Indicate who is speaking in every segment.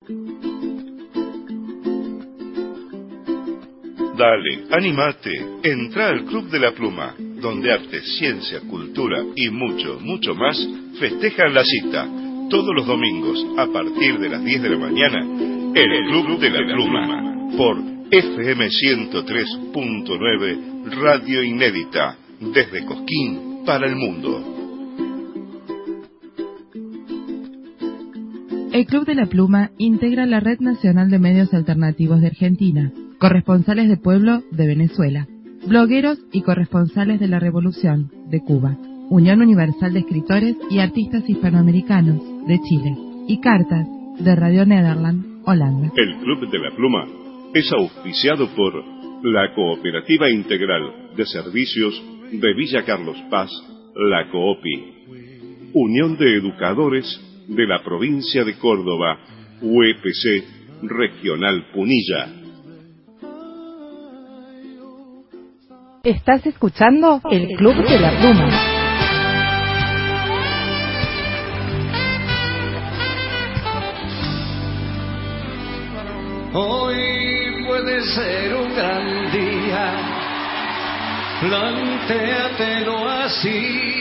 Speaker 1: Dale, animate, entra al Club de la Pluma, donde arte, ciencia, cultura y mucho, mucho más festejan la cita, todos los domingos a partir de las 10 de la mañana, en el Club de la Pluma, por FM 103.9, Radio Inédita, desde Cosquín para el mundo.
Speaker 2: El Club de la Pluma integra la Red Nacional de Medios Alternativos de Argentina, corresponsales de pueblo de Venezuela, blogueros y corresponsales de la Revolución de Cuba, Unión Universal de Escritores y Artistas Hispanoamericanos de Chile y Cartas de Radio Nederland, Holanda.
Speaker 3: El Club de la Pluma es auspiciado por la Cooperativa Integral de Servicios de Villa Carlos Paz, la COOPI, Unión de Educadores de la Provincia de Córdoba, UEPC Regional Punilla.
Speaker 4: Estás escuchando el Club de la Pluma.
Speaker 5: Hoy puede ser un gran día, plantéatelo así.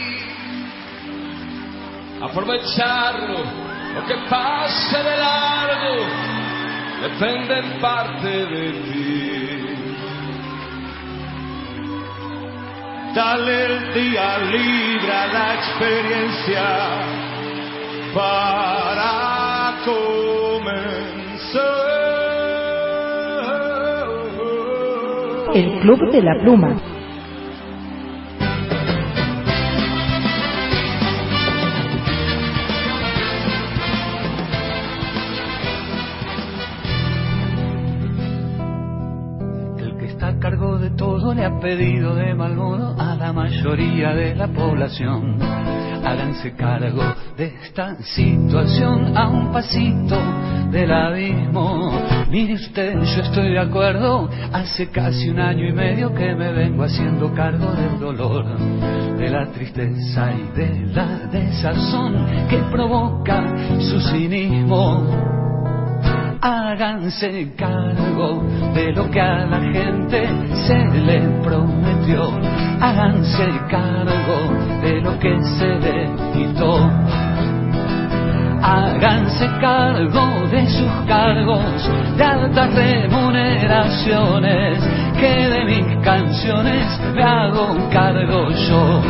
Speaker 5: Aprovecharlo, lo que pase de largo, depende en parte de ti. Dale el día libre a la experiencia para comenzar.
Speaker 4: El Club de la Pluma.
Speaker 5: A cargo de todo le ha pedido de mal modo a la mayoría de la población. Háganse cargo de esta situación a un pasito del abismo. Mire usted, yo estoy de acuerdo. Hace casi 1 año y medio que me vengo haciendo cargo del dolor, de la tristeza y de la desazón que provoca su cinismo. Háganse cargo de lo que a la gente se le prometió. Háganse cargo de lo que se le quitó. Háganse cargo de sus cargos de altas remuneraciones, que de mis canciones me hago cargo yo.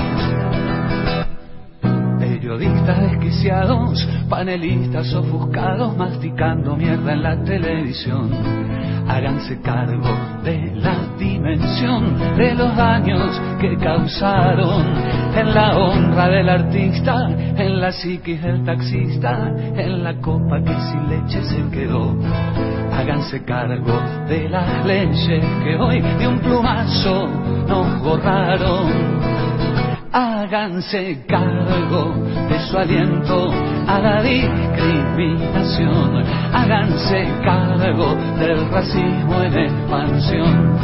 Speaker 5: Periodistas desquiciados, panelistas ofuscados, masticando mierda en la televisión. Háganse cargo de la dimensión de los daños que causaron en la honra del artista, en la psiquis del taxista, en la copa que sin leche se quedó. Háganse cargo de las leyes que hoy de un plumazo nos borraron. Háganse cargo de su aliento a la discriminación. Háganse cargo del racismo en expansión.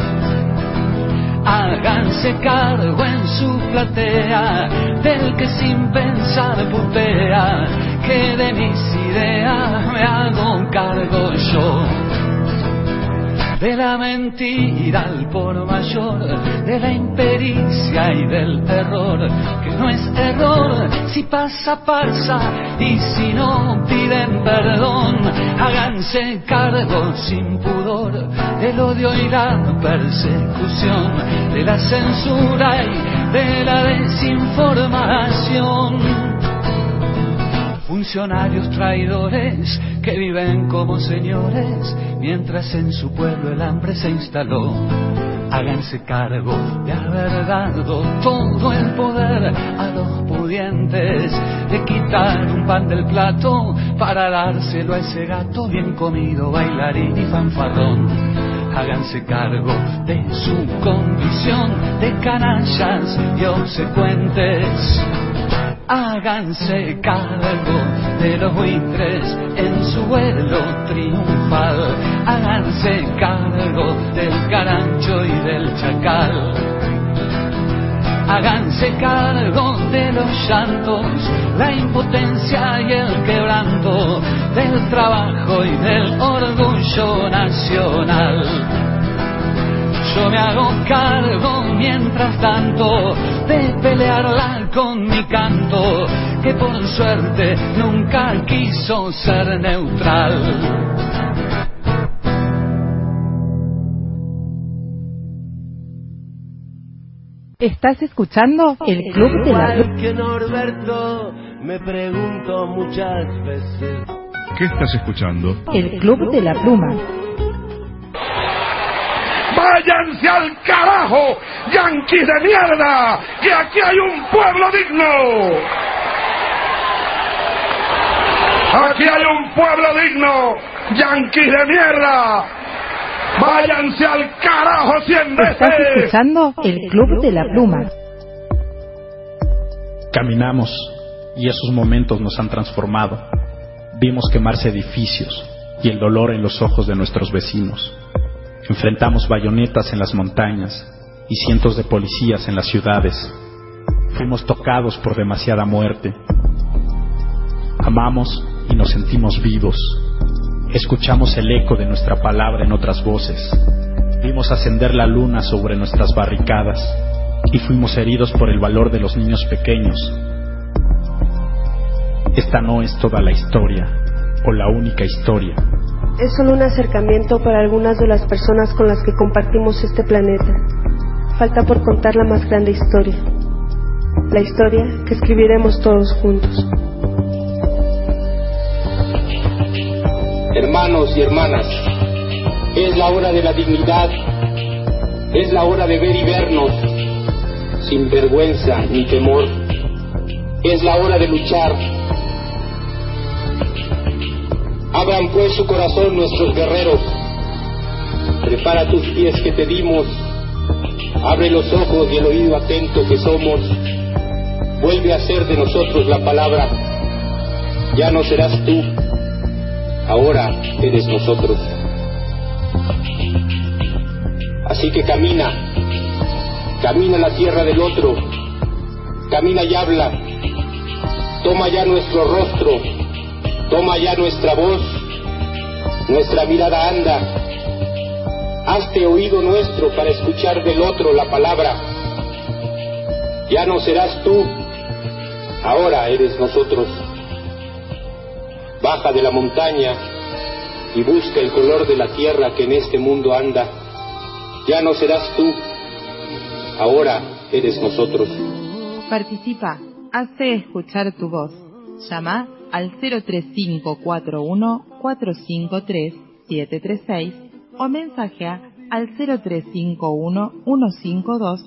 Speaker 5: Háganse cargo en su platea del que sin pensar putea, que de mis ideas me hago cargo yo. De la mentira al por mayor, de la impericia y del terror, que no es error, si pasa, pasa, y si no piden perdón. Háganse cargo sin pudor del odio y la persecución, de la censura y de la desinformación. Funcionarios traidores que viven como señores, mientras en su pueblo el hambre se instaló. Háganse cargo de haber dado todo el poder a los pudientes, de quitar un pan del plato para dárselo a ese gato bien comido, bailarín y fanfarrón. Háganse cargo de su condición de canallas y obsecuentes. Háganse cargo de los buitres en su vuelo triunfal. Háganse cargo del carancho y del chacal. háganse cargo de los llantos, la impotencia y el quebranto, del trabajo y del orgullo nacional. Yo me hago cargo mientras tanto de pelearla con mi canto, que por suerte nunca quiso ser neutral.
Speaker 4: Estás escuchando el Club de la Pluma.
Speaker 6: Que Norberto, me pregunto muchas veces.
Speaker 1: ¿Qué estás escuchando?
Speaker 4: El Club de la Pluma.
Speaker 7: ¡Váyanse al carajo, yanquis de mierda! ¡Que aquí hay un pueblo digno! ¡Aquí hay un pueblo digno, yanquis de mierda! ¡Váyanse al carajo 100 veces!
Speaker 4: Estás escuchando el Club de la Pluma.
Speaker 8: Caminamos y esos momentos nos han transformado. Vimos quemarse edificios y el dolor en los ojos de nuestros vecinos. Enfrentamos bayonetas en las montañas y cientos de policías en las ciudades. Fuimos tocados por demasiada muerte. Amamos y nos sentimos vivos. Escuchamos el eco de nuestra palabra en otras voces. Vimos ascender la luna sobre nuestras barricadas y fuimos heridos por el valor de los niños pequeños. Esta no es toda la historia o la única historia.
Speaker 9: Es solo un acercamiento para algunas de las personas con las que compartimos este planeta. Falta por contar la más grande historia. La historia que escribiremos todos juntos.
Speaker 10: Hermanos y hermanas, es la hora de la dignidad, es la hora de ver y vernos, sin vergüenza ni temor, es la hora de luchar. Abran pues su corazón nuestros guerreros, prepara tus pies que te dimos, abre los ojos y el oído atento que somos, vuelve a ser de nosotros la palabra, ya no serás tú, ahora eres nosotros. Así que camina la tierra del otro, camina y habla, toma ya nuestro rostro, toma ya nuestra voz, nuestra mirada anda, hazte oído nuestro para escuchar del otro la palabra, ya no serás tú, ahora eres nosotros. Baja de la montaña y busca el color de la tierra que en este mundo anda. Ya no serás tú, ahora eres nosotros.
Speaker 2: Participa, hace escuchar tu voz. Llama al 03541 453 736 o mensajea al 0351 152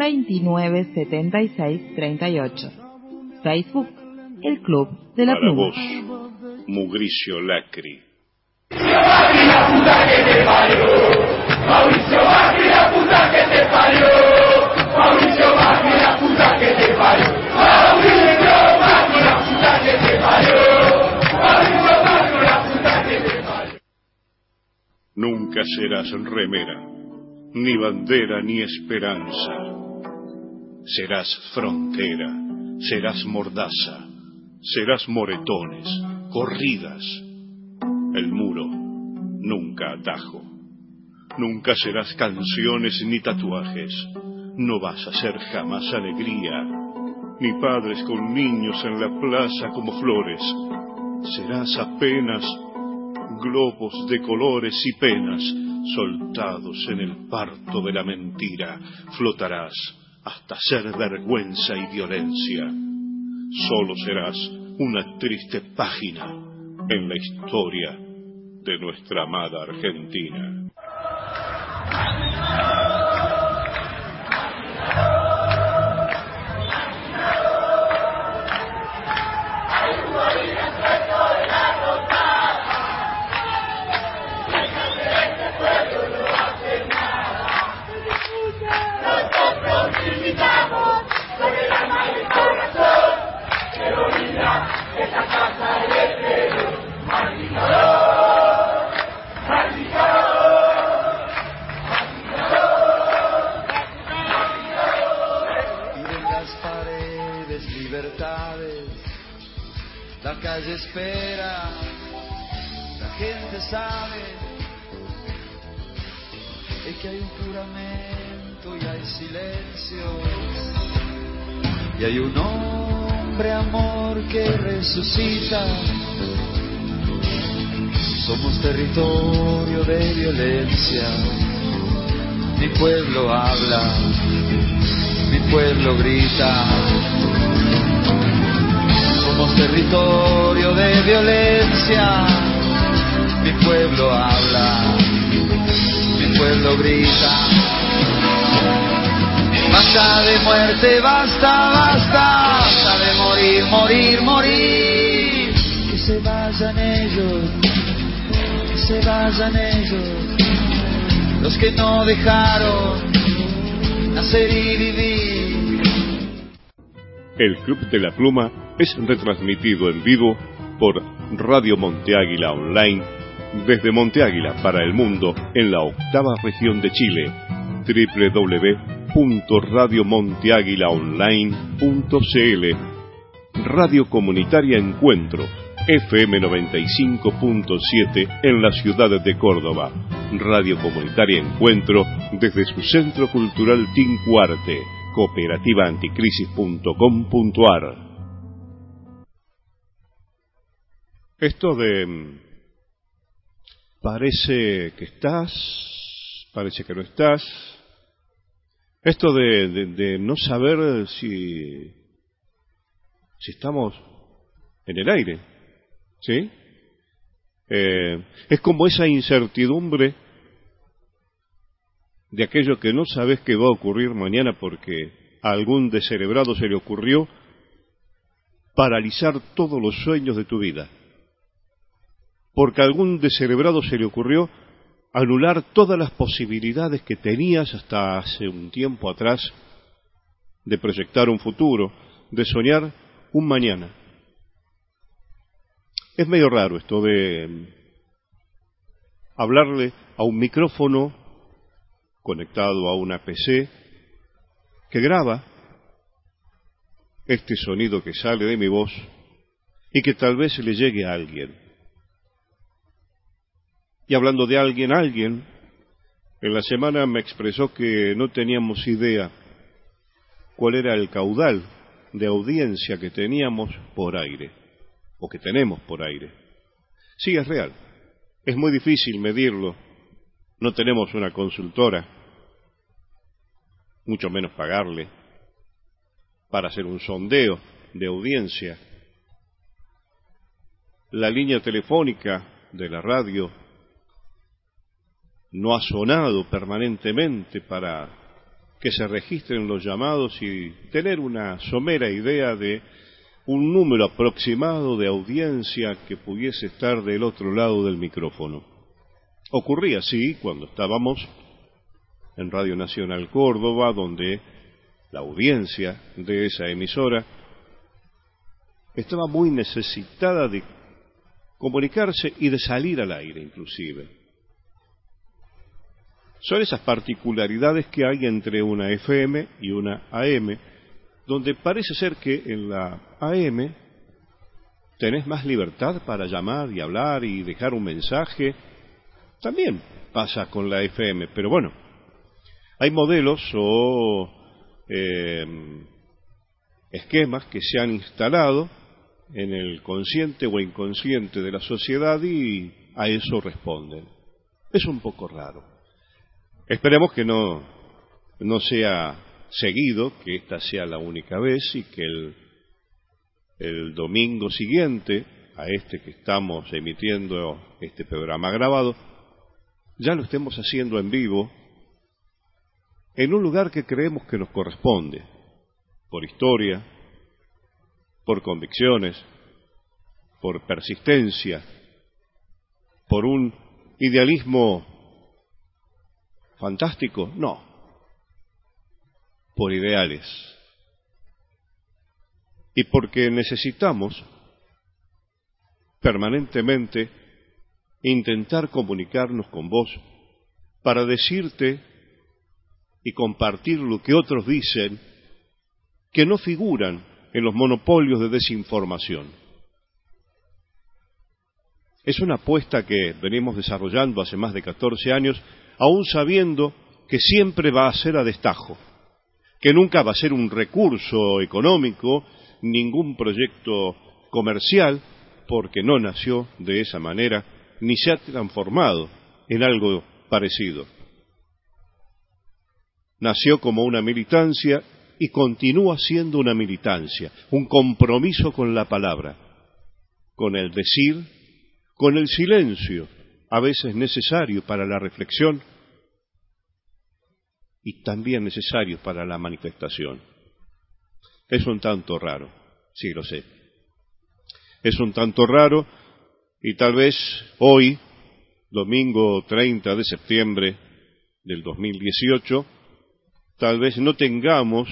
Speaker 2: 2976 38. Facebook, el Club de la Pluma.
Speaker 1: Mugricio Lacri.
Speaker 7: Macri, la puta que te parió. Mauricio Macri, la puta que te parió. Mauricio Macri, la puta que te parió. Mauricio Macri, la puta que te parió. Mauricio Macri, la puta que te parió.
Speaker 1: Nunca serás remera, ni bandera ni esperanza. Serás frontera, serás mordaza, serás moretones, corridas. El muro, nunca atajo. Nunca serás canciones ni tatuajes. No vas a ser jamás alegría, ni padres con niños en la plaza como flores. Serás apenas globos de colores y penas soltados en el parto de la mentira. Flotarás hasta ser vergüenza y violencia. Solo serás una triste página en la historia de nuestra amada Argentina.
Speaker 7: ¡Maldito!
Speaker 11: se sabe es que hay un juramento y hay silencio y hay un hombre amor que resucita. Somos territorio de violencia. Mi pueblo habla, mi pueblo grita. Somos territorio de violencia. Mi pueblo habla, mi pueblo grita. Basta de muerte, basta, basta, basta de morir, morir, morir. Que se vayan ellos, que se vayan ellos, los que no dejaron nacer y vivir.
Speaker 3: El Club de la Pluma es retransmitido en vivo por Radio Monte Águila Online desde Monte Águila para el mundo en la 8ª región de Chile, www.radiomonteaguilaonline.cl. Radio Comunitaria Encuentro, FM 95.7 en la ciudad de Córdoba. Radio Comunitaria Encuentro desde su Centro Cultural Tincuarte, cooperativaanticrisis.com.ar. Esto de parece que estás, parece que no estás, esto de no saber si estamos en el aire, ¿sí? Es como esa incertidumbre de aquello que no sabes que va a ocurrir mañana porque a algún descerebrado se le ocurrió paralizar todos los sueños de tu vida. Porque a algún descerebrado se le ocurrió anular todas las posibilidades que tenías hasta hace un tiempo atrás de proyectar un futuro, de soñar un mañana. Es medio raro esto de hablarle a un micrófono conectado a una PC que graba este sonido que sale de mi voz y que tal vez le llegue a alguien. Y hablando de alguien, en la semana me expresó que no teníamos idea cuál era el caudal de audiencia que teníamos por aire, o que tenemos por aire. Sí, es real. Es muy difícil medirlo. No tenemos una consultora, mucho menos pagarle, para hacer un sondeo de audiencia. La línea telefónica de la radio no ha sonado permanentemente para que se registren los llamados y tener una somera idea de un número aproximado de audiencia que pudiese estar del otro lado del micrófono. Ocurría así cuando estábamos en Radio Nacional Córdoba, donde la audiencia de esa emisora estaba muy necesitada de comunicarse y de salir al aire inclusive. Son esas particularidades que hay entre una FM y una AM, donde parece ser que en la AM tenés más libertad para llamar y hablar y dejar un mensaje. También pasa con la FM, pero bueno, hay modelos o esquemas que se han instalado en el consciente o inconsciente de la sociedad y a eso responden. Es un poco raro. Esperemos que no sea seguido, que esta sea la única vez y que el domingo siguiente a este que estamos emitiendo este programa grabado, ya lo estemos haciendo en vivo en un lugar que creemos que nos corresponde, por historia, por convicciones, por persistencia, por un idealismo fantástico, no, por ideales. Y porque necesitamos permanentemente intentar comunicarnos con vos para decirte y compartir lo que otros dicen que no figuran en los monopolios de desinformación. Es una apuesta que venimos desarrollando hace más de 14 años, aún sabiendo que siempre va a ser a destajo, que nunca va a ser un recurso económico, ningún proyecto comercial, porque no nació de esa manera, ni se ha transformado en algo parecido. Nació como una militancia y continúa siendo una militancia, un compromiso con la palabra, con el decir, con el silencio, a veces necesario para la reflexión y también necesario para la manifestación. Es un tanto raro, sí lo sé. Es un tanto raro y tal vez hoy, domingo 30 de septiembre del 2018, tal vez no tengamos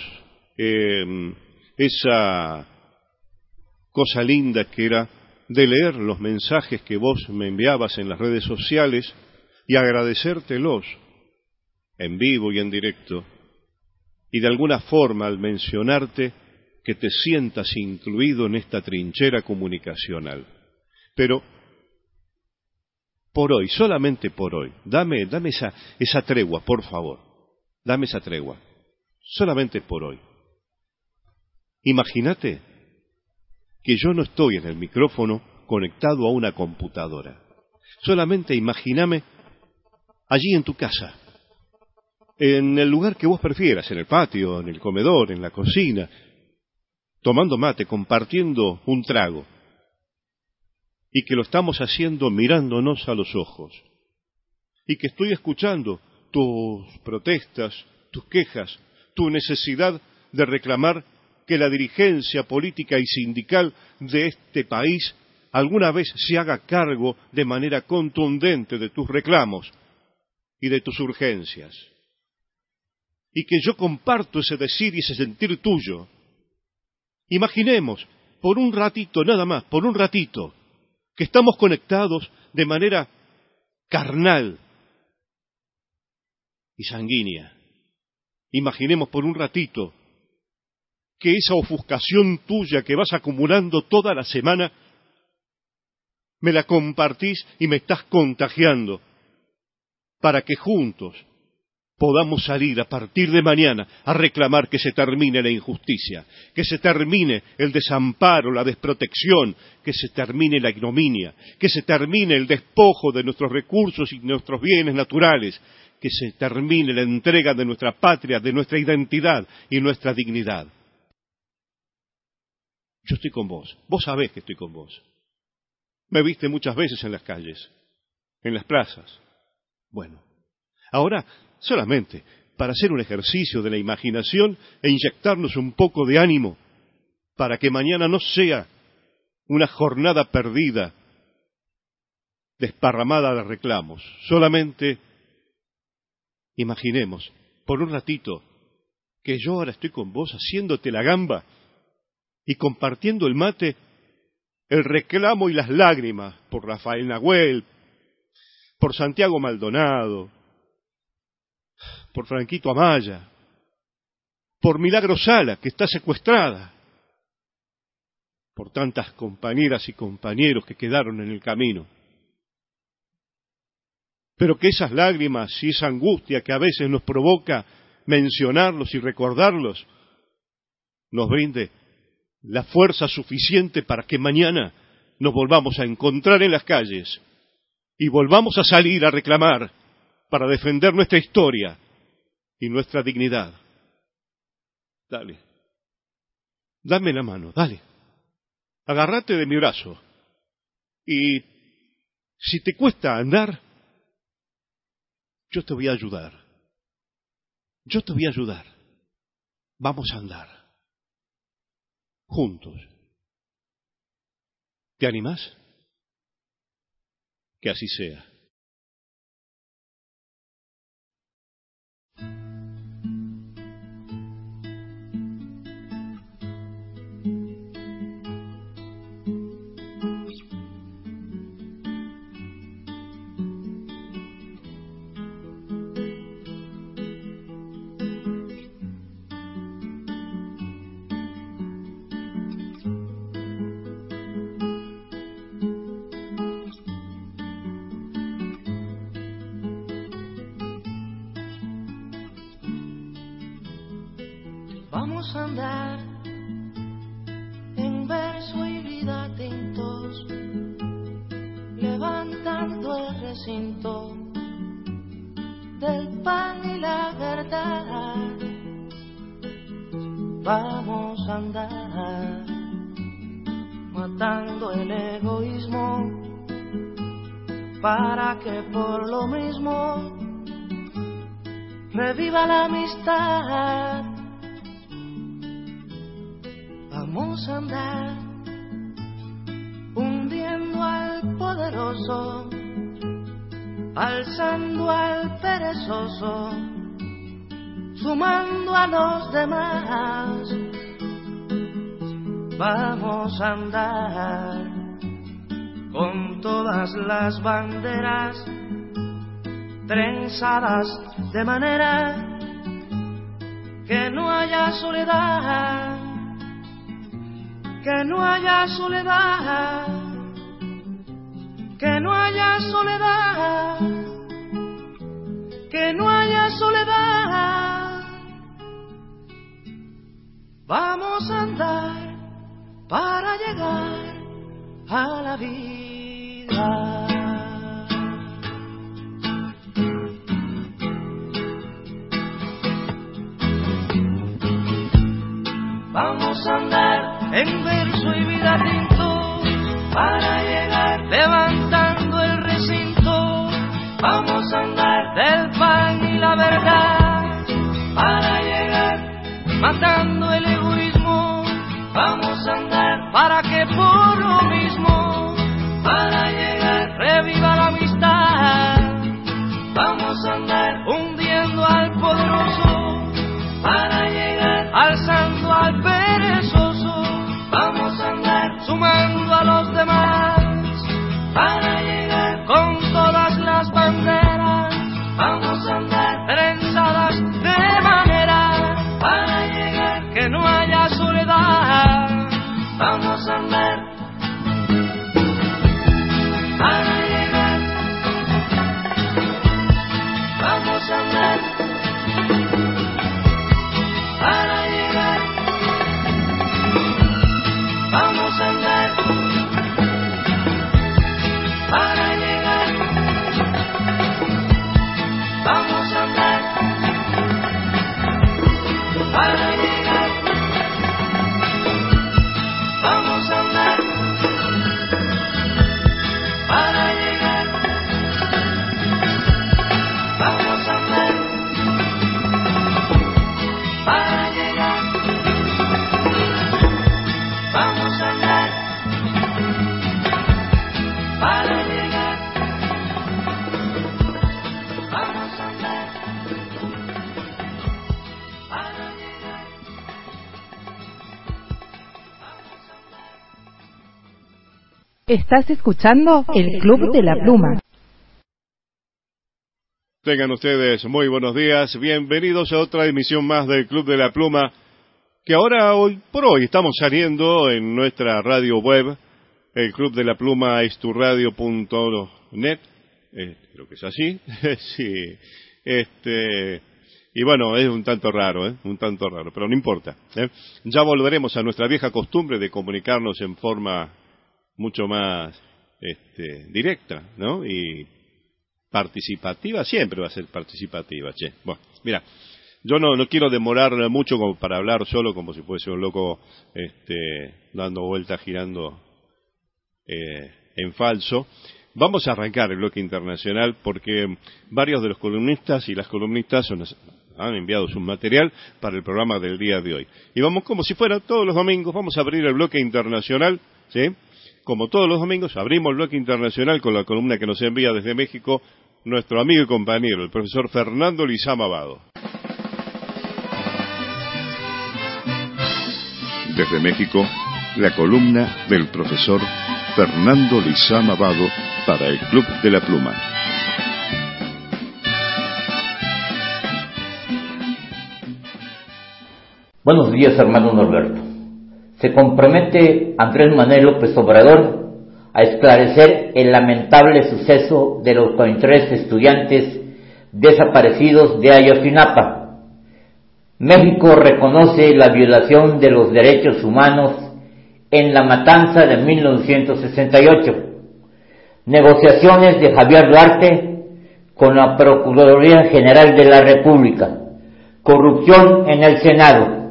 Speaker 3: esa cosa linda que era de leer los mensajes que vos me enviabas en las redes sociales y agradecértelos en vivo y en directo, y de alguna forma al mencionarte que te sientas incluido en esta trinchera comunicacional. Pero por hoy, solamente por hoy, dame esa tregua, por favor, dame esa tregua, solamente por hoy. Imagínate que yo no estoy en el micrófono conectado a una computadora. Solamente imagíname allí en tu casa, en el lugar que vos prefieras, en el patio, en el comedor, en la cocina, tomando mate, compartiendo un trago, y que lo estamos haciendo mirándonos a los ojos, y que estoy escuchando tus protestas, tus quejas, tu necesidad de reclamar que la dirigencia política y sindical de este país alguna vez se haga cargo de manera contundente de tus reclamos y de tus urgencias. Y que yo comparto ese decir y ese sentir tuyo. Imaginemos, por un ratito, nada más, por un ratito, que estamos conectados de manera carnal y sanguínea. Imaginemos por un ratito que esa ofuscación tuya que vas acumulando toda la semana, me la compartís y me estás contagiando, para que juntos podamos salir a partir de mañana a reclamar que se termine la injusticia, que se termine el desamparo, la desprotección, que se termine la ignominia, que se termine el despojo de nuestros recursos y nuestros bienes naturales, que se termine la entrega de nuestra patria, de nuestra identidad y nuestra dignidad. Yo estoy con vos, vos sabés que estoy con vos. Me viste muchas veces en las calles, en las plazas. Bueno, ahora solamente para hacer un ejercicio de la imaginación e inyectarnos un poco de ánimo para que mañana no sea una jornada perdida, desparramada de reclamos. Solamente imaginemos por un ratito que yo ahora estoy con vos haciéndote la gamba y compartiendo el mate, el reclamo y las lágrimas por Rafael Nahuel, por Santiago Maldonado, por Franquito Amaya, por Milagro Sala, que está secuestrada, por tantas compañeras y compañeros que quedaron en el camino. Pero que esas lágrimas y esa angustia que a veces nos provoca mencionarlos y recordarlos, nos brinde la fuerza suficiente para que mañana nos volvamos a encontrar en las calles y volvamos a salir a reclamar para defender nuestra historia y nuestra dignidad. Dale, dame la mano, dale, agárrate de mi brazo y si te cuesta andar, yo te voy a ayudar, vamos a andar. Juntos. ¿Te animás? Que así sea.
Speaker 6: Vamos a andar en verso y vida tintos, levantando el recinto del pan y la verdad. Vamos a andar matando el egoísmo para que por lo mismo reviva la amistad. Vamos a andar hundiendo al poderoso, alzando al perezoso, sumando a los demás. Vamos a andar con todas las banderas trenzadas de manera que no haya soledad, que no haya soledad, que no haya soledad, que no haya soledad. Vamos a andar para llegar a la vida. Vamos a andar en verso y vida tinto para llegar levantando el recinto. Vamos a andar del pan y la verdad para llegar matando el egoísmo. Vamos a andar para que por lo mismo, para llegar reviva la amistad. Vamos a andar hundiendo al poderoso para llegar alzando al perezoso. Vamos a andar sumando a los demás para llegar con todas las banderas. Vamos a andar trenzadas de manera para llegar que no haya soledad. Vamos a andar para llegar. Vamos a andar para llegar. Vamos a andar para llegar. Vamos a andar para llegar. Vamos a andar para llegar. Vamos a andar para llegar. Vamos a andar para llegar. Vamos a andar para llegar.
Speaker 4: Estás escuchando el Club de la Pluma.
Speaker 3: Tengan ustedes muy buenos días, bienvenidos a otra emisión más del Club de la Pluma, que ahora, hoy por hoy, estamos saliendo en nuestra radio web. El Club de la Pluma es turradio.net, creo que es así, sí, y bueno, es un tanto raro, pero no importa, Ya volveremos a nuestra vieja costumbre de comunicarnos en forma mucho más, directa, ¿no? Y participativa, siempre va a ser participativa, che. Bueno, mira, yo no quiero demorar mucho como para hablar solo como si fuese un loco, dando vueltas, girando, en falso. Vamos a arrancar el bloque internacional porque varios de los columnistas y las columnistas nos han enviado su material para el programa del día de hoy. Y vamos, como si fuera todos los domingos, vamos a abrir el bloque internacional, ¿sí? Como todos los domingos, abrimos el bloque internacional con la columna que nos envía desde México nuestro amigo y compañero, el profesor Fernando Lizama Vado.
Speaker 1: Desde México, la columna del profesor Fernando Lizama Vado para el Club de la Pluma.
Speaker 12: Buenos días, hermano Norberto. Se compromete Andrés Manuel López Obrador a esclarecer el lamentable suceso de los 43 estudiantes desaparecidos de Ayotzinapa. México reconoce la violación de los derechos humanos en la matanza de 1968. Negociaciones de Javier Duarte con la Procuraduría General de la República. Corrupción en el Senado.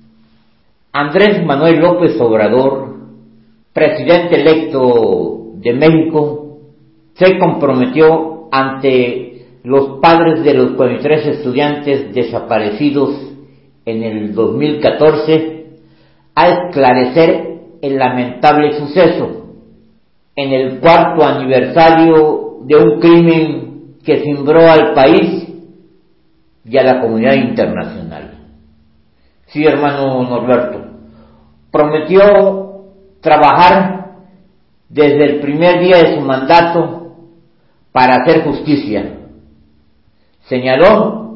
Speaker 12: Andrés Manuel López Obrador, presidente electo de México, se comprometió ante los padres de los 43 estudiantes desaparecidos en el 2014 a esclarecer el lamentable suceso en el 4º aniversario de un crimen que cimbró al país y a la comunidad internacional. Sí, hermano Norberto, prometió trabajar desde el primer día de su mandato para hacer justicia. Señaló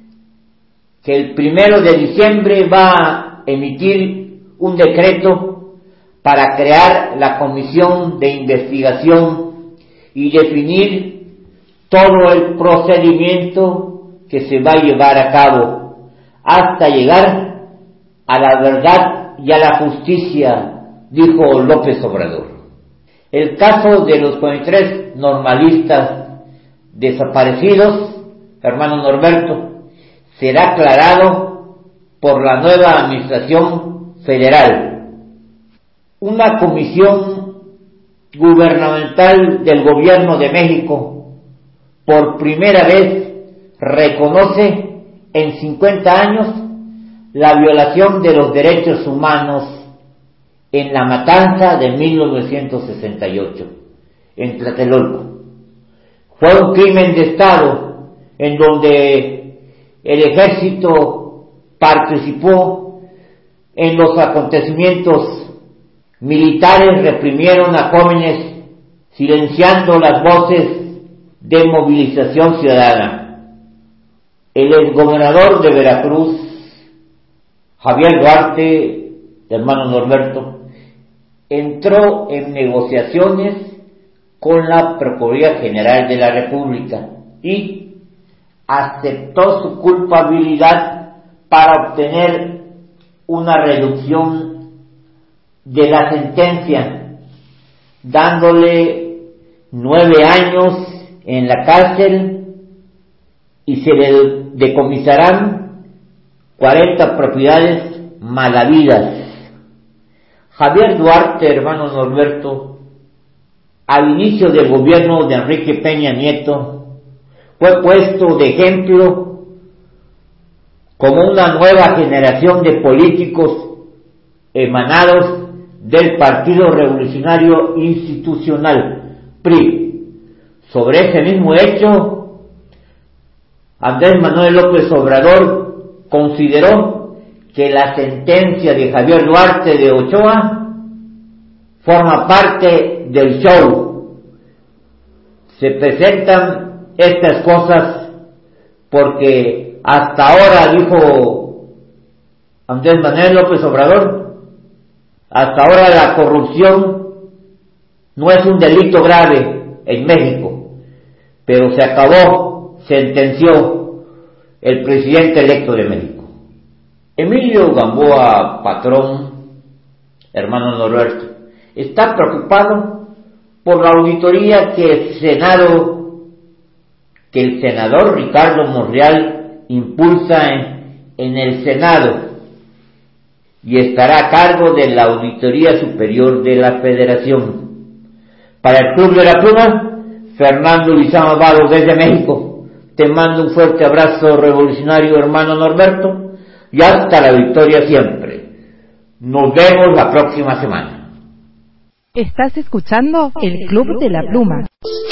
Speaker 12: que el 1 de diciembre va a emitir un decreto para crear la comisión de investigación y definir todo el procedimiento que se va a llevar a cabo hasta llegar a la verdad y a la justicia, dijo López Obrador. El caso de los 43 normalistas desaparecidos, hermano Norberto, será aclarado por la nueva administración federal. Una comisión gubernamental del gobierno de México por primera vez reconoce en 50 años la violación de los derechos humanos en la matanza de 1968 en Tlatelolco. Fue un crimen de Estado en donde el ejército participó en los acontecimientos militares, reprimieron a jóvenes silenciando las voces de movilización ciudadana. El exgobernador de Veracruz, Javier Duarte, hermano Norberto, entró en negociaciones con la Procuraduría General de la República y aceptó su culpabilidad para obtener una reducción de la sentencia, dándole 9 años en la cárcel y se le decomisarán 40 propiedades malavidas. Javier Duarte, hermano Norberto, al inicio del gobierno de Enrique Peña Nieto, fue puesto de ejemplo como una nueva generación de políticos emanados del Partido Revolucionario Institucional, PRI. Sobre ese mismo hecho, Andrés Manuel López Obrador consideró que la sentencia de Javier Duarte de Ochoa forma parte del show. Se presentan estas cosas porque hasta ahora, dijo Andrés Manuel López Obrador, hasta ahora la corrupción no es un delito grave en México, pero se acabó, sentenció el presidente electo de México. Emilio Gamboa Patrón, hermano Norberto, está preocupado por la auditoría que el senador Ricardo Monreal impulsa en el Senado y estará a cargo de la Auditoría Superior de la Federación. Para el Club de la Pluma, Fernando Lizama Vado desde México. Te mando un fuerte abrazo revolucionario, hermano Norberto, y hasta la victoria siempre. Nos vemos la próxima semana.
Speaker 4: Estás escuchando el Club de la Pluma.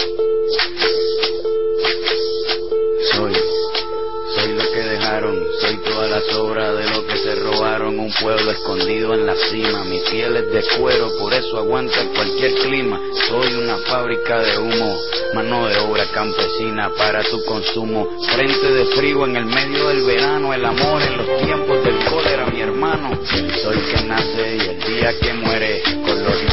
Speaker 13: Soy lo que dejaron, soy toda la sobra de lo que se robaron, un pueblo escondido en la cima, mi piel es de cuero, por eso aguanta cualquier clima, soy una fábrica de humo, mano de obra campesina para tu consumo, frente de frío en el medio del verano, el amor en los tiempos del cólera, mi hermano, el sol que nace y el día que muere, con los mejores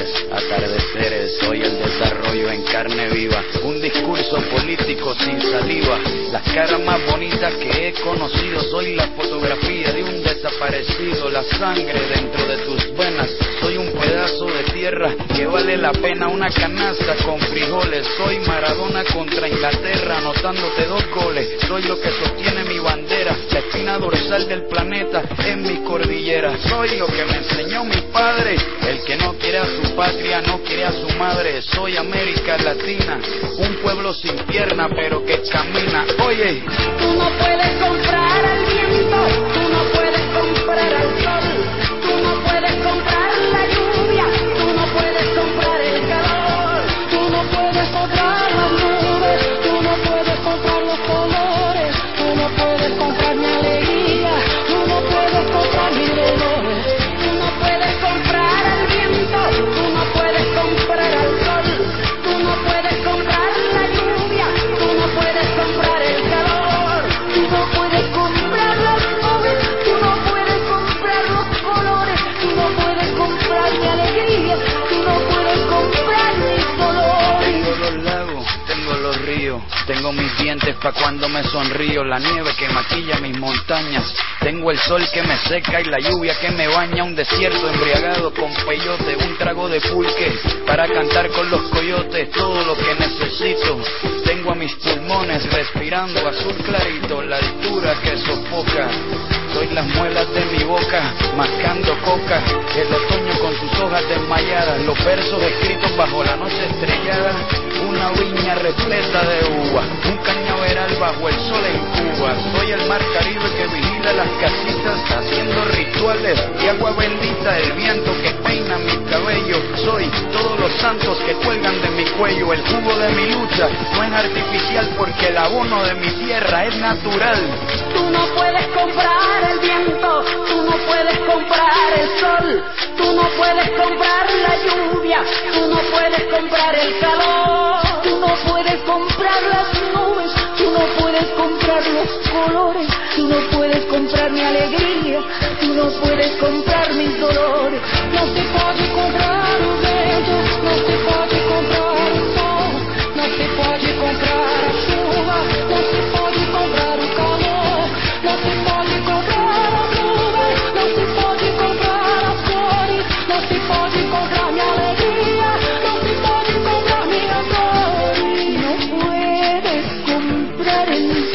Speaker 13: flores, atardeceres, soy el desarrollo en carne viva, un discurso político sin saliva, las caras más bonitas que he conocido, soy la fotografía de un desaparecido, la sangre dentro de tus venas, soy un pedazo de tierra que vale la pena una canasta con frijoles, soy Maradona contra Inglaterra, anotándote 2 goles, soy lo que sostiene mi bandera, la espina dorsal del planeta en mi cordillera, soy lo que me enseñó mi padre, el que no quiere a su patria, no quiere a su madre, soy América Latina, un pueblo sin pierna pero que camina, oye.
Speaker 14: Tú no puedes comprar al viento, tú no puedes comprar al sol, tú no puedes comprar la lluvia, tú no puedes comprar el calor, tú no puedes comprar las nubes, tú no puedes comprar los colores, tú no puedes comprar mi alegría, tú no puedes comprar mis dolores, tú no puedes comprar al viento, tú no puedes comprar al sol, tú no puedes comprar la lluvia, tú no puedes comprar el calor, tú no puedes comprar las nubes, tú no puedes comprar los colores, tú no puedes comprar mi alegría, tú no puedes comprar mis dolores.
Speaker 13: Tengo los lagos, tengo los ríos, tengo mis dientes pa' cuando me sonrío, la nieve que maquilla mis montañas, tengo el sol que me seca y la lluvia que me baña, un desierto embriagado con peyote, un trago de pulque para cantar con los coyotes, todo lo que necesito, tengo a mis pulmones respirando azul clarito, la altura que sofoca, soy las muelas de mi boca, mascando coca, el otoño con sus hojas desmayadas, los versos escritos bajo la noche estrellada, una viña repleta de uva, un cañaveral bajo el sol en Cuba, soy el mar Caribe que vigila las casitas, haciendo rituales de agua bendita, el viento que peina mi cabello, soy todos los santos que cuelgan de mi cuello, el jugo de mi lucha no es artificial porque el abono de mi tierra es natural.
Speaker 14: Tú no puedes comprar el viento, tú no puedes comprar el sol, tú no puedes comprar la lluvia, tú no puedes comprar el calor, tú no puedes comprar las nubes, tú no puedes comprar los colores, tú no puedes comprar mi alegría, tú no puedes comprar mis dolores, no se puede comprar un vento, no se puede comprar un sol, no se puede comprar a chuva, no se puede comprar un calor, no se puede comprar las nubes, no se puede comprar las flores, no se puede comprar mi alegría, no se puede comprar mi amor, no puedes comprar el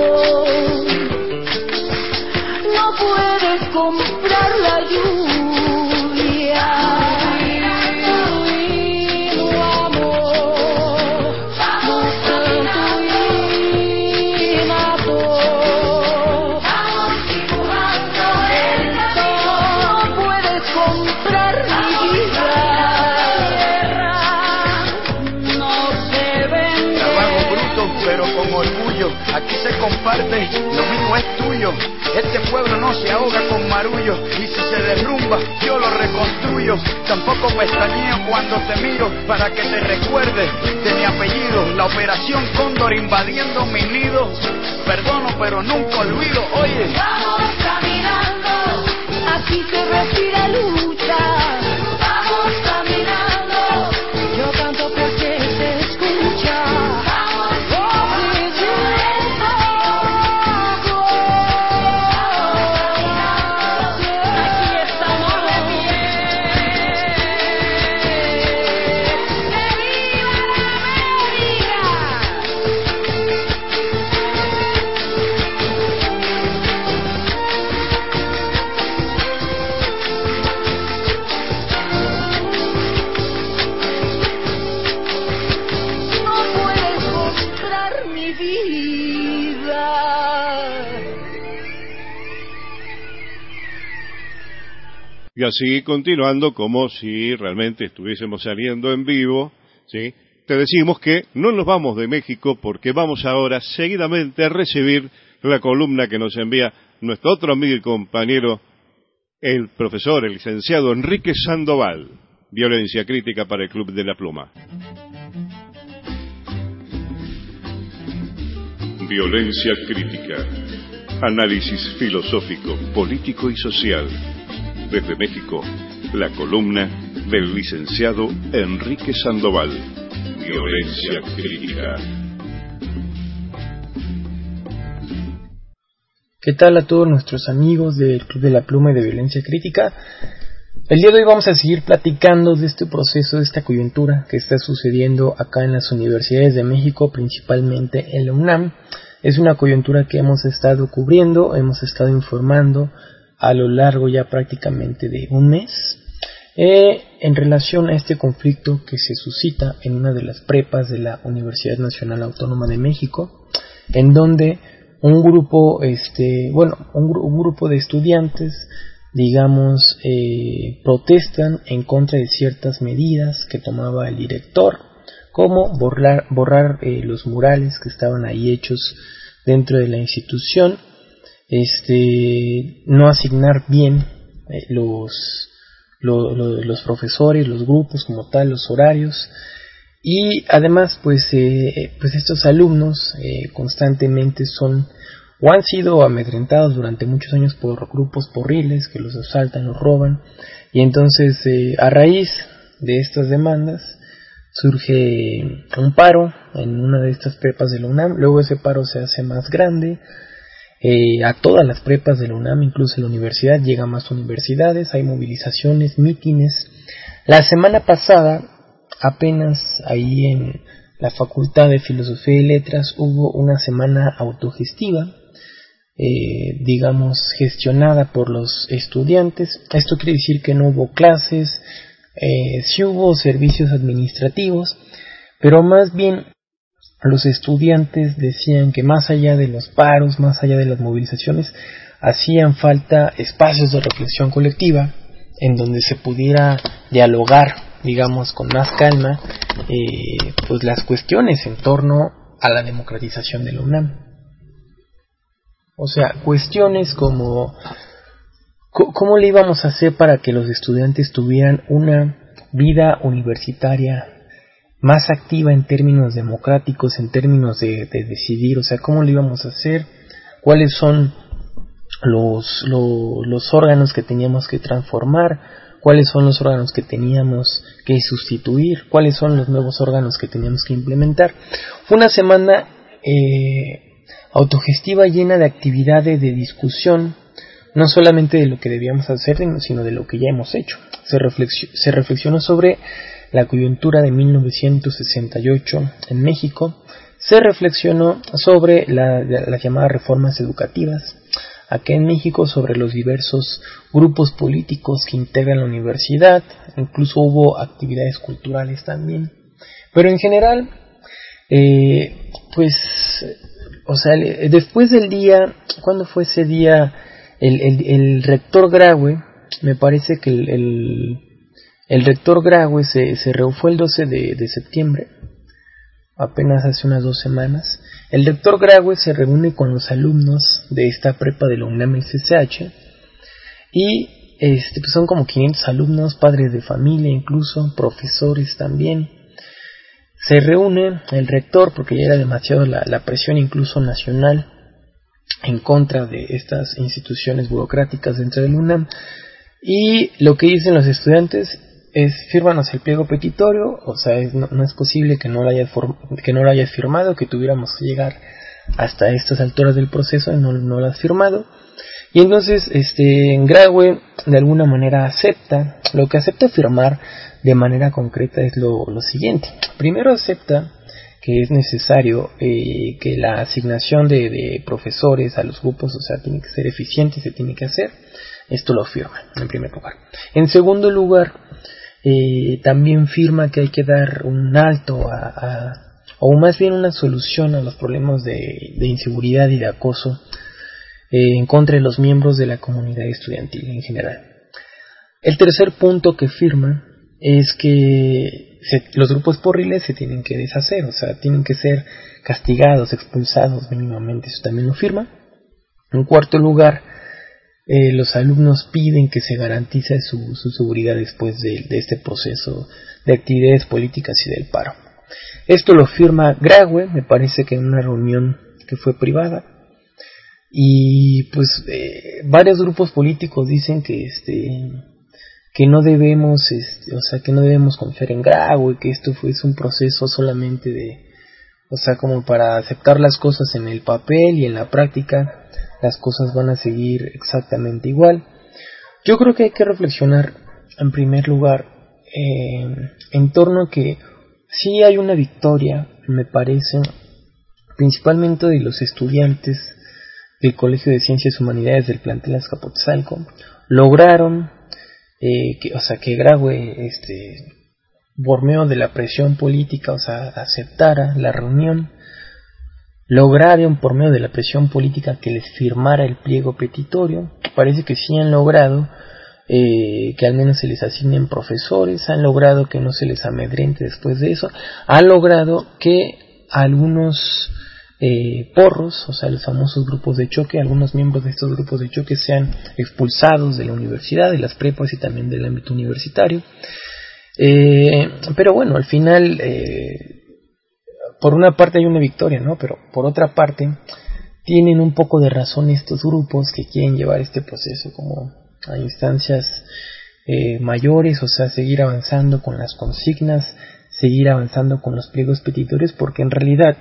Speaker 14: sol, no puedes comprar la lluvia.
Speaker 13: Aquí se comparte, lo mío es tuyo. Este pueblo no se ahoga con marullo, y si se derrumba, yo lo reconstruyo. Tampoco pestañeo cuando te miro, para que te recuerdes de mi apellido. La operación Cóndor invadiendo mi nido. Perdono, pero nunca olvido, oye.
Speaker 14: Vamos caminando, aquí se respira lucha. Vamos caminando, yo canto porque se escucha.
Speaker 3: Y así continuando como si realmente estuviésemos saliendo en vivo, ¿sí? Te decimos que no nos vamos de México porque vamos ahora seguidamente a recibir la columna que nos envía nuestro otro amigo y compañero, el profesor, el licenciado Enrique Sandoval. Violencia crítica para el Club de la Pluma.
Speaker 1: Violencia crítica. Análisis filosófico, político y social. Desde México, la columna
Speaker 3: del licenciado Enrique Sandoval. Violencia crítica.
Speaker 15: ¿Qué tal a todos nuestros amigos del Club de la Pluma y de Violencia Crítica? El día de hoy vamos a seguir platicando de este proceso, de esta coyuntura que está sucediendo acá en las universidades de México, principalmente en la UNAM. Es una coyuntura que hemos estado cubriendo, hemos estado informando a lo largo ya prácticamente de un mes, en relación a este conflicto que se suscita en una de las prepas de la Universidad Nacional Autónoma de México, en donde un grupo de estudiantes, digamos, protestan en contra de ciertas medidas que tomaba el director, como borrar los murales que estaban ahí hechos dentro de la institución, no asignar bien los profesores, los grupos como tal, los horarios. Y además pues estos alumnos constantemente son o han sido amedrentados durante muchos años por grupos porriles que los asaltan, los roban, y entonces a raíz de estas demandas surge un paro en una de estas prepas de la UNAM. Luego ese paro se hace más grande a todas las prepas de la UNAM, incluso la universidad, llega a más universidades, hay movilizaciones, mítines. La semana pasada, apenas ahí en la Facultad de Filosofía y Letras, hubo una semana autogestiva, digamos, gestionada por los estudiantes. Esto quiere decir que no hubo clases, sí hubo servicios administrativos, pero más bien los estudiantes decían que más allá de los paros, más allá de las movilizaciones, hacían falta espacios de reflexión colectiva en donde se pudiera dialogar, digamos, con más calma, pues las cuestiones en torno a la democratización de la UNAM. O sea, cuestiones como ¿cómo le íbamos a hacer para que los estudiantes tuvieran una vida universitaria más activa en términos democráticos, en términos de decidir? O sea, ¿cómo lo íbamos a hacer? ¿Cuáles son los órganos que teníamos que transformar? ¿Cuáles son los órganos que teníamos que sustituir? ¿Cuáles son los nuevos órganos que teníamos que implementar? Fue una semana autogestiva llena de actividades de discusión, no solamente de lo que debíamos hacer, sino de lo que ya hemos hecho. Se reflexionó sobre la coyuntura de 1968 en México, se reflexionó sobre las llamadas reformas educativas acá en México, sobre los diversos grupos políticos que integran la universidad, incluso hubo actividades culturales también. Pero en general, después del día, ¿cuándo fue ese día? El rector Graue, me parece que el rector Graue fue el 12 de septiembre, apenas hace unas 2 semanas. El rector Graue se reúne con los alumnos de esta prepa de la UNAM CCH y pues son como 500 alumnos, padres de familia, incluso profesores también. Se reúne el rector porque ya era demasiado la presión incluso nacional en contra de estas instituciones burocráticas dentro del UNAM, y lo que dicen los estudiantes es: fírmanos el pliego petitorio. O sea, no es posible que no lo hayas firmado, que tuviéramos que llegar hasta estas alturas del proceso y no lo has firmado. Y entonces Graue de alguna manera acepta. Lo que acepta firmar de manera concreta es lo siguiente. Primero acepta que es necesario que la asignación de profesores a los grupos, o sea, tiene que ser eficiente, se tiene que hacer. Esto lo firma en primer lugar. En segundo lugar, también firma que hay que dar un alto o más bien una solución a los problemas de inseguridad y de acoso en contra de los miembros de la comunidad estudiantil en general. El tercer punto que firma es que los grupos porriles se tienen que deshacer, o sea, tienen que ser castigados, expulsados mínimamente. Eso también lo firma. En cuarto lugar, los alumnos piden que se garantice su seguridad después de este proceso de actividades políticas y del paro. Esto lo firma Graue, me parece que en una reunión que fue privada. Y pues varios grupos políticos dicen que que no debemos, que no debemos confiar en Graue, que esto es un proceso solamente de, como para aceptar las cosas en el papel y en la práctica las cosas van a seguir exactamente igual. Yo creo que hay que reflexionar en primer lugar en torno a que sí hay una victoria, me parece, principalmente de los estudiantes del Colegio de Ciencias y Humanidades del plantel Azcapotzalco. Lograron que Graue, por medio de la presión política, aceptara la reunión. Lograron por medio de la presión política que les firmara el pliego petitorio. Parece que sí han logrado que al menos se les asignen profesores, han logrado que no se les amedrente después de eso, han logrado que algunos porros, los famosos grupos de choque, algunos miembros de estos grupos de choque sean expulsados de la universidad, de las prepas y también del ámbito universitario. Pero bueno, al final, por una parte hay una victoria, ¿no? Pero por otra parte, tienen un poco de razón estos grupos que quieren llevar este proceso como a instancias mayores, seguir avanzando con las consignas, seguir avanzando con los pliegos petitorios, porque en realidad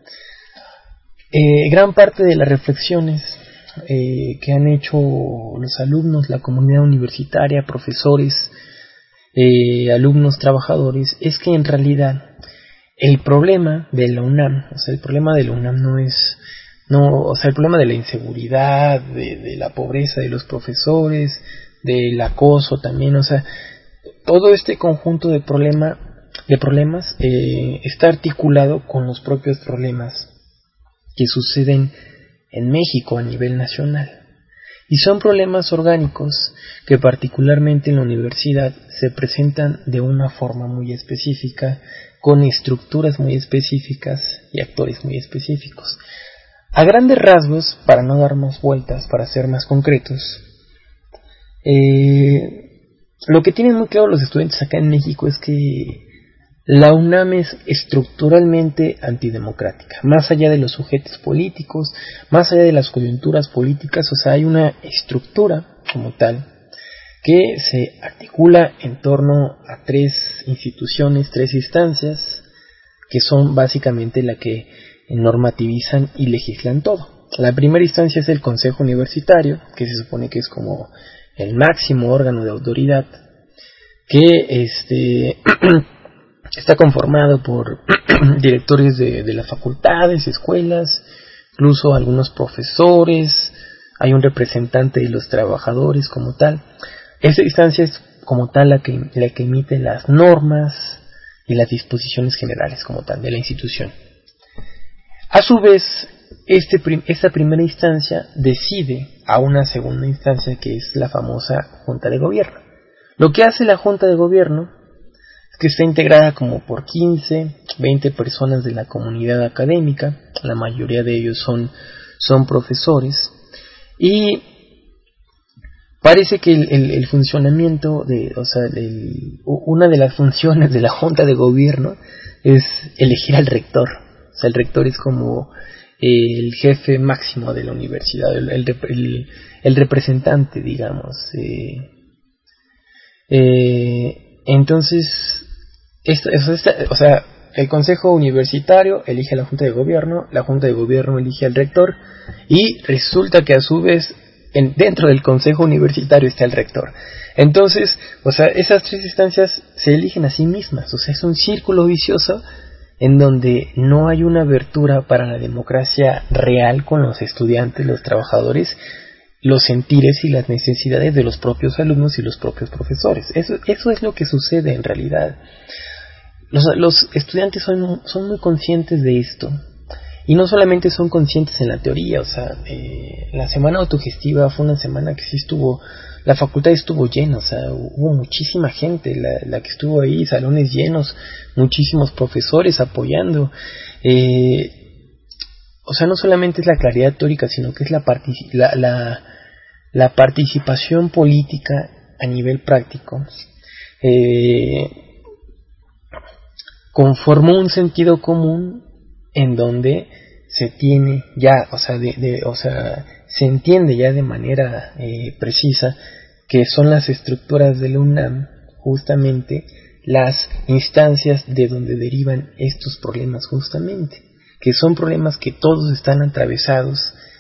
Speaker 15: gran parte de las reflexiones que han hecho los alumnos, la comunidad universitaria, profesores, alumnos, trabajadores, es que en realidad el problema de la UNAM, el problema de la UNAM el problema de la inseguridad, de la pobreza de los profesores, del acoso también, todo este conjunto de problemas está articulado con los propios problemas que suceden en México a nivel nacional. Y son problemas orgánicos que particularmente en la universidad se presentan de una forma muy específica, con estructuras muy específicas y actores muy específicos. A grandes rasgos, para no dar más vueltas, para ser más concretos, lo que tienen muy claro los estudiantes acá en México es que la UNAM es estructuralmente antidemocrática, más allá de los sujetos políticos, más allá de las coyunturas políticas, hay una estructura como tal que se articula en torno a tres instituciones, tres instancias, que son básicamente la que normativizan y legislan todo. La primera instancia es el Consejo Universitario, que se supone que es como el máximo órgano de autoridad, que está conformado por directores de las facultades, escuelas, incluso algunos profesores, hay un representante de los trabajadores como tal. Esa instancia es como tal la que emite las normas y las disposiciones generales como tal de la institución. A su vez, esta primera instancia decide a una segunda instancia que es la famosa Junta de Gobierno. Lo que hace la Junta de Gobierno es que está integrada como por 15, 20 personas de la comunidad académica, la mayoría de ellos son profesores, y parece que el funcionamiento una de las funciones de la Junta de Gobierno es elegir al rector. El rector es como el jefe máximo de la universidad, el representante, digamos. Entonces, el Consejo Universitario elige a la Junta de Gobierno, la Junta de Gobierno elige al rector, y resulta que a su vez dentro del Consejo Universitario está el rector. Entonces, esas tres instancias se eligen a sí mismas, es un círculo vicioso en donde no hay una abertura para la democracia real con los estudiantes, los trabajadores, los sentires y las necesidades de los propios alumnos y los propios profesores. Eso es lo que sucede en realidad. Los estudiantes son muy conscientes de esto. Y no solamente son conscientes en la teoría, la semana autogestiva fue una semana que sí la facultad estuvo llena, hubo muchísima gente, la que estuvo ahí, salones llenos, muchísimos profesores apoyando. No solamente es la claridad teórica, sino que es la participación política a nivel práctico. Conformó un sentido común en donde se tiene ya, se entiende ya de manera precisa que son las estructuras de la UNAM, justamente las instancias de donde derivan estos problemas, justamente, que son problemas que todos están atravesados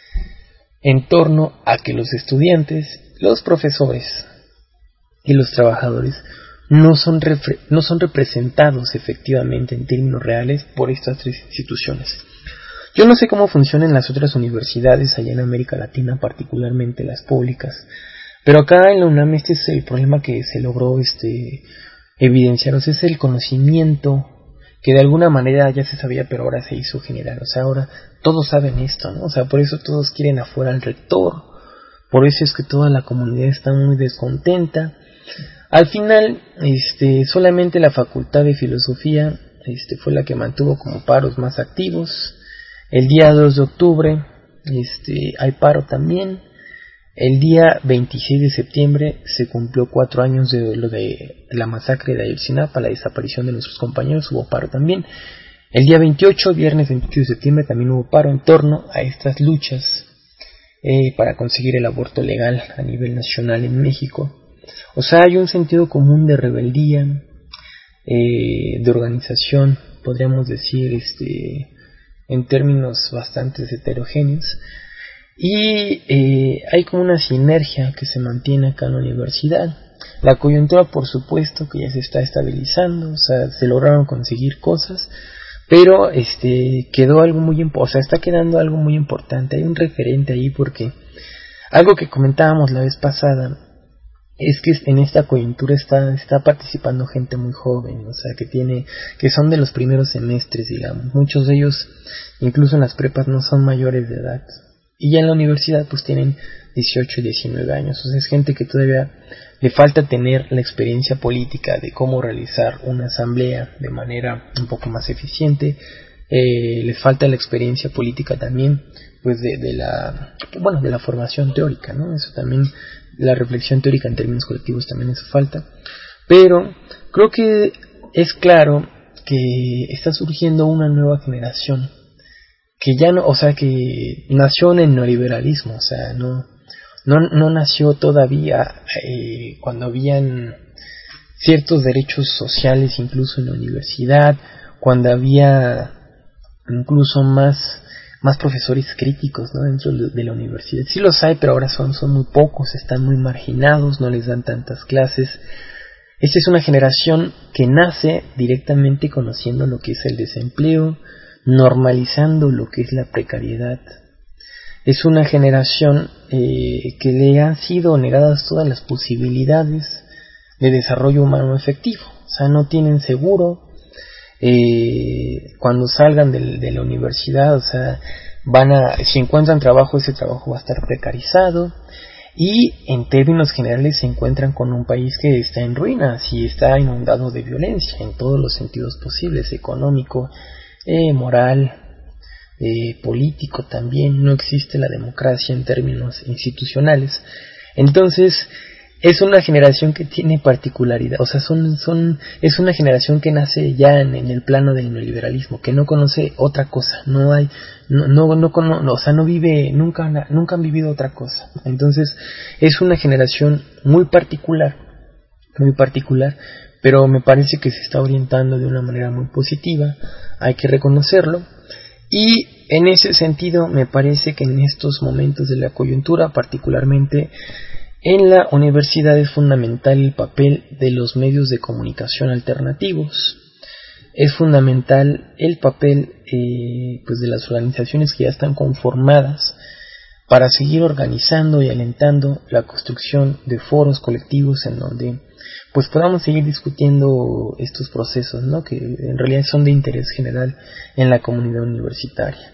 Speaker 15: en torno a que los estudiantes, los profesores y los trabajadores no son representados efectivamente en términos reales por estas tres instituciones. Yo no sé cómo funcionan las otras universidades allá en América Latina, particularmente las públicas, pero acá en la UNAM este es el problema que se logró evidenciar, o sea, es el conocimiento que de alguna manera ya se sabía, pero ahora se hizo general. O sea, ahora todos saben esto, ¿no? O sea, por eso todos quieren afuera al rector, por eso es que toda la comunidad está muy descontenta. Al final, solamente la Facultad de Filosofía fue la que mantuvo como paros más activos. El día 2 de octubre hay paro también. El día 26 de septiembre se cumplió 4 años de lo de la masacre de Ayotzinapa, la desaparición de nuestros compañeros, hubo paro también. El día 28, viernes 28 de septiembre, también hubo paro en torno a estas luchas para conseguir el aborto legal a nivel nacional en México. O sea, hay un sentido común de rebeldía, de organización, podríamos decir, en términos bastante heterogéneos. Y hay como una sinergia que se mantiene acá en la universidad. La coyuntura, por supuesto, que ya se está estabilizando, o sea, se lograron conseguir cosas, pero quedó algo muy importante, o sea, está quedando algo muy importante. Hay un referente ahí, porque algo que comentábamos la vez pasada es que en esta coyuntura está participando gente muy joven, o sea, que son de los primeros semestres, digamos. Muchos de ellos, incluso en las prepas, no son mayores de edad. Y ya en la universidad pues tienen 18 y 19 años. O sea, es gente que todavía le falta tener la experiencia política de cómo realizar una asamblea de manera un poco más eficiente. Les falta la experiencia política también, pues de la formación teórica, ¿no? Eso también, la reflexión teórica en términos colectivos también eso falta. Pero creo que es claro que está surgiendo una nueva generación que ya no, o sea, que nació en el neoliberalismo, o sea, no nació todavía cuando habían ciertos derechos sociales incluso en la universidad, cuando había incluso más profesores críticos, ¿no?, dentro de la universidad. Sí los hay, pero ahora son muy pocos, están muy marginados, no les dan tantas clases. Esta es una generación que nace directamente conociendo lo que es el desempleo, normalizando lo que es la precariedad. Es una generación que le han sido negadas todas las posibilidades de desarrollo humano efectivo. O sea, no tienen seguro. Cuando salgan de la universidad, o sea, si encuentran trabajo, ese trabajo va a estar precarizado. Y en términos generales se encuentran con un país que está en ruinas y está inundado de violencia en todos los sentidos posibles, económico, moral, político también. No existe la democracia en términos institucionales. Entonces es una generación que tiene particularidad, o sea, es una generación que nace ya en el plano del neoliberalismo, que no conoce otra cosa, o sea, no vive, nunca han vivido otra cosa. Entonces es una generación muy particular, pero me parece que se está orientando de una manera muy positiva, hay que reconocerlo. Y en ese sentido me parece que en estos momentos de la coyuntura, particularmente en la universidad, es fundamental el papel de los medios de comunicación alternativos. Es fundamental el papel pues de las organizaciones que ya están conformadas para seguir organizando y alentando la construcción de foros colectivos en donde pues podamos seguir discutiendo estos procesos, ¿no?, que en realidad son de interés general en la comunidad universitaria.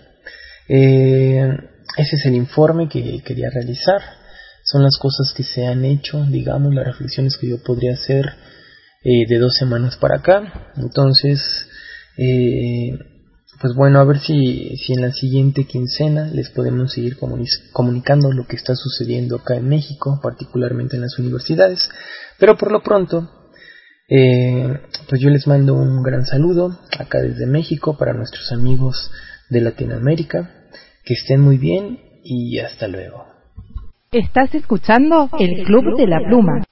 Speaker 15: Ese es el informe que quería realizar. Son las cosas que se han hecho, digamos, las reflexiones que yo podría hacer de 2 semanas para acá. Entonces, pues bueno, a ver si en la siguiente quincena les podemos seguir comunicando lo que está sucediendo acá en México, particularmente en las universidades. Pero por lo pronto, pues yo les mando un gran saludo acá desde México para nuestros amigos de Latinoamérica. Que estén muy bien y hasta luego.
Speaker 4: Estás escuchando el Club de la Pluma.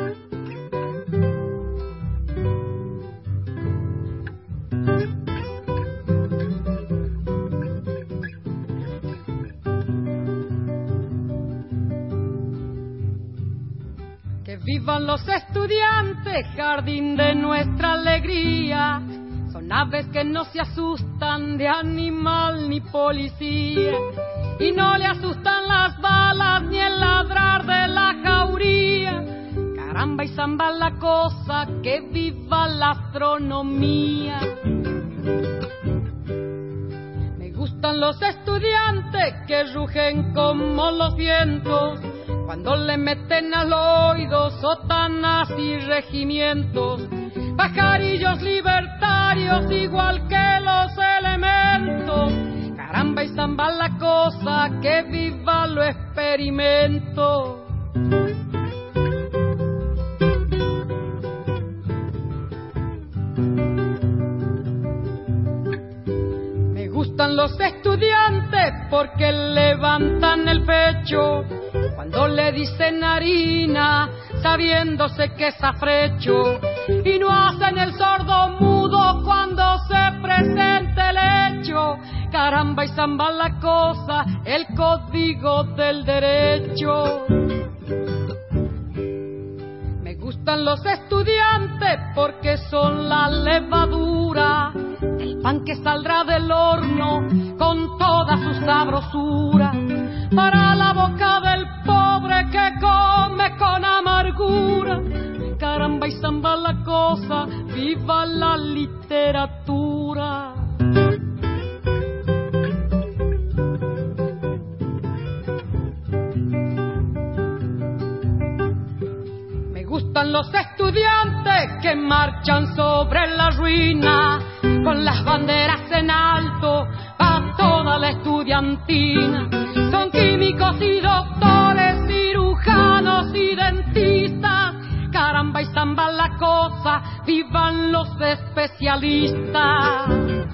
Speaker 16: Que vivan los estudiantes, jardín de nuestra alegría. Son aves que no se asustan de animal ni policía. Y no le asustan las balas ni el ladrar de la jauría. Caramba y zamba la cosa, que viva la astronomía. Me gustan los estudiantes que rugen como los vientos, cuando le meten al oído sotanas y regimientos. Pajarillos libertarios igual que los elementos. Caramba y zamba la cosa, que viva lo experimento. Me gustan los estudiantes porque levantan el pecho cuando le dicen harina, sabiéndose que es afrecho, y no hacen el sordo mudo cuando se presente el hecho. Caramba y zamba la cosa, el código del derecho. Me gustan los estudiantes porque son la levadura, el pan que saldrá del horno con toda su sabrosura, para la boca del pobre que come con amargura. Caramba y zamba la cosa, viva la literatura. Me gustan los estudiantes que marchan sobre la ruina, con las banderas en alto a toda la estudiantina. Son químicos y doctores, cirujanos y dentistas. Caramba y zamba la cosa, vivan los especialistas.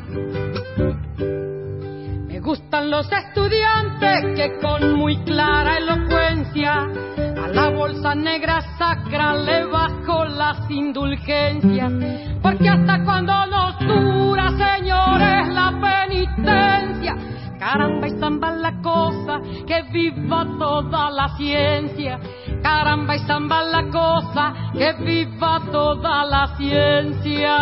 Speaker 16: Me gustan los estudiantes que con muy clara elocuencia a la bolsa negra sacra le bajo las indulgencias, porque hasta cuando nos dura, señores, la penitencia. Caramba y zamba la cosa, que viva toda la ciencia. Caramba y zamba la cosa, que viva toda la ciencia.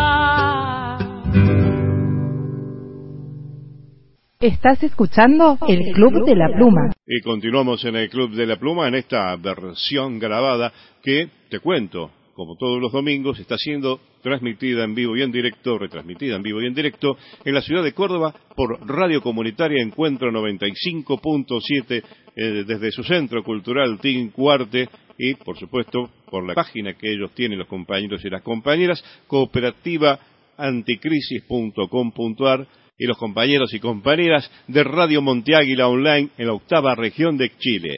Speaker 4: Estás escuchando el Club de la Pluma.
Speaker 3: Y continuamos en el Club de la Pluma en esta versión grabada que, te cuento, como todos los domingos, está siendo transmitida en vivo y en directo, retransmitida en vivo y en directo en la ciudad de Córdoba por Radio Comunitaria Encuentro 95.7 desde su centro cultural Tin Cuarte, y por supuesto por la página que ellos tienen, los compañeros y las compañeras, cooperativaanticrisis.com.ar, y los compañeros y compañeras de Radio Monte Águila Online en la 8ª región de Chile,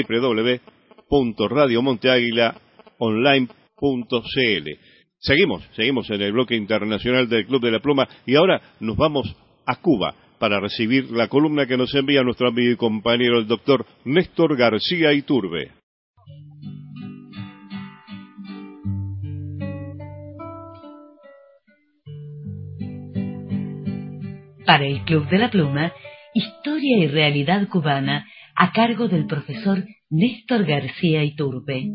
Speaker 3: www.radiomonteaguilaonline.cl. Seguimos en el bloque internacional del Club de la Pluma, y ahora nos vamos a Cuba para recibir la columna que nos envía nuestro amigo y compañero el doctor Néstor García Iturbe.
Speaker 17: Para el Club de la Pluma, Historia y Realidad Cubana, a cargo del profesor Néstor García Iturbe.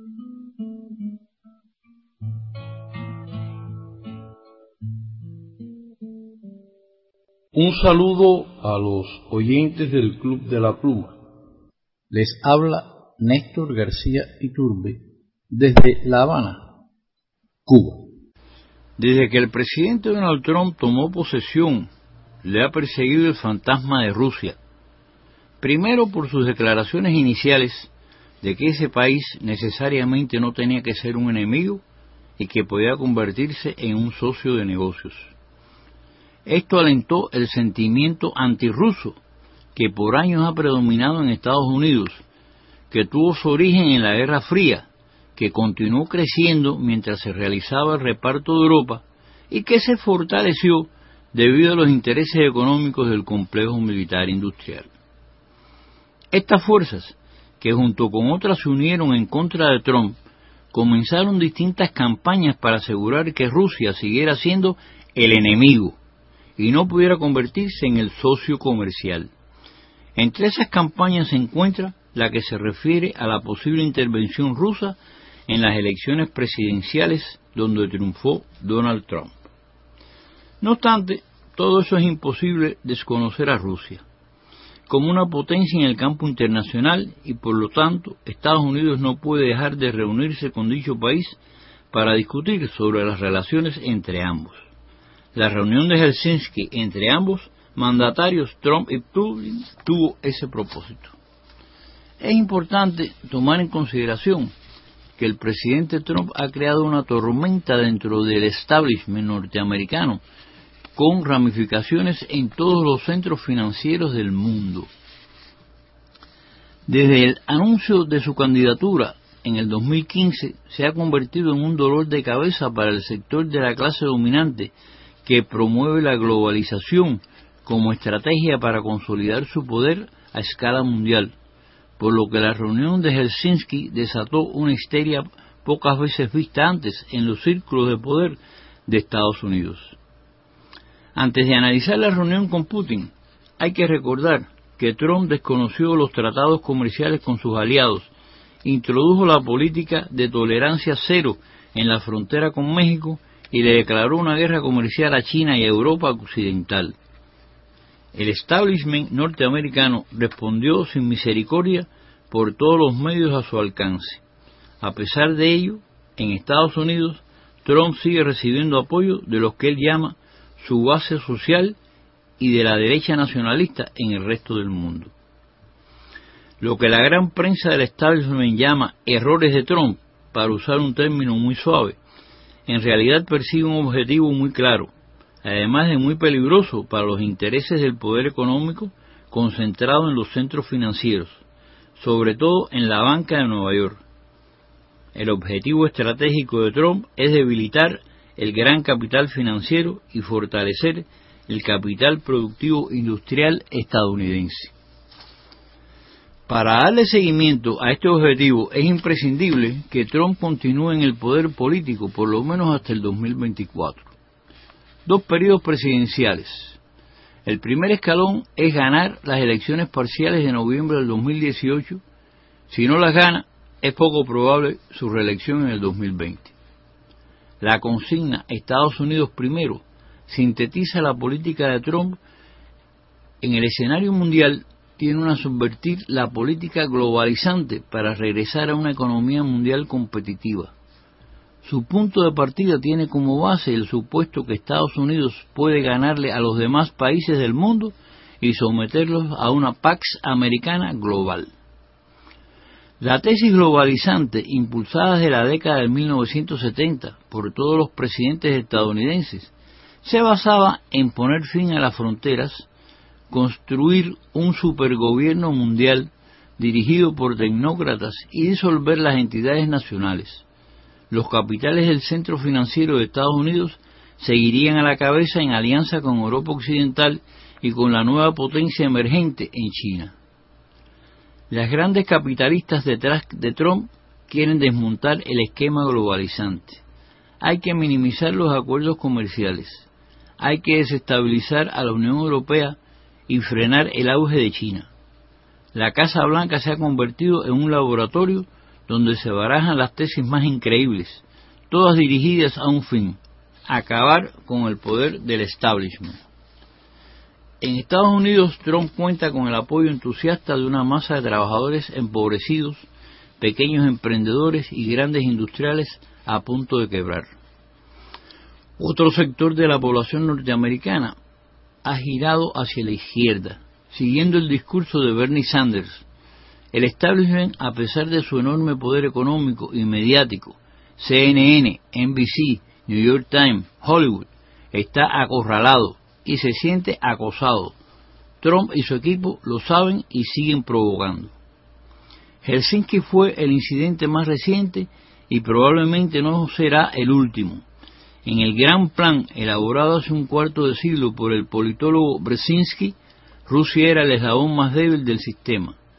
Speaker 18: Un saludo a los oyentes del Club de la Pluma. Les habla Néstor García Iturbe desde La Habana, Cuba. Desde que el presidente Donald Trump tomó posesión, le ha perseguido el fantasma de Rusia. Primero por sus declaraciones iniciales de que ese país necesariamente no tenía que ser un enemigo y que podía convertirse en un socio de negocios. Esto alentó el sentimiento antirruso que por años ha predominado en Estados Unidos, que tuvo su origen en la Guerra Fría, que continuó creciendo mientras se realizaba el reparto de Europa y que se fortaleció debido a los intereses económicos del complejo militar industrial. Estas fuerzas,
Speaker 19: que junto con otras se unieron en contra de Trump, comenzaron distintas campañas para asegurar que Rusia siguiera siendo el enemigo y no pudiera convertirse en el socio comercial. Entre esas campañas se encuentra la que se refiere a la posible intervención rusa en las elecciones presidenciales donde triunfó Donald Trump. No obstante, todo eso es imposible desconocer a Rusia como una potencia en el campo internacional y por lo tanto Estados Unidos no puede dejar de reunirse con dicho país para discutir sobre las relaciones entre ambos. La reunión de Helsinki entre ambos mandatarios, Trump y Putin, tuvo ese propósito. Es importante tomar en consideración que el presidente Trump ha creado una tormenta dentro del establishment norteamericano con ramificaciones en todos los centros financieros del mundo. Desde el anuncio de su candidatura en el 2015 se ha convertido en un dolor de cabeza para el sector de la clase dominante que promueve la globalización como estrategia para consolidar su poder a escala mundial, por lo que la reunión de Helsinki desató una histeria pocas veces vista antes en los círculos de poder de Estados Unidos. Antes de analizar la reunión con Putin, hay que recordar que Trump desconoció los tratados comerciales con sus aliados, introdujo la política de tolerancia cero en la frontera con México y le declaró una guerra comercial a China y a Europa occidental. El establishment norteamericano respondió sin misericordia por todos los medios a su alcance. A pesar de ello, en Estados Unidos, Trump sigue recibiendo apoyo de los que él llama su base social y de la derecha nacionalista en el resto del mundo. Lo que la gran prensa del establishment llama errores de Trump, para usar un término muy suave, en realidad persigue un objetivo muy claro, además de muy peligroso para los intereses del poder económico concentrado en los centros financieros, sobre todo en la banca de Nueva York. El objetivo estratégico de Trump es debilitar el gran capital financiero y fortalecer el capital productivo industrial estadounidense. Para darle seguimiento a este objetivo es imprescindible que Trump continúe en el poder político por lo menos hasta el 2024. 2 periodos presidenciales. El primer escalón es ganar las elecciones parciales de noviembre del 2018. Si no las gana, es poco probable su reelección en el 2020. La consigna Estados Unidos primero sintetiza la política de Trump. En el escenario mundial tiene una subvertir la política globalizante para regresar a una economía mundial competitiva. Su punto de partida tiene como base el supuesto que Estados Unidos puede ganarle a los demás países del mundo y someterlos a una Pax Americana global. La tesis globalizante, impulsada desde la década de 1970 por todos los presidentes estadounidenses, se basaba en poner fin a las fronteras, construir un supergobierno mundial dirigido por tecnócratas y disolver las entidades nacionales. Los capitales del centro financiero de Estados Unidos seguirían a la cabeza en alianza con Europa Occidental y con la nueva potencia emergente en China. Las grandes capitalistas detrás de Trump quieren desmontar el esquema globalizante. Hay que minimizar los acuerdos comerciales. Hay que desestabilizar a la Unión Europea y frenar el auge de China. La Casa Blanca se ha convertido en un laboratorio donde se barajan las tesis más increíbles, todas dirigidas a un fin: acabar con el poder del establishment. En Estados Unidos, Trump cuenta con el apoyo entusiasta de una masa de trabajadores empobrecidos, pequeños emprendedores y grandes industriales a punto de quebrar. Otro sector de la población norteamericana ha girado hacia la izquierda, siguiendo el discurso de Bernie Sanders. El establishment, a pesar de su enorme poder económico y mediático, CNN, NBC, New York Times, Hollywood, está acorralado y se siente acosado. Trump y su equipo lo saben y siguen provocando. Helsinki fue el incidente más reciente y probablemente no será el último. En el gran plan elaborado hace un cuarto de siglo por el politólogo Brzezinski, Rusia era el eslabón más débil del sistema.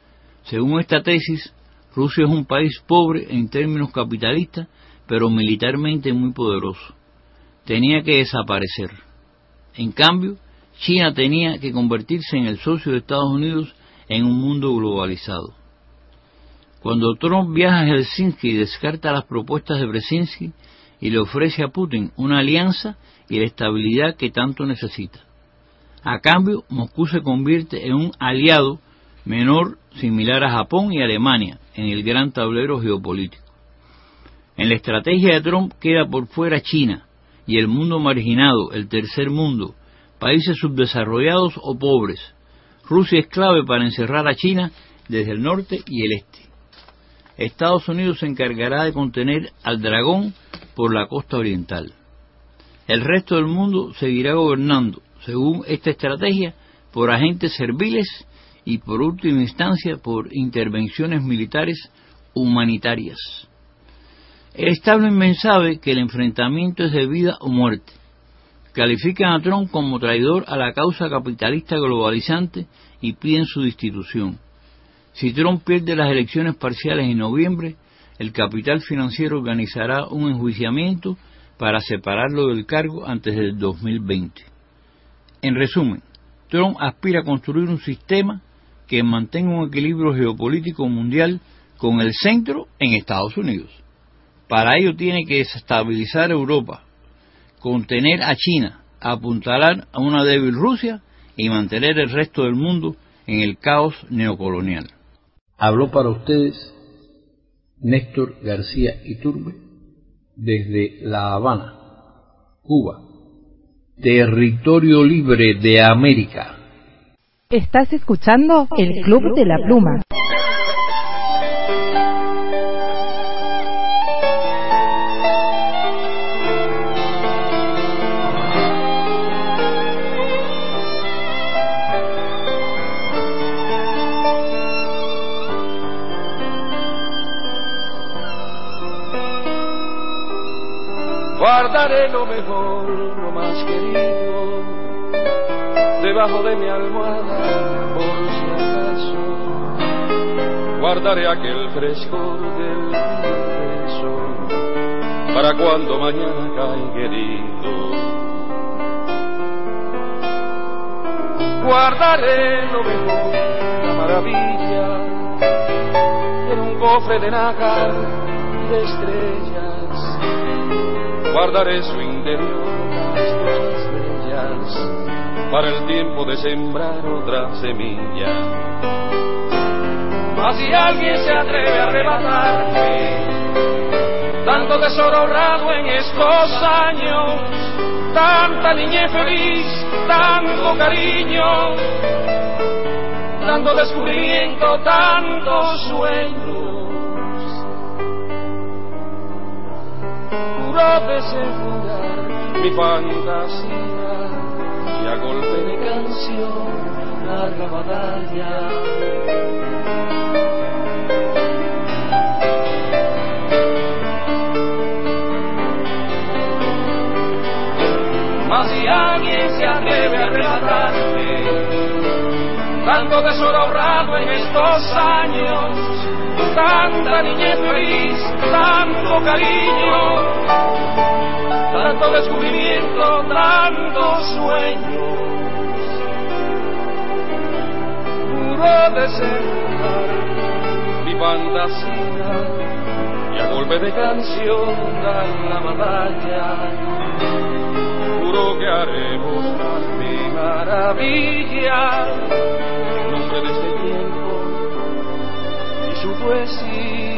Speaker 19: Según esta tesis, Rusia es un país pobre en términos capitalistas, pero militarmente muy poderoso. Tenía que desaparecer. En cambio, China tenía que convertirse en el socio de Estados Unidos en un mundo globalizado. Cuando Trump viaja a Helsinki y descarta las propuestas de Brzezinski y le ofrece a Putin una alianza y la estabilidad que tanto necesita. A cambio, Moscú se convierte en un aliado menor similar a Japón y Alemania en el gran tablero geopolítico. En la estrategia de Trump queda por fuera China y el mundo marginado, el tercer mundo, países subdesarrollados o pobres. Rusia es clave para encerrar a China desde el norte y el este. Estados Unidos se encargará de contener al dragón por la costa oriental. El resto del mundo seguirá gobernando, según esta estrategia, por agentes serviles y por última instancia por intervenciones militares humanitarias. El establishment sabe que el enfrentamiento es de vida o muerte. Califican a Trump como traidor a la causa capitalista globalizante y piden su destitución. Si Trump pierde las elecciones parciales en noviembre, el capital financiero organizará un enjuiciamiento para separarlo del cargo antes del 2020. En resumen, Trump aspira a construir un sistema que mantenga un equilibrio geopolítico mundial con el centro en Estados Unidos. Para ello tiene que desestabilizar Europa, contener a China, apuntalar a una débil Rusia y mantener el resto del mundo en el caos neocolonial.
Speaker 18: Habló para ustedes Néstor García Iturbe desde La Habana, Cuba, territorio libre de América.
Speaker 4: Estás escuchando el Club de la Pluma.
Speaker 6: Guardaré lo mejor, lo más querido, debajo de mi almohada, por si acaso. Guardaré aquel frescor del beso, para cuando mañana caiga herido. Guardaré lo mejor, la maravilla, en un cofre de nácar y de estrellas. Guardaré su interior, las cosas bellas, para el tiempo de sembrar otra semilla. Mas si alguien se atreve a arrebatarme tanto tesoro ahorrado en estos años, tanta niñez feliz, tanto cariño, tanto descubrimiento, tantos sueños, desenfundar mi fantasía y a golpe de canción dar la batalla. Mas si alguien se atreve a arrebatarme tanto tesoro ahorrado en estos años, tanta niñez feliz, tanto cariño, tanto descubrimiento, tantos sueños, juro desenfundar mi fantasía y a golpe de canción dar la batalla. Juro que haremos mi maravilla en nombre de este tiempo y su poesía.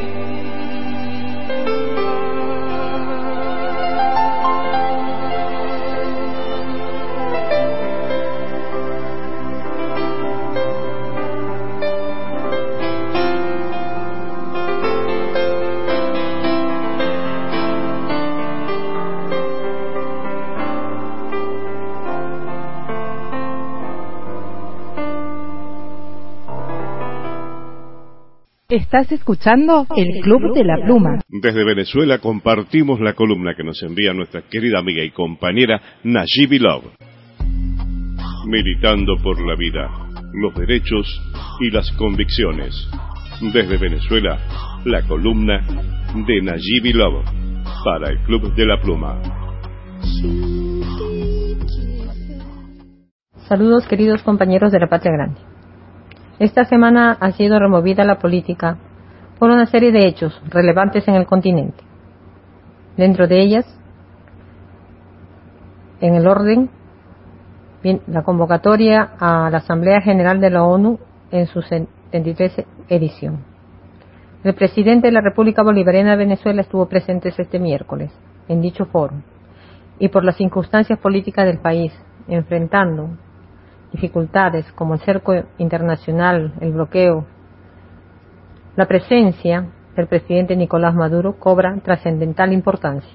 Speaker 4: Estás escuchando el Club de la Pluma.
Speaker 3: Desde Venezuela compartimos la columna que nos envía nuestra querida amiga y compañera Nayibi Love. Militando por la vida, los derechos y las convicciones. Desde Venezuela, la columna de Nayibi Love para el Club de la Pluma.
Speaker 20: Saludos, queridos compañeros de la Patria Grande. Esta semana ha sido removida la política por una serie de hechos relevantes en el continente. Dentro de ellas, en el orden, la convocatoria a la Asamblea General de la ONU en su 73 edición. El presidente de la República Bolivariana de Venezuela estuvo presente este miércoles en dicho foro, y por las circunstancias políticas del país, enfrentando dificultades como el cerco internacional, el bloqueo, la presencia del presidente Nicolás Maduro cobra trascendental importancia.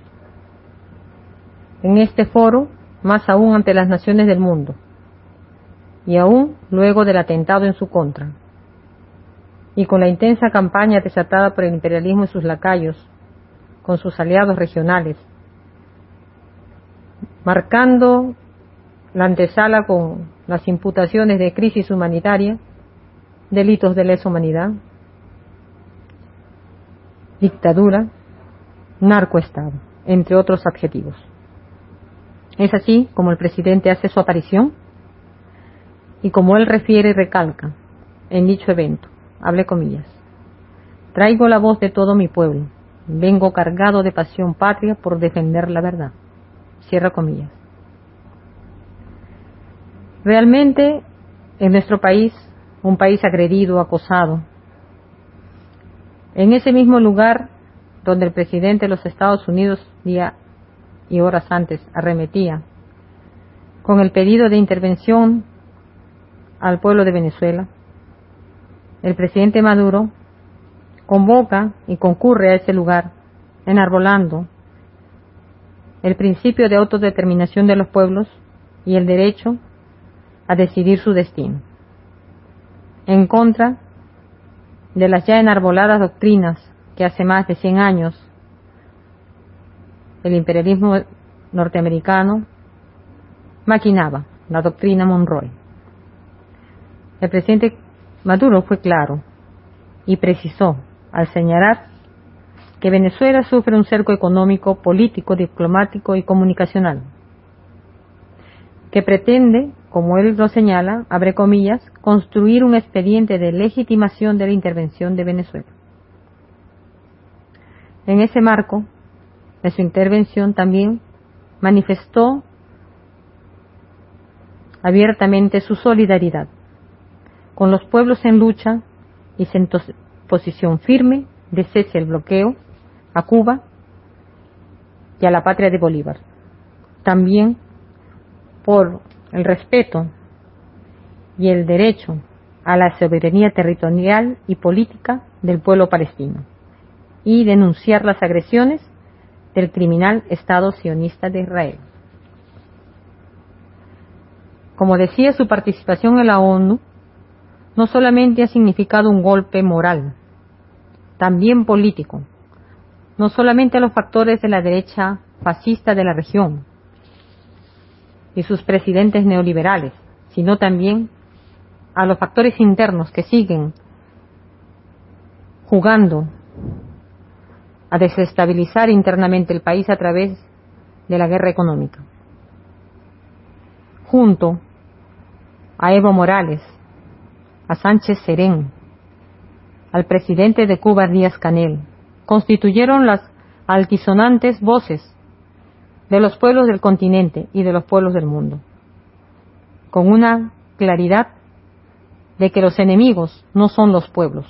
Speaker 20: En este foro, más aún ante las naciones del mundo, y aún luego del atentado en su contra, y con la intensa campaña desatada por el imperialismo y sus lacayos, con sus aliados regionales, marcando la antesala con las imputaciones de crisis humanitaria, delitos de lesa humanidad, dictadura, narcoestado, entre otros adjetivos. Es así como el presidente hace su aparición y como él refiere y recalca en dicho evento, hable comillas: traigo la voz de todo mi pueblo, vengo cargado de pasión patria por defender la verdad, cierra comillas. Realmente, en nuestro país, un país agredido, acosado, en ese mismo lugar donde el presidente de los Estados Unidos, día y horas antes, arremetía con el pedido de intervención al pueblo de Venezuela, el presidente Maduro convoca y concurre a ese lugar, enarbolando el principio de autodeterminación de los pueblos y el derecho a decidir su destino, en contra de las ya enarboladas doctrinas que hace más de 100 años el imperialismo norteamericano maquinaba, la doctrina Monroe. El presidente Maduro fue claro y precisó al señalar que Venezuela sufre un cerco económico, político, diplomático y comunicacional, que pretende, como él lo señala, abre comillas, construir un expediente de legitimación de la intervención de Venezuela. En ese marco, en su intervención también manifestó abiertamente su solidaridad con los pueblos en lucha y sentó posición firme de cese el bloqueo a Cuba y a la patria de Bolívar. También por el respeto y el derecho a la soberanía territorial y política del pueblo palestino, y denunciar las agresiones del criminal Estado sionista de Israel. Como decía, su participación en la ONU no solamente ha significado un golpe moral, también político, no solamente a los factores de la derecha fascista de la región y sus presidentes neoliberales, sino también a los factores internos que siguen jugando a desestabilizar internamente el país a través de la guerra económica. Junto a Evo Morales, a Sánchez Serén, al presidente de Cuba Díaz-Canel, constituyeron las altisonantes voces de los pueblos del continente y de los pueblos del mundo, con una claridad de que los enemigos no son los pueblos,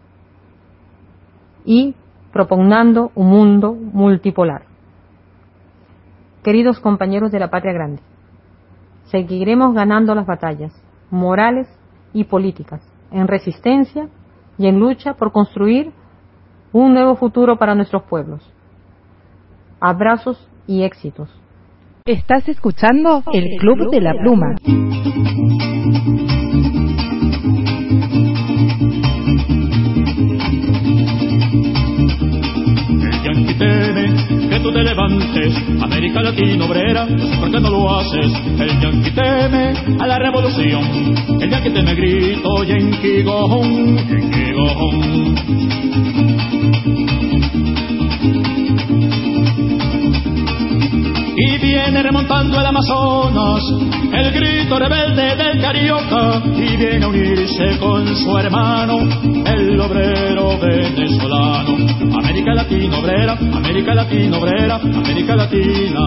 Speaker 20: y propugnando un mundo multipolar. Queridos compañeros de la Patria Grande, seguiremos ganando las batallas morales y políticas, en resistencia y en lucha por construir un nuevo futuro para nuestros pueblos. Abrazos y éxitos.
Speaker 4: Estás escuchando el Club de la Pluma.
Speaker 21: El yanqui teme que tú te levantes, América Latina obrera, ¿por qué no lo haces? voces. El yanqui teme a la revolución, el yanqui teme grito, Yankee go home, Yankee go home. Y viene remontando el Amazonas el grito rebelde del carioca, y viene a unirse con su hermano, el obrero venezolano. América Latina obrera, América Latina obrera, América Latina.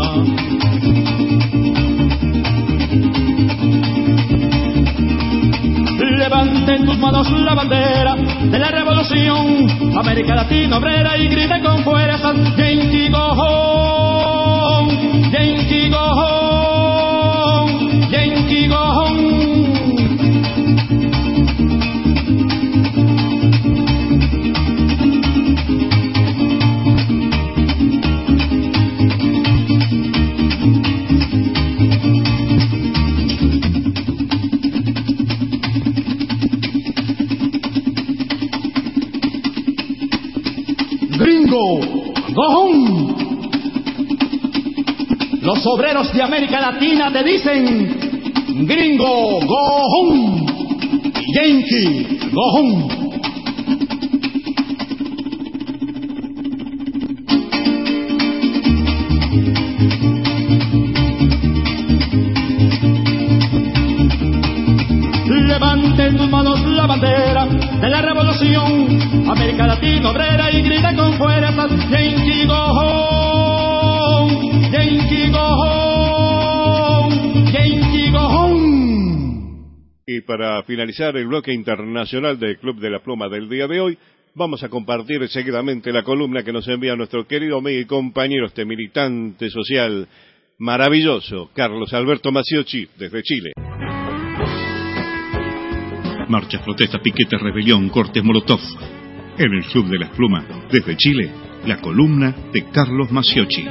Speaker 21: Levanten tus manos la bandera de la revolución, América Latina obrera, y griten con fuerza, Yankee go home, Yankee go home, Yankee go home. Gringo, go home. Los obreros de América Latina te dicen, gringo, go home, Yankee, go home. Levanten tus manos la bandera de la revolución, América Latina obrera, y grita con fuerza, Yankee go home, Yankee go home, Yankee go home.
Speaker 3: Y para finalizar el bloque internacional del Club de la Pluma del día de hoy, vamos a compartir seguidamente la columna que nos envía nuestro querido amigo y compañero, este militante social maravilloso, Carlos Alberto Maciocchi, desde Chile.
Speaker 1: Marchas, protestas, piquetes, rebelión, cortes, molotov. En el Club de las Plumas, desde Chile, la columna de Carlos Maciocchi.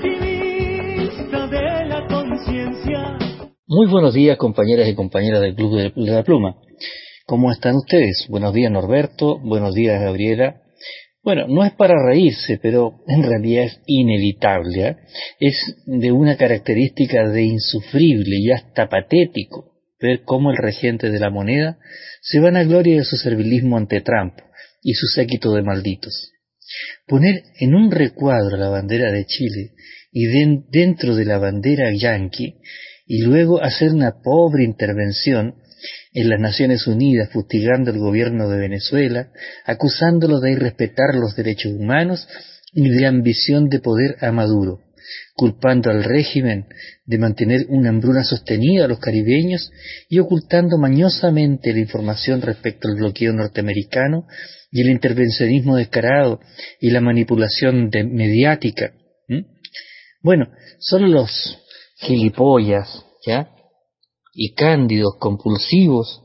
Speaker 22: Muy buenos días, compañeras y compañeras del Club de la Pluma. ¿Cómo están ustedes? Buenos días, Norberto. Buenos días, Gabriela. Bueno, no es para reírse, pero en realidad es inevitable, ¿eh? Es de una característica de insufrible y hasta patético ver cómo el regente de la moneda se vanagloria de su servilismo ante Trump y su séquito de malditos. Poner en un recuadro la bandera de Chile y dentro de la bandera yanqui, y luego hacer una pobre intervención en las Naciones Unidas fustigando al gobierno de Venezuela, acusándolo de irrespetar los derechos humanos y de ambición de poder a Maduro, culpando al régimen de mantener una hambruna sostenida a los caribeños y ocultando mañosamente la información respecto al bloqueo norteamericano y el intervencionismo descarado y la manipulación mediática. Bueno, solo los gilipollas, ¿ya?, y cándidos compulsivos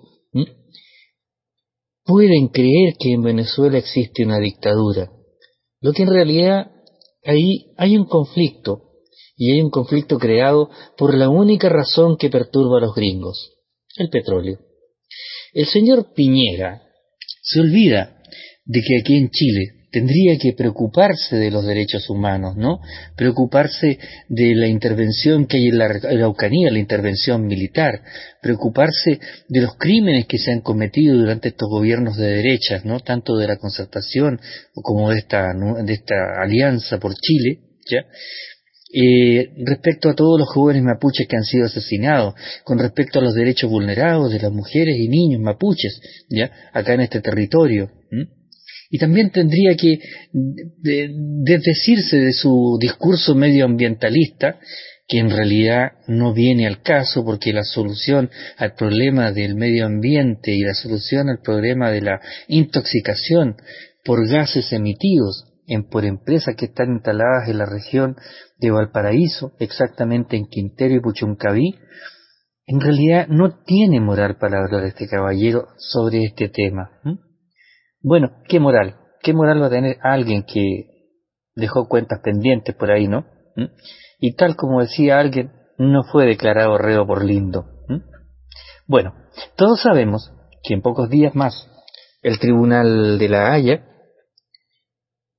Speaker 22: pueden creer que en Venezuela existe una dictadura, lo que en realidad ahí hay un conflicto, y hay un conflicto creado por la única razón que perturba a los gringos: el petróleo. El señor Piñera se olvida de que aquí en Chile tendría que preocuparse de los derechos humanos, ¿no? Preocuparse de la intervención que hay en la Araucanía, la intervención militar, preocuparse de los crímenes que se han cometido durante estos gobiernos de derechas, ¿no? Tanto de la Concertación como de esta alianza por Chile, ¿ya? Respecto a todos los jóvenes mapuches que han sido asesinados, con respecto a los derechos vulnerados de las mujeres y niños mapuches, ¿ya?, acá en este territorio. Y también tendría que desdecirse de su discurso medioambientalista, que en realidad no viene al caso, porque la solución al problema del medio ambiente y la solución al problema de la intoxicación por gases emitidos por empresas que están instaladas en la región de Valparaíso, exactamente en Quintero y Puchuncaví, en realidad no tiene moral para hablar este caballero sobre este tema. Bueno, ¿qué moral? ¿Qué moral va a tener alguien que dejó cuentas pendientes por ahí, no? Y tal como decía alguien, no fue declarado reo por lindo. Bueno, todos sabemos que en pocos días más el Tribunal de La Haya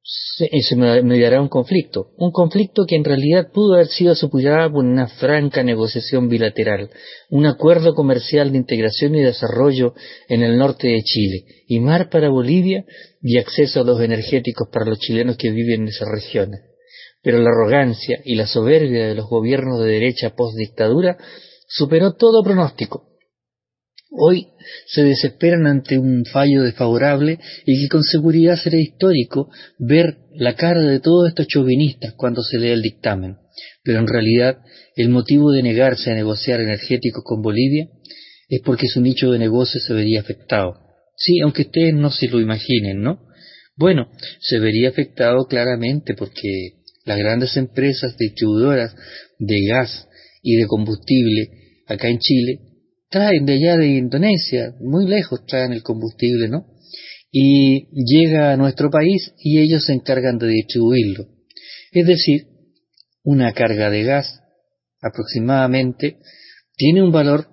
Speaker 22: se mediará un conflicto que en realidad pudo haber sido superado por una franca negociación bilateral, un acuerdo comercial de integración y desarrollo en el norte de Chile, y mar para Bolivia y acceso a los energéticos para los chilenos que viven en esas regiones. Pero la arrogancia y la soberbia de los gobiernos de derecha post-dictadura superó todo pronóstico. Hoy se desesperan ante un fallo desfavorable y que con seguridad será histórico ver la cara de todos estos chauvinistas cuando se lea el dictamen. Pero en realidad el motivo de negarse a negociar energéticos con Bolivia es porque su nicho de negocio se vería afectado. Sí, aunque ustedes no se lo imaginen, ¿no? Bueno, se vería afectado claramente porque las grandes empresas distribuidoras de gas y de combustible acá en Chile traen de allá de Indonesia, muy lejos traen el combustible, ¿no? Y llega a nuestro país y ellos se encargan de distribuirlo. Es decir, una carga de gas aproximadamente tiene un valor,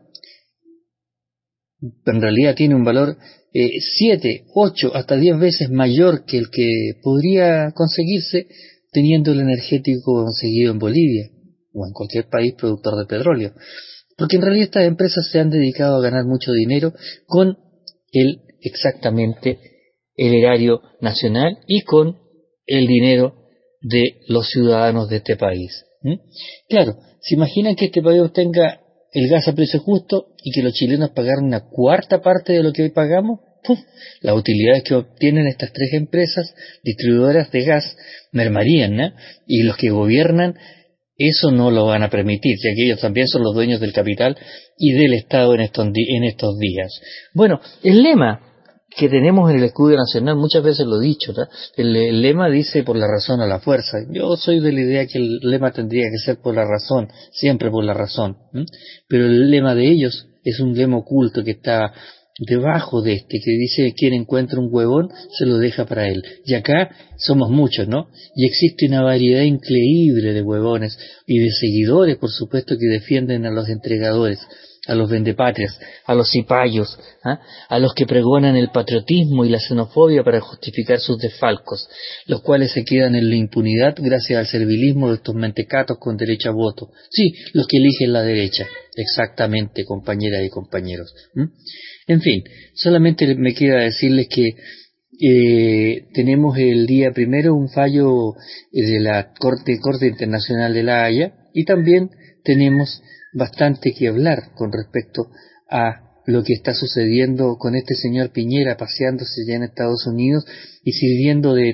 Speaker 22: en realidad tiene un valor 7, 8, hasta 10 veces mayor que el que podría conseguirse teniendo el energético conseguido en Bolivia o en cualquier país productor de petróleo. Porque en realidad estas empresas se han dedicado a ganar mucho dinero con exactamente el erario nacional y con el dinero de los ciudadanos de este país. Claro, ¿se imaginan que este país obtenga el gas a precio justo y que los chilenos pagaran una cuarta parte de lo que hoy pagamos? ¡Puf! Las utilidades que obtienen estas tres empresas distribuidoras de gas mermarían, ¿no? Y los que gobiernan eso no lo van a permitir, ya que ellos también son los dueños del capital y del Estado en estos días. Bueno, el lema que tenemos en el escudo nacional, muchas veces lo he dicho, ¿no? El lema dice por la razón a la fuerza. Yo soy de la idea que el lema tendría que ser por la razón, siempre por la razón. Pero el lema de ellos es un lema oculto que está debajo de que dice quien encuentra un huevón se lo deja para él. Y acá somos muchos, ¿no? Y existe una variedad increíble de huevones y de seguidores, por supuesto, que defienden a los entregadores, a los vendepatrias, a los cipayos, a los que pregonan el patriotismo y la xenofobia para justificar sus desfalcos, los cuales se quedan en la impunidad gracias al servilismo de estos mentecatos con derecho a voto. Sí, los que eligen la derecha. Exactamente, compañeras y compañeros. En fin, solamente me queda decirles que tenemos el día primero un fallo de la Corte Internacional de La Haya y también tenemos bastante que hablar con respecto a lo que está sucediendo con este señor Piñera paseándose ya en Estados Unidos y sirviendo de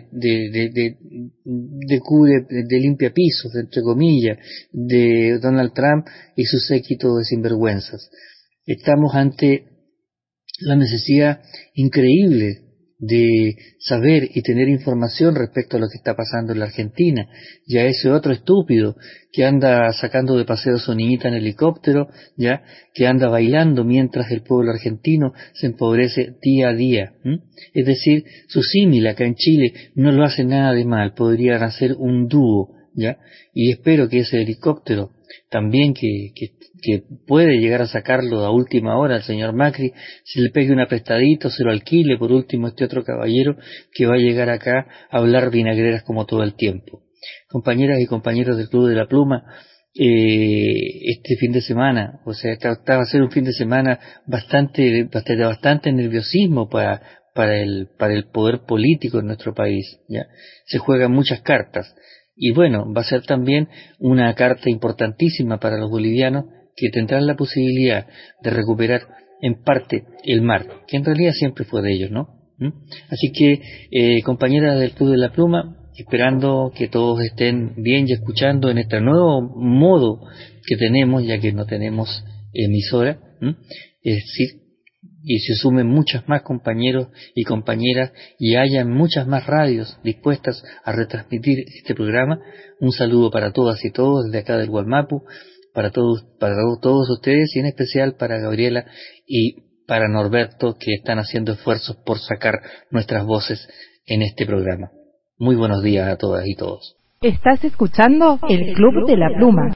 Speaker 22: limpiapisos, entre comillas, de Donald Trump y su séquito de sinvergüenzas. Estamos ante la necesidad increíble de saber y tener información respecto a lo que está pasando en la Argentina. Ya ese otro estúpido que anda sacando de paseo a su niñita en helicóptero, ya que anda bailando mientras el pueblo argentino se empobrece día a día. Es decir, su símil acá en Chile no lo hace nada de mal, podrían hacer un dúo, ya, y espero que ese helicóptero también que puede llegar a sacarlo a última hora al señor Macri, se le pegue un apretadito, se lo alquile por último este otro caballero que va a llegar acá a hablar vinagreras como todo el tiempo. Compañeras y compañeros del Club de la Pluma, este fin de semana, o sea, va a ser un fin de semana bastante nerviosismo para el poder político en nuestro país, ¿ya? Se juegan muchas cartas. Y bueno, va a ser también una carta importantísima para los bolivianos que tendrán la posibilidad de recuperar en parte el mar, que en realidad siempre fue de ellos, ¿no? Así que, compañeras del Club de la Pluma, esperando que todos estén bien y escuchando en este nuevo modo que tenemos, ya que no tenemos emisora, es decir, y se sumen muchos más compañeros y compañeras y hayan muchas más radios dispuestas a retransmitir este programa. Un saludo para todas y todos desde acá del Gualmapu, para todos ustedes y en especial para Gabriela y para Norberto, que están haciendo esfuerzos por sacar nuestras voces en este programa. Muy buenos días a todas y todos.
Speaker 4: Estás escuchando el Club de la Pluma.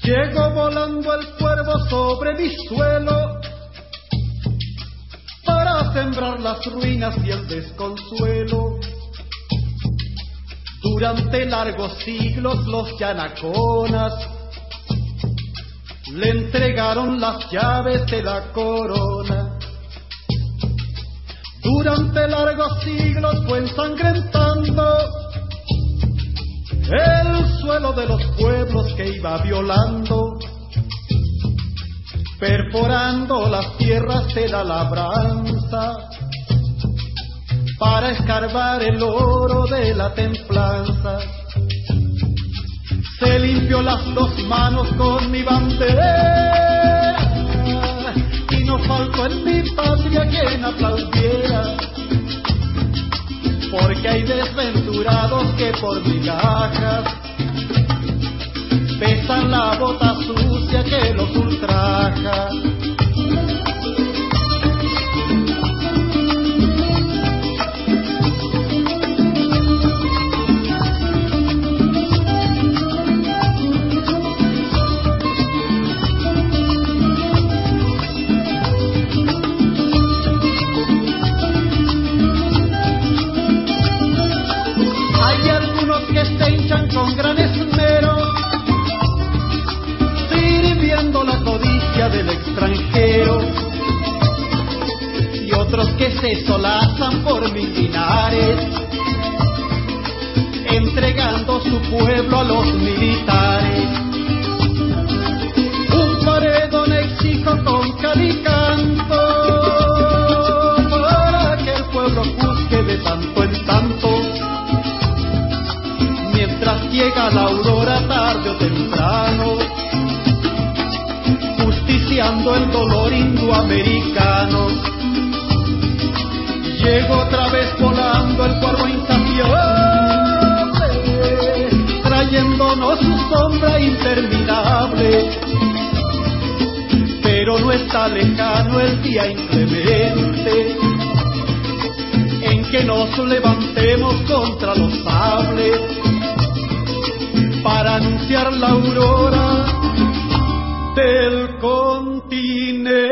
Speaker 5: Llegó volando el cuervo sobre mi suelo para sembrar las ruinas y el desconsuelo. Durante largos siglos los yanaconas le entregaron las llaves de la corona. Durante largos siglos fue ensangrentando el suelo de los pueblos que iba violando, perforando las tierras de la labranza para escarbar el oro de la templanza. Se limpió las dos manos con mi bandera y no faltó en mi patria quien aplaudiera, porque hay desventurados que por migajas besan la bota sucia que los ultraja. Con gran esmero, sirviendo la codicia del extranjero, y otros que se solazan por mil dinares, entregando su pueblo a los militares. Un paredón exijo con calicanto para que el pueblo juzgue de tanto en tanto, mientras llega la aurora tarde o temprano, justiciando el dolor indoamericano. Llega otra vez volando el cuervo insaciable, trayéndonos su sombra interminable, pero no está lejano el día inclemente en que nos levantemos contra los sables para anunciar la aurora del continente.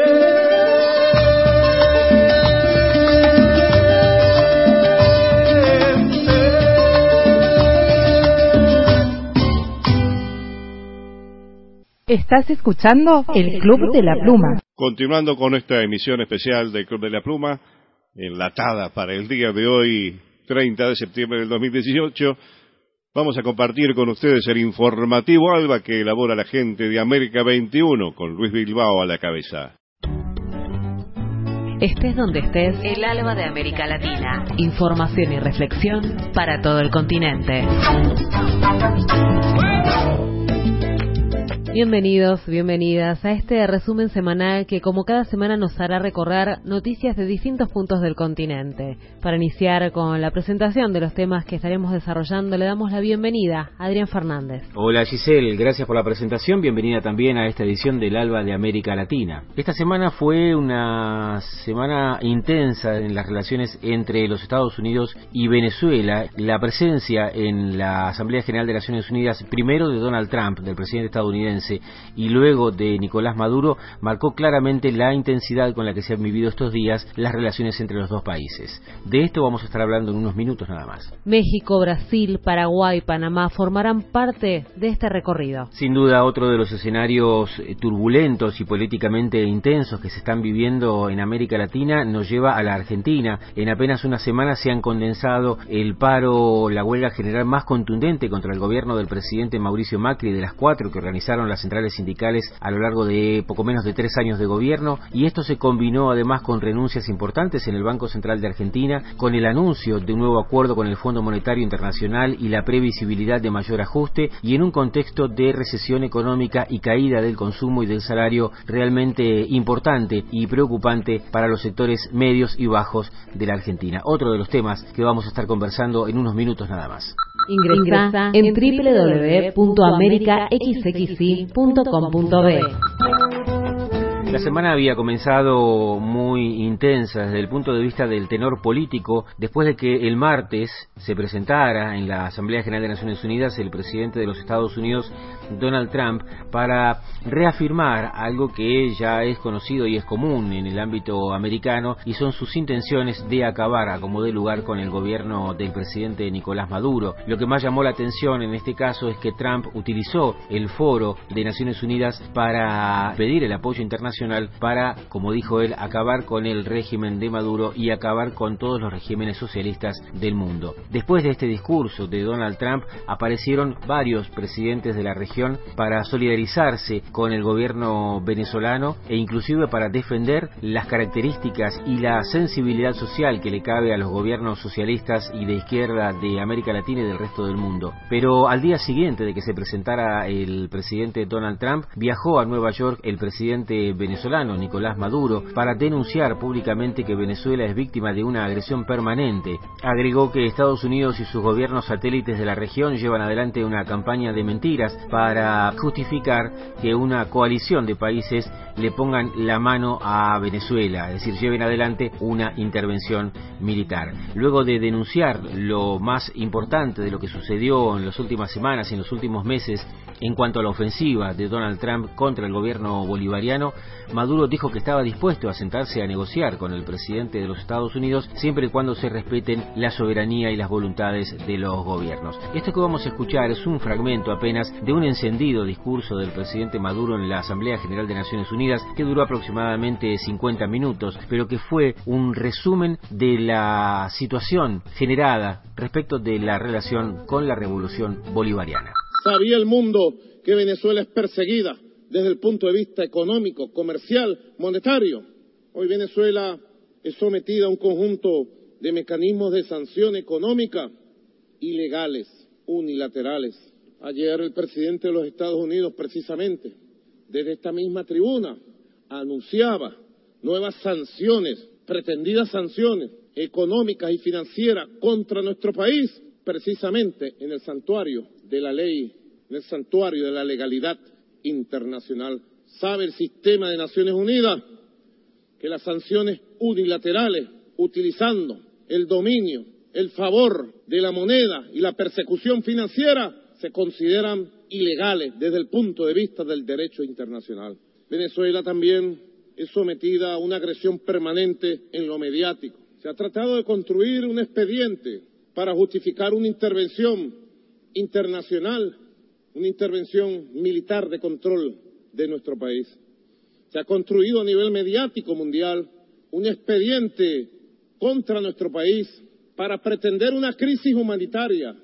Speaker 4: Estás escuchando el Club de la Pluma.
Speaker 3: Continuando con esta emisión especial del Club de la Pluma, enlatada para el día de hoy, 30 de septiembre del 2018, vamos a compartir con ustedes el informativo ALBA que elabora la gente de América 21, con Luis Bilbao a la cabeza.
Speaker 8: Estés donde estés, el ALBA de América Latina. Información y reflexión para todo el continente. Bienvenidos, bienvenidas a este resumen semanal que como cada semana nos hará recorrer noticias de distintos puntos del continente. Para iniciar con la presentación de los temas que estaremos desarrollando, le damos la bienvenida a Adrián Fernández.
Speaker 23: Hola Giselle, gracias por la presentación, bienvenida también a esta edición del ALBA de América Latina. Esta semana fue una semana intensa en las relaciones entre los Estados Unidos y Venezuela. La presencia en la Asamblea General de Naciones Unidas, primero de Donald Trump, del presidente estadounidense, y luego de Nicolás Maduro, marcó claramente la intensidad con la que se han vivido estos días las relaciones entre los dos países. De esto vamos a estar hablando en unos minutos nada más.
Speaker 8: México, Brasil, Paraguay, Panamá formarán parte de este recorrido.
Speaker 23: Sin duda, otro de los escenarios turbulentos y políticamente intensos que se están viviendo en América Latina nos lleva a la Argentina. En apenas una semana se han condensado el paro, la huelga general más contundente contra el gobierno del presidente Mauricio Macri, de las 4 que organizaron las centrales sindicales a lo largo de poco menos de 3 años de gobierno, y esto se combinó además con renuncias importantes en el Banco Central de Argentina, con el anuncio de un nuevo acuerdo con el Fondo Monetario Internacional y la previsibilidad de mayor ajuste, y en un contexto de recesión económica y caída del consumo y del salario realmente importante y preocupante para los sectores medios y bajos de la Argentina. Otro de los temas que vamos a estar conversando en unos minutos nada más.
Speaker 8: Ingresa en www.americaxxi.com.be.
Speaker 23: La semana había comenzado muy intensa desde el punto de vista del tenor político, después de que el martes se presentara en la Asamblea General de Naciones Unidas el presidente de los Estados Unidos, Donald Trump, para reafirmar algo que ya es conocido y es común en el ámbito americano, y son sus intenciones de acabar a como dé lugar con el gobierno del presidente Nicolás Maduro. Lo que más llamó la atención en este caso es que Trump utilizó el foro de Naciones Unidas para pedir el apoyo internacional para, como dijo él, acabar con el régimen de Maduro y acabar con todos los regímenes socialistas del mundo. Después de este discurso de Donald Trump, aparecieron varios presidentes de la región para solidarizarse con el gobierno venezolano e inclusive para defender las características y la sensibilidad social que le cabe a los gobiernos socialistas y de izquierda de América Latina y del resto del mundo. Pero al día siguiente de que se presentara el presidente Donald Trump, viajó a Nueva York el presidente venezolano Nicolás Maduro para denunciar públicamente que Venezuela es víctima de una agresión permanente. Agregó que Estados Unidos y sus gobiernos satélites de la región llevan adelante una campaña de mentiras para justificar que una coalición de países le pongan la mano a Venezuela, es decir, lleven adelante una intervención militar. Luego de denunciar lo más importante de lo que sucedió en las últimas semanas y en los últimos meses en cuanto a la ofensiva de Donald Trump contra el gobierno bolivariano, Maduro dijo que estaba dispuesto a sentarse a negociar con el presidente de los Estados Unidos siempre y cuando se respeten la soberanía y las voluntades de los gobiernos. Esto que vamos a escuchar es un fragmento apenas de un encendido discurso del presidente Maduro en la Asamblea General de Naciones Unidas que duró aproximadamente 50 minutos, pero que fue un resumen de la situación generada respecto de la relación con la revolución bolivariana.
Speaker 2: Sabía el mundo que Venezuela es perseguida desde el punto de vista económico, comercial, monetario. Hoy Venezuela es sometida a un conjunto de mecanismos de sanción económica ilegales, unilaterales. Ayer el presidente de los Estados Unidos, precisamente, desde esta misma tribuna, anunciaba nuevas sanciones, pretendidas sanciones económicas y financieras contra nuestro país, precisamente en el santuario de la ley, en el santuario de la legalidad internacional. Sabe el sistema de Naciones Unidas que las sanciones unilaterales, utilizando el dominio, el favor de la moneda y la persecución financiera, se consideran ilegales desde el punto de vista del derecho internacional. Venezuela también es sometida a una agresión permanente en lo mediático. Se ha tratado de construir un expediente para justificar una intervención internacional, una intervención militar de control de nuestro país. Se ha construido a nivel mediático mundial un expediente contra nuestro país para pretender una crisis humanitaria,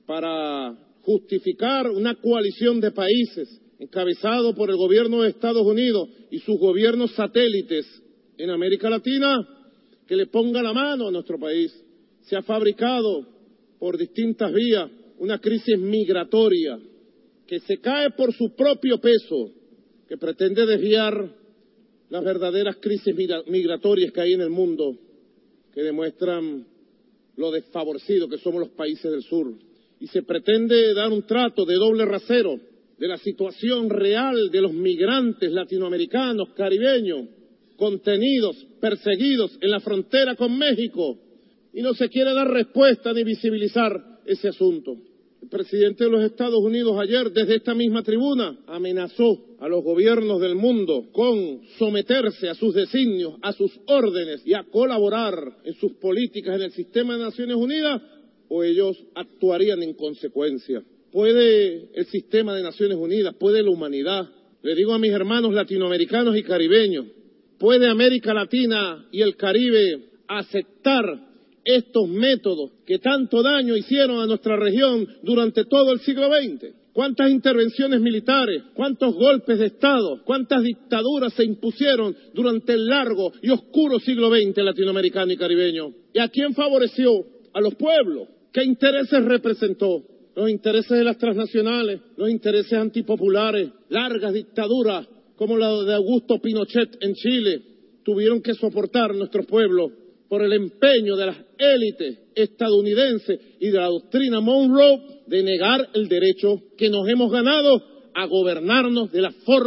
Speaker 2: para justificar una coalición de países encabezado por el gobierno de Estados Unidos y sus gobiernos satélites en América Latina, que le ponga la mano a nuestro país. Se ha fabricado por distintas vías una crisis migratoria que se cae por su propio peso, que pretende desviar las verdaderas crisis migratorias que hay en el mundo, que demuestran lo desfavorecidos que somos los países del sur. Y se pretende dar un trato de doble rasero de la situación real de los migrantes latinoamericanos, caribeños, contenidos, perseguidos en la frontera con México, y no se quiere dar respuesta ni visibilizar ese asunto. El presidente de los Estados Unidos ayer, desde esta misma tribuna, amenazó a los gobiernos del mundo con someterse a sus designios, a sus órdenes y a colaborar en sus políticas en el sistema de Naciones Unidas, o ellos actuarían en consecuencia. ¿Puede el sistema de Naciones Unidas, puede la humanidad, le digo a mis hermanos latinoamericanos y caribeños, puede América Latina y el Caribe aceptar estos métodos que tanto daño hicieron a nuestra región durante todo el siglo XX? ¿Cuántas intervenciones militares, cuántos golpes de Estado, cuántas dictaduras se impusieron durante el largo y oscuro siglo XX latinoamericano y caribeño? ¿Y a quién favoreció? A los pueblos. ¿Qué intereses representó? Los intereses de las transnacionales, los intereses antipopulares, largas dictaduras como la de Augusto Pinochet en Chile, tuvieron que soportar nuestros pueblos por el empeño de las élites estadounidenses y de la doctrina Monroe de negar el derecho que nos hemos ganado a gobernarnos de la forma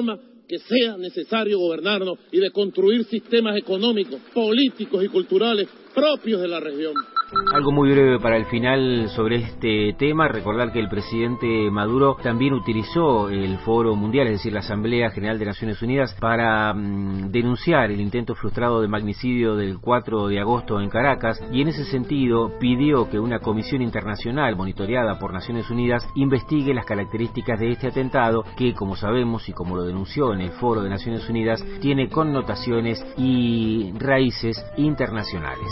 Speaker 2: que sea necesario gobernarnos y de construir sistemas económicos, políticos y culturales propios de la región.
Speaker 23: Algo muy breve para el final sobre este tema, recordar que el presidente Maduro también utilizó el Foro Mundial, es decir, la Asamblea General de Naciones Unidas, para denunciar el intento frustrado de magnicidio del 4 de agosto en Caracas, y en ese sentido pidió que una comisión internacional monitoreada por Naciones Unidas investigue las características de este atentado que, como sabemos y como lo denunció en el Foro de Naciones Unidas, tiene connotaciones y raíces internacionales.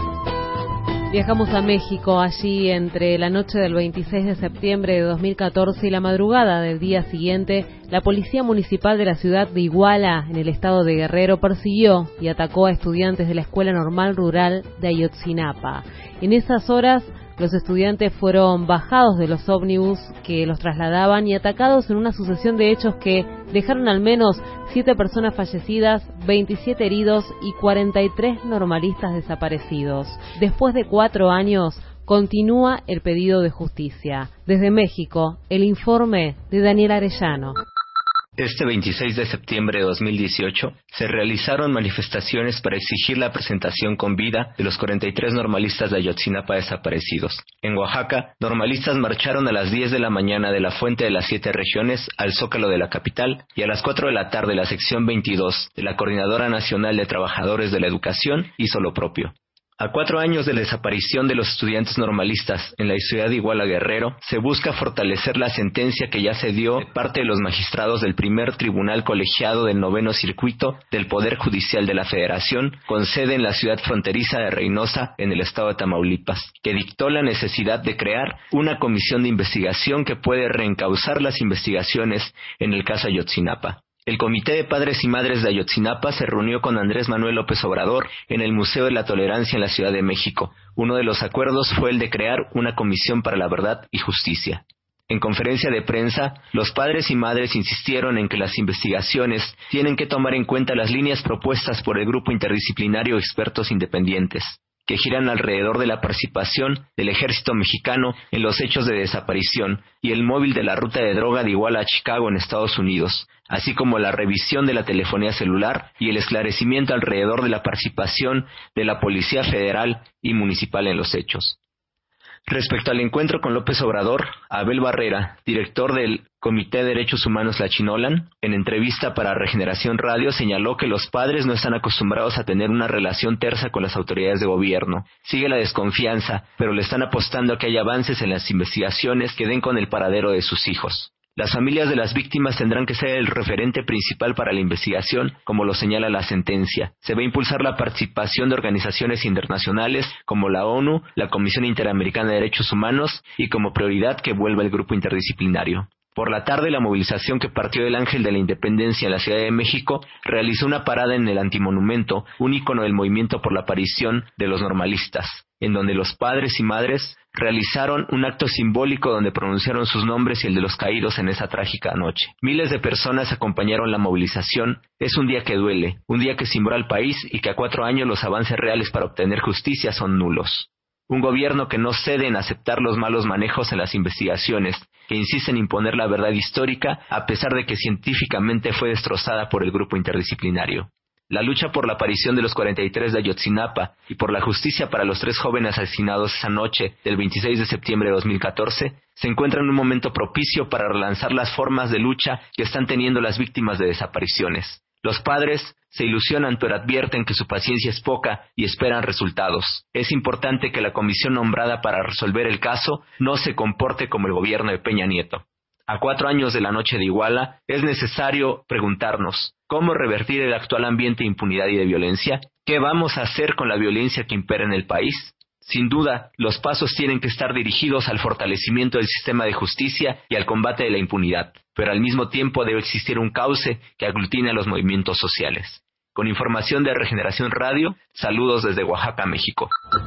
Speaker 8: Viajamos a México. Allí, entre la noche del 26 de septiembre de 2014 y la madrugada del día siguiente, la Policía Municipal de la ciudad de Iguala, en el estado de Guerrero, persiguió y atacó a estudiantes de la Escuela Normal Rural de Ayotzinapa. En esas horas, los estudiantes fueron bajados de los ómnibus que los trasladaban y atacados en una sucesión de hechos que dejaron al menos 7 personas fallecidas, 27 heridos y 43 normalistas desaparecidos. Después de 4 años, continúa el pedido de justicia. Desde México, el informe de Daniel Arellano.
Speaker 7: Este 26 de septiembre de 2018 se realizaron manifestaciones para exigir la presentación con vida de los 43 normalistas de Ayotzinapa desaparecidos. En Oaxaca, normalistas marcharon a las 10 de la mañana de la Fuente de las 7 Regiones al Zócalo de la capital y a las 4 de la tarde la sección 22 de la Coordinadora Nacional de Trabajadores de la Educación hizo lo propio. A 4 años de la desaparición de los estudiantes normalistas en la ciudad de Iguala, Guerrero, se busca fortalecer la sentencia que ya se dio de parte de los magistrados del primer tribunal colegiado del 9º Circuito del Poder Judicial de la Federación, con sede en la ciudad fronteriza de Reynosa, en el estado de Tamaulipas, que dictó la necesidad de crear una comisión de investigación que puede reencauzar las investigaciones en el caso Ayotzinapa. El Comité de Padres y Madres de Ayotzinapa se reunió con Andrés Manuel López Obrador en el Museo de la Tolerancia en la Ciudad de México. Uno de los acuerdos fue el de crear una comisión para la verdad y justicia. En conferencia de prensa, los padres y madres insistieron en que las investigaciones tienen que tomar en cuenta las líneas propuestas por el Grupo Interdisciplinario de Expertos Independientes, que giran alrededor de la participación del ejército mexicano en los hechos de desaparición y el móvil de la ruta de droga de Iguala a Chicago en Estados Unidos, así como la revisión de la telefonía celular y el esclarecimiento alrededor de la participación de la Policía Federal y Municipal en los hechos. Respecto al encuentro con López Obrador, Abel Barrera, director del Comité de Derechos Humanos La Chinolan, en entrevista para Regeneración Radio señaló que los padres no están acostumbrados a tener una relación tersa con las autoridades de gobierno. Sigue la desconfianza, pero le están apostando a que haya avances en las investigaciones que den con el paradero de sus hijos. Las familias de las víctimas tendrán que ser el referente principal para la investigación, como lo señala la sentencia. Se va a impulsar la participación de organizaciones internacionales como la ONU, la Comisión Interamericana de Derechos Humanos y como prioridad que vuelva el grupo interdisciplinario. Por la tarde, la movilización que partió del Ángel de la Independencia en la Ciudad de México realizó una parada en el Antimonumento, un ícono del movimiento por la aparición de los normalistas, en donde los padres y madres realizaron un acto simbólico donde pronunciaron sus nombres y el de los caídos en esa trágica noche. Miles de personas acompañaron la movilización. Es un día que duele, un día que cimbró al país y que a 4 años los avances reales para obtener justicia son nulos. Un gobierno que no cede en aceptar los malos manejos en las investigaciones, que insiste en imponer la verdad histórica a pesar de que científicamente fue destrozada por el grupo interdisciplinario. La lucha por la aparición de los 43 de Ayotzinapa y por la justicia para los 3 jóvenes asesinados esa noche del 26 de septiembre de 2014 se encuentra en un momento propicio para relanzar las formas de lucha que están teniendo las víctimas de desapariciones. Los padres se ilusionan pero advierten que su paciencia es poca y esperan resultados. Es importante que la comisión nombrada para resolver el caso no se comporte como el gobierno de Peña Nieto. A 4 años de la noche de Iguala, es necesario preguntarnos, ¿cómo revertir el actual ambiente de impunidad y de violencia? ¿Qué vamos a hacer con la violencia que impera en el país? Sin duda, los pasos tienen que estar dirigidos al fortalecimiento del sistema de justicia y al combate de la impunidad, pero al mismo tiempo debe existir un cauce que aglutine a los movimientos sociales. Con información de Regeneración Radio, saludos desde Oaxaca, México.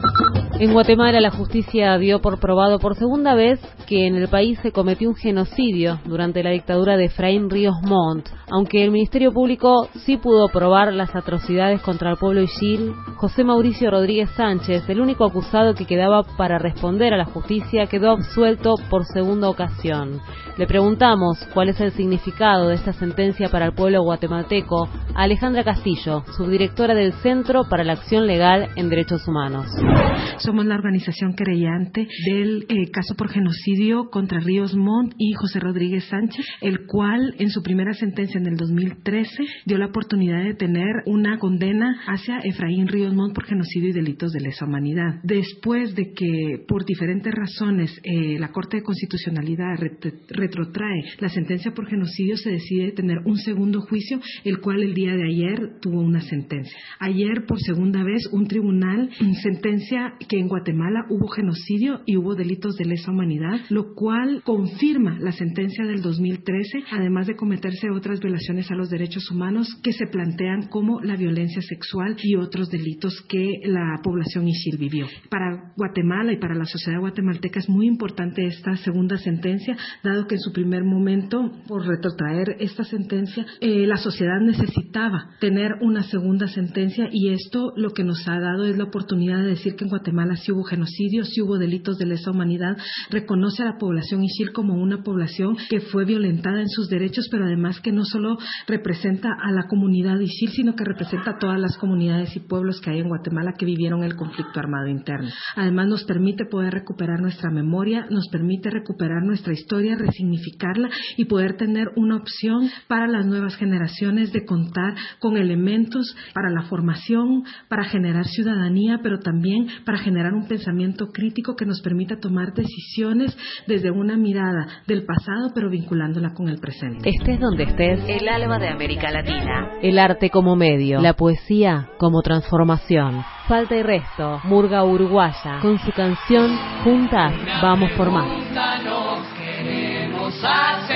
Speaker 8: En Guatemala, la justicia dio por probado por segunda vez que en el país se cometió un genocidio durante la dictadura de Efraín Ríos Montt. Aunque el Ministerio Público sí pudo probar las atrocidades contra el pueblo ixil, José Mauricio Rodríguez Sánchez, el único acusado que quedaba para responder a la justicia, quedó absuelto por segunda ocasión. Le preguntamos cuál es el significado de esta sentencia para el pueblo guatemalteco a Alejandra Castillo, subdirectora del Centro para la Acción Legal en Derechos Humanos.
Speaker 9: Somos la organización querellante del caso por genocidio contra Ríos Montt y José Rodríguez Sánchez, el cual en su primera sentencia en el 2013 dio la oportunidad de tener una condena hacia Efraín Ríos Montt por genocidio y delitos de lesa humanidad. Después de que por diferentes razones la Corte de Constitucionalidad retrotrae la sentencia por genocidio, se decide tener un segundo juicio, el cual el día de ayer tuvo una sentencia. Ayer, por segunda vez, un tribunal sentencia que en Guatemala hubo genocidio y hubo delitos de lesa humanidad, lo cual confirma la sentencia del 2013, además de cometerse otras violaciones a los derechos humanos que se plantean como la violencia sexual y otros delitos que la población ixil vivió. Para Guatemala y para la sociedad guatemalteca es muy importante esta segunda sentencia, dado que en su primer momento, por retrotraer esta sentencia, la sociedad necesitaba tener una segunda sentencia, y esto lo que nos ha dado es la oportunidad de decir que en Guatemala sí hubo genocidio, sí hubo delitos de lesa humanidad, reconoce a la población ixil como una población que fue violentada en sus derechos, pero además que no solo representa a la comunidad ixil, sino que representa a todas las comunidades y pueblos que hay en Guatemala que vivieron el conflicto armado interno. Además nos permite poder recuperar nuestra memoria, nos permite recuperar nuestra historia, resignificarla y poder tener una opción para las nuevas generaciones de contar con elementos para la formación, para generar ciudadanía, pero también para generar un pensamiento crítico que nos permita tomar decisiones desde una mirada del pasado, pero vinculándola con el presente.
Speaker 8: Estés donde estés,
Speaker 17: El alma de América Latina.
Speaker 8: el arte como medio, la poesía como transformación. Falta y resto, Murga Uruguaya, con su canción Juntas vamos por más.
Speaker 6: Nos queremos hacer.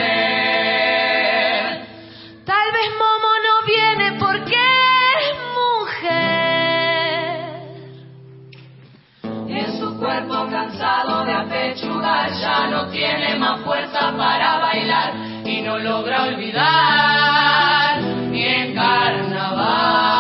Speaker 6: Tal vez Momo no viene porque es mujer. Y en su cuerpo cansado de apechugar ya no tiene más fuerza para bailar y no logra olvidar ni en carnaval.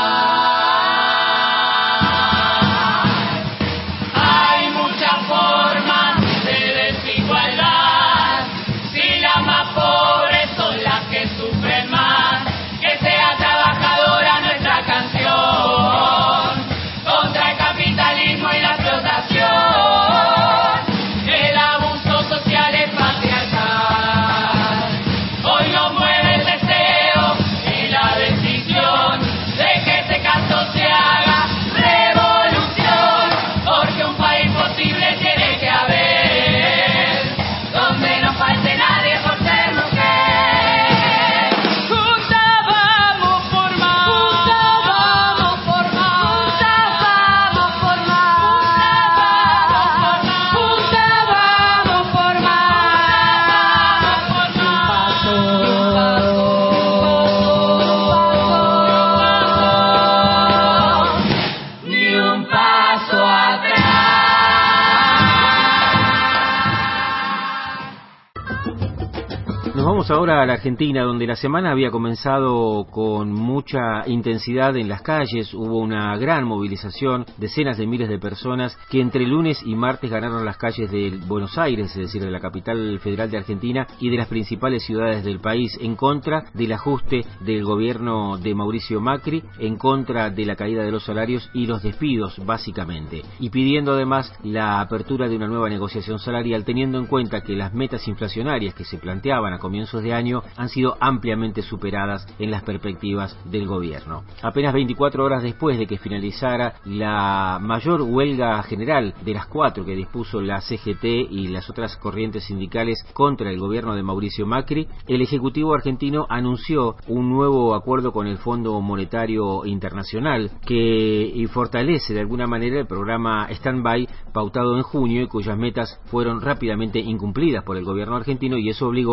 Speaker 23: Ahora a la Argentina, donde la semana había comenzado con mucha intensidad en las calles. Hubo una gran movilización, decenas de miles de personas que entre lunes y martes ganaron las calles de Buenos Aires, es decir, de la capital federal de Argentina y de las principales ciudades del país, en contra del ajuste del gobierno de Mauricio Macri, en contra de la caída de los salarios y los despidos, básicamente, y pidiendo además la apertura de una nueva negociación salarial, teniendo en cuenta que las metas inflacionarias que se planteaban a comienzos de año han sido ampliamente superadas en las perspectivas del gobierno. Apenas 24 horas después de que finalizara la mayor huelga general de las 4 que dispuso la CGT y las otras corrientes sindicales contra el gobierno de Mauricio Macri, el Ejecutivo argentino anunció un nuevo acuerdo con el Fondo Monetario Internacional que fortalece de alguna manera el programa Stand-by pautado en junio y cuyas metas fueron rápidamente incumplidas por el gobierno argentino, y eso obligó a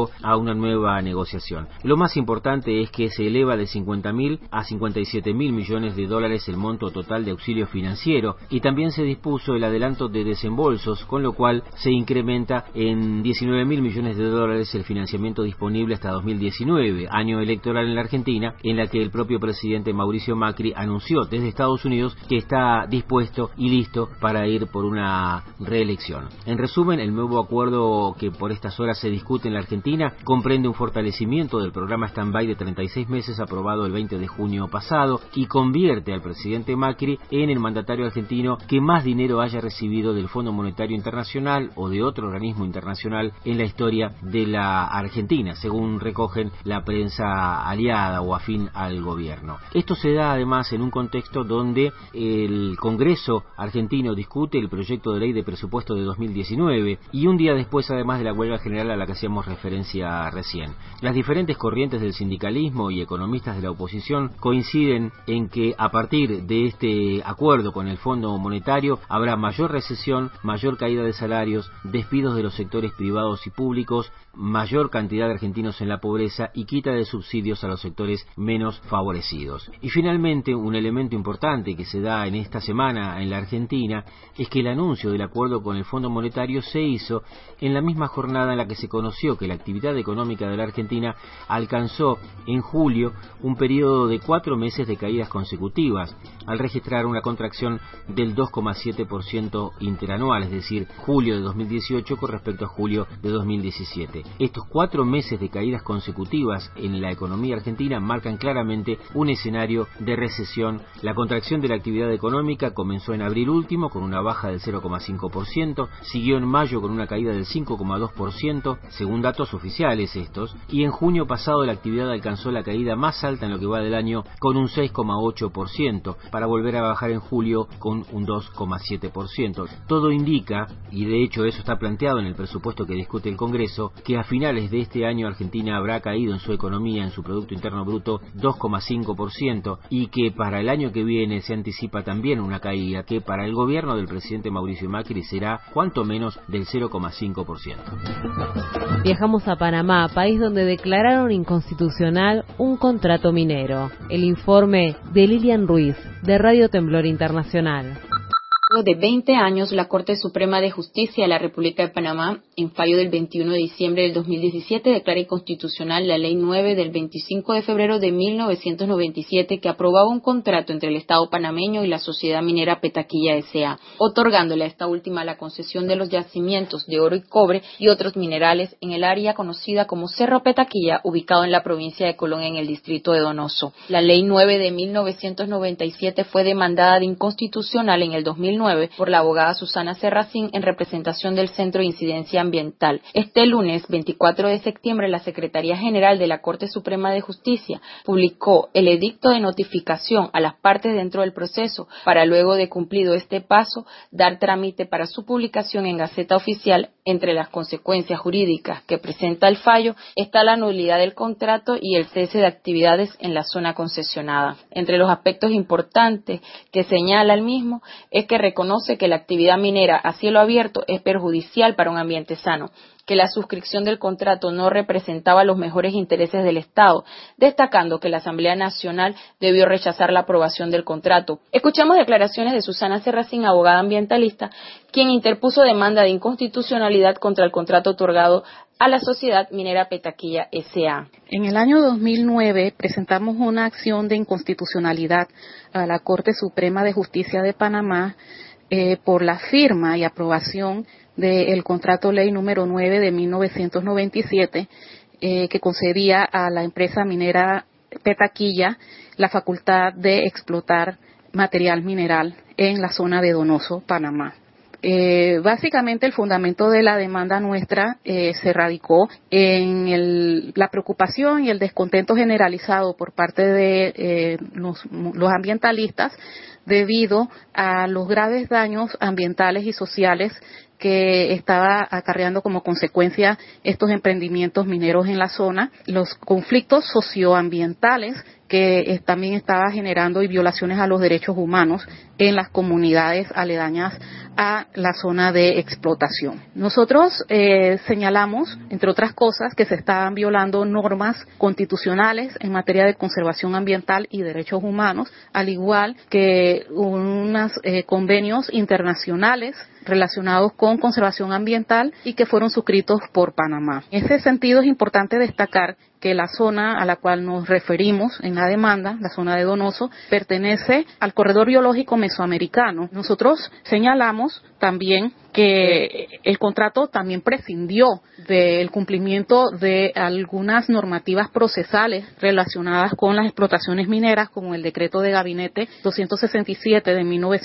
Speaker 23: una nueva negociación. Lo más importante es que se eleva de 50.000 a 57.000 millones de dólares el monto total de auxilio financiero, y también se dispuso el adelanto de desembolsos, con lo cual se incrementa en 19.000 millones de dólares el financiamiento disponible hasta 2019, año electoral en la Argentina, en la que el propio presidente Mauricio Macri anunció desde Estados Unidos que está dispuesto y listo para ir por una reelección. En resumen, el nuevo acuerdo que por estas horas se discute en la Argentina comprende un fortalecimiento del programa stand-by de 36 meses aprobado el 20 de junio pasado y convierte al presidente Macri en el mandatario argentino que más dinero haya recibido del Fondo Monetario Internacional o de otro organismo internacional en la historia de la Argentina, según recogen la prensa aliada o afín al gobierno. Esto se da además en un contexto donde el Congreso argentino discute el proyecto de ley de presupuesto de 2019 y un día después además de la huelga general a la que hacíamos referencia recién. Las diferentes corrientes del sindicalismo y economistas de la oposición coinciden en que a partir de este acuerdo con el Fondo Monetario habrá mayor recesión, mayor caída de salarios, despidos de los sectores privados y públicos, mayor cantidad de argentinos en la pobreza y quita de subsidios a los sectores menos favorecidos. Y finalmente, un elemento importante que se da en esta semana en la Argentina es que el anuncio del acuerdo con el Fondo Monetario se hizo en la misma jornada en la que se conoció que la actividad económica de la Argentina alcanzó en julio un periodo de 4 meses de caídas consecutivas, al registrar una contracción del 2,7% interanual, es decir, julio de 2018 con respecto a julio de 2017. Estos 4 meses de caídas consecutivas en la economía argentina marcan claramente un escenario de recesión. La contracción de la actividad económica comenzó en abril último con una baja del 0,5%, siguió en mayo con una caída del 5,2%, según datos oficiales estos, y en junio pasado la actividad alcanzó la caída más alta en lo que va del año con un 6,8%, para volver a bajar en julio con un 2,7%. Todo indica, y de hecho eso está planteado en el presupuesto que discute el Congreso, que a finales de este año Argentina habrá caído en su economía, en su Producto Interno Bruto, 2,5%, y que para el año que viene se anticipa también una caída que para el gobierno del presidente Mauricio Macri será cuanto menos del 0,5%.
Speaker 8: Viajamos a Panamá, país donde declararon inconstitucional un contrato minero. El informe de Lilian Ruiz, de Radio Temblor Internacional.
Speaker 10: Luego de 20 años, la Corte Suprema de Justicia de la República de Panamá, en fallo del 21 de diciembre del 2017, declara inconstitucional la Ley 9 del 25 de febrero de 1997 que aprobaba un contrato entre el Estado panameño y la sociedad minera Petaquilla S.A., otorgándole a esta última la concesión de los yacimientos de oro y cobre y otros minerales en el área conocida como Cerro Petaquilla, ubicado en la provincia de Colón en el distrito de Donoso. La Ley 9 de 1997 fue demandada de inconstitucional en el 2009 por la abogada Susana Serracín en representación del Centro de Incidencia Ambiental. Este lunes, 24 de septiembre, la Secretaría General de la Corte Suprema de Justicia publicó el edicto de notificación a las partes dentro del proceso para, luego de cumplido este paso, dar trámite para su publicación en Gaceta Oficial. Entre las consecuencias jurídicas que presenta el fallo está la nulidad del contrato y el cese de actividades en la zona concesionada. Entre los aspectos importantes que señala el mismo es que reconoce que la actividad minera a cielo abierto es perjudicial para un ambiente sano, que la suscripción del contrato no representaba los mejores intereses del Estado, destacando que la Asamblea Nacional debió rechazar la aprobación del contrato. Escuchamos declaraciones de Susana Serracín, abogada ambientalista, quien interpuso demanda de inconstitucionalidad contra el contrato otorgado a la sociedad minera Petaquilla S.A.
Speaker 11: En el año 2009 presentamos una acción de inconstitucionalidad a la Corte Suprema de Justicia de Panamá por la firma y aprobación del contrato ley número 9 de 1997 que concedía a la empresa minera Petaquilla la facultad de explotar material mineral en la zona de Donoso, Panamá. Básicamente el fundamento de la demanda nuestra se radicó en la preocupación y el descontento generalizado por parte de los ambientalistas debido a los graves daños ambientales y sociales que estaba acarreando como consecuencia estos emprendimientos mineros en la zona, los conflictos socioambientales que también estaba generando violaciones a los derechos humanos en las comunidades aledañas a la zona de explotación. Nosotros señalamos, entre otras cosas, que se estaban violando normas constitucionales en materia de conservación ambiental y derechos humanos, al igual que unos convenios internacionales relacionados con conservación ambiental y que fueron suscritos por Panamá. En ese sentido es importante destacar que la zona a la cual nos referimos en la demanda, la zona de Donoso, pertenece al corredor biológico mesoamericano. Nosotros señalamos también que el contrato también prescindió del cumplimiento de algunas normativas procesales relacionadas con las explotaciones mineras, como el decreto de gabinete 267 de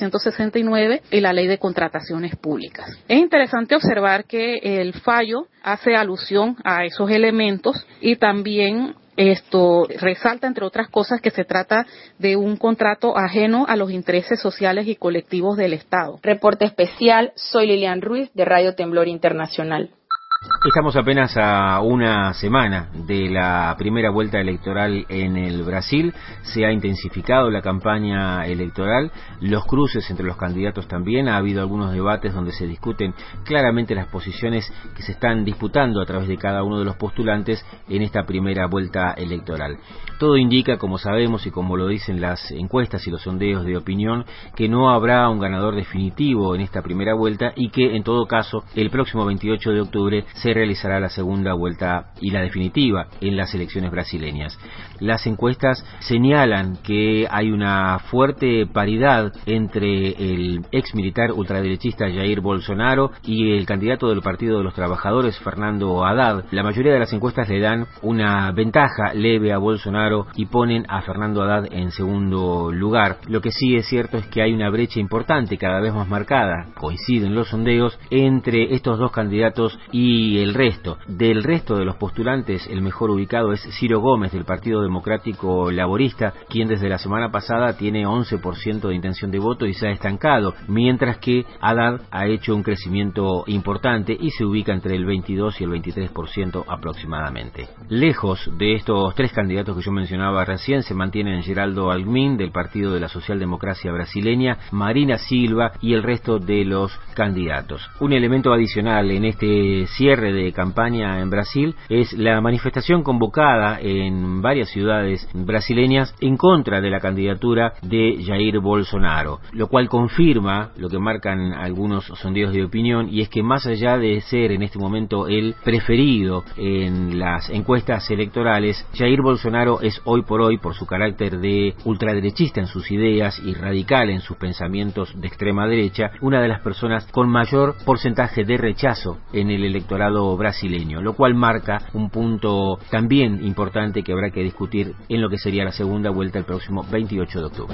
Speaker 11: 1969 y la ley de contrataciones públicas. Es interesante observar que el fallo hace alusión a esos elementos y también esto resalta, entre otras cosas, que se trata de un contrato ajeno a los intereses sociales y colectivos del Estado.
Speaker 10: Reporte especial, soy Lilian Ruiz de Radio Temblor Internacional.
Speaker 23: Estamos apenas a una semana de la primera vuelta electoral en el Brasil. Se ha intensificado la campaña electoral, los cruces entre los candidatos también. Ha habido algunos debates donde se discuten claramente las posiciones que se están disputando a través de cada uno de los postulantes en esta primera vuelta electoral. Todo indica, como sabemos y como lo dicen las encuestas y los sondeos de opinión, que no habrá un ganador definitivo en esta primera vuelta y que, en todo caso, el próximo 28 de octubre se realizará la segunda vuelta y la definitiva en las elecciones brasileñas. Las encuestas señalan que hay una fuerte paridad entre el ex militar ultraderechista Jair Bolsonaro y el candidato del Partido de los Trabajadores, Fernando Haddad. La mayoría de las encuestas le dan una ventaja leve a Bolsonaro y ponen a Fernando Haddad en segundo lugar. Lo que sí es cierto es que hay una brecha importante, cada vez más marcada, coinciden los sondeos, entre estos dos candidatos y el resto. Del resto de los postulantes, el mejor ubicado es Ciro Gómez, del Partido Democrático Laborista, quien desde la semana pasada tiene 11% de intención de voto y se ha estancado, mientras que Haddad ha hecho un crecimiento importante y se ubica entre el 22 y el 23% aproximadamente. Lejos de estos tres candidatos que yo mencionaba recién, se mantienen Geraldo Alckmin, del Partido de la Socialdemocracia Brasileña, Marina Silva y el resto de los candidatos. Un elemento adicional en este cierre de campaña en Brasil es la manifestación convocada en varias ciudades brasileñas en contra de la candidatura de Jair Bolsonaro, lo cual confirma lo que marcan algunos sondeos de opinión, y es que más allá de ser en este momento el preferido en las encuestas electorales, Jair Bolsonaro es hoy por hoy, por su carácter de ultraderechista en sus ideas y radical en sus pensamientos de extrema derecha, una de las personas con mayor porcentaje de rechazo en el electorado brasileño, lo cual marca un punto también importante que habrá que discutir en lo que sería la segunda vuelta el próximo 28 de octubre.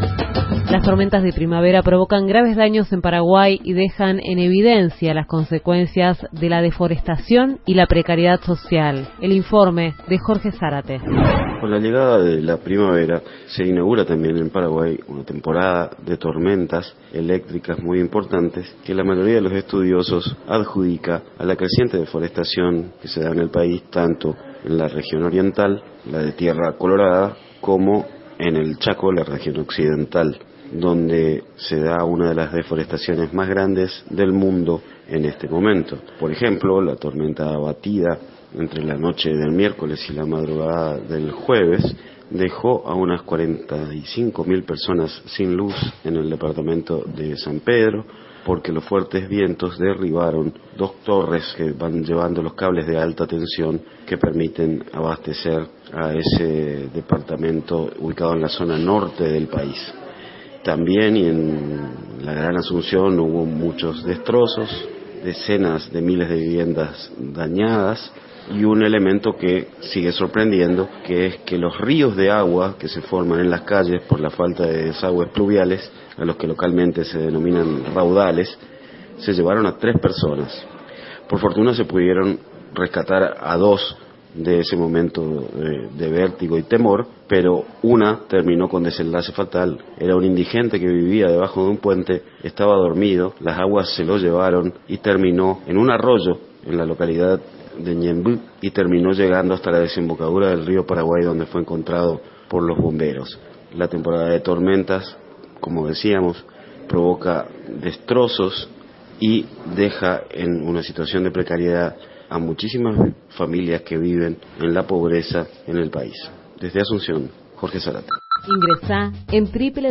Speaker 8: Las tormentas de primavera provocan graves daños en Paraguay y dejan en evidencia las consecuencias de la deforestación y la precariedad social. El informe de Jorge Zárate.
Speaker 12: Con la llegada de la primavera se inaugura también en Paraguay una temporada de tormentas eléctricas muy importantes que la mayoría de los estudiosos adjudica a la creciente deforestación que se da en el país, tanto en la región oriental, la de Tierra Colorada, como en el Chaco, la región occidental, donde se da una de las deforestaciones más grandes del mundo en este momento. Por ejemplo, la tormenta abatida entre la noche del miércoles y la madrugada del jueves dejó a unas 45.000 personas sin luz en el departamento de San Pedro, porque los fuertes vientos derribaron 2 torres que van llevando los cables de alta tensión que permiten abastecer a ese departamento ubicado en la zona norte del país. También y en la Gran Asunción hubo muchos destrozos, decenas de miles de viviendas dañadas, y un elemento que sigue sorprendiendo, que es que los ríos de agua que se forman en las calles por la falta de desagües pluviales, a los que localmente se denominan raudales, se llevaron a 3 personas. Por fortuna se pudieron rescatar a 2 de ese momento de vértigo y temor, pero una terminó con desenlace fatal. Era un indigente que vivía debajo de un puente, estaba dormido, las aguas se lo llevaron y terminó en un arroyo en la localidad de Ñemby y terminó llegando hasta la desembocadura del río Paraguay, donde fue encontrado por los bomberos. La temporada de tormentas, como decíamos, provoca destrozos y deja en una situación de precariedad a muchísimas familias que viven en la pobreza en el país. Desde Asunción, Jorge Zarate.
Speaker 8: Ingresá en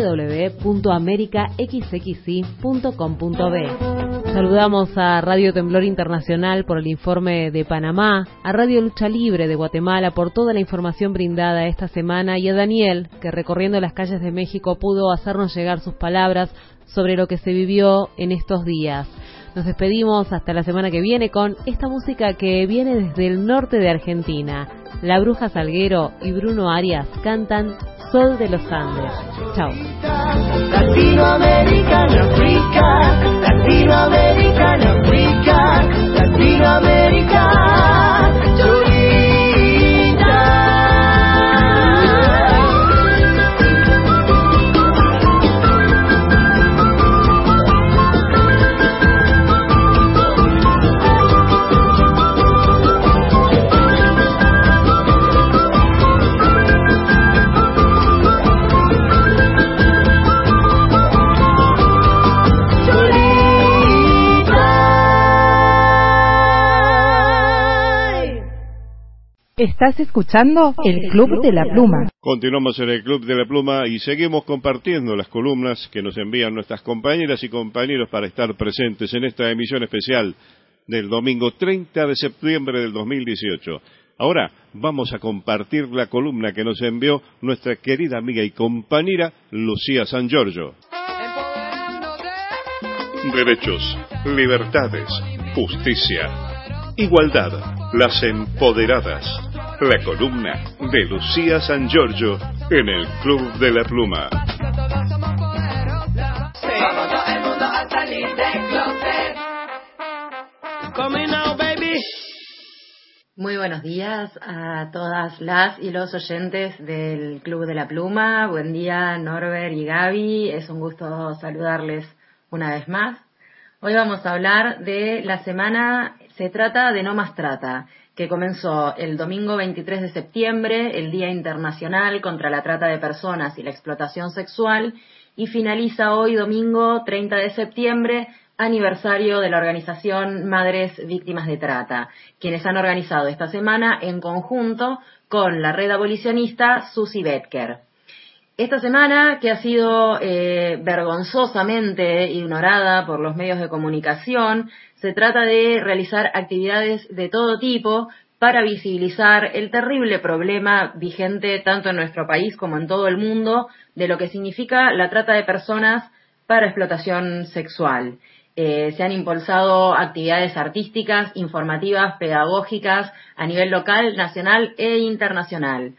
Speaker 8: www.americaxxi.com.be. Saludamos a Radio Temblor Internacional por el informe de Panamá, a Radio Lucha Libre de Guatemala por toda la información brindada esta semana y a Daniel, que recorriendo las calles de México pudo hacernos llegar sus palabras sobre lo que se vivió en estos días. Nos despedimos hasta la semana que viene con esta música que viene desde el norte de Argentina. La Bruja Salguero y Bruno Arias cantan Sol de los Andes. Chao.
Speaker 5: Latinoamérica, África, Latinoamérica, África, Latinoamérica.
Speaker 4: Estás escuchando el Club de la Pluma.
Speaker 3: Continuamos en el Club de la Pluma y seguimos compartiendo las columnas que nos envían nuestras compañeras y compañeros para estar presentes en esta emisión especial del domingo 30 de septiembre del 2018. Ahora vamos a compartir la columna que nos envió nuestra querida amiga y compañera Lucía San Giorgio. Derechos, libertades, justicia, igualdad, las empoderadas. La columna de Lucía San Giorgio en el Club de la Pluma.
Speaker 13: Muy buenos días a todas las y los oyentes del Club de la Pluma. Buen día, Norbert y Gaby. Es un gusto saludarles una vez más. Hoy vamos a hablar de la semana Se trata de No Más Trata, que comenzó el domingo 23 de septiembre, el Día Internacional contra la Trata de Personas y la Explotación Sexual, y finaliza hoy, domingo 30 de septiembre, aniversario de la organización Madres Víctimas de Trata, quienes han organizado esta semana en conjunto con la red abolicionista Susie Betker. Esta semana, que ha sido vergonzosamente ignorada por los medios de comunicación, se trata de realizar actividades de todo tipo para visibilizar el terrible problema vigente tanto en nuestro país como en todo el mundo de lo que significa la trata de personas para explotación sexual. Se han impulsado actividades artísticas, informativas, pedagógicas a nivel local, nacional e internacional.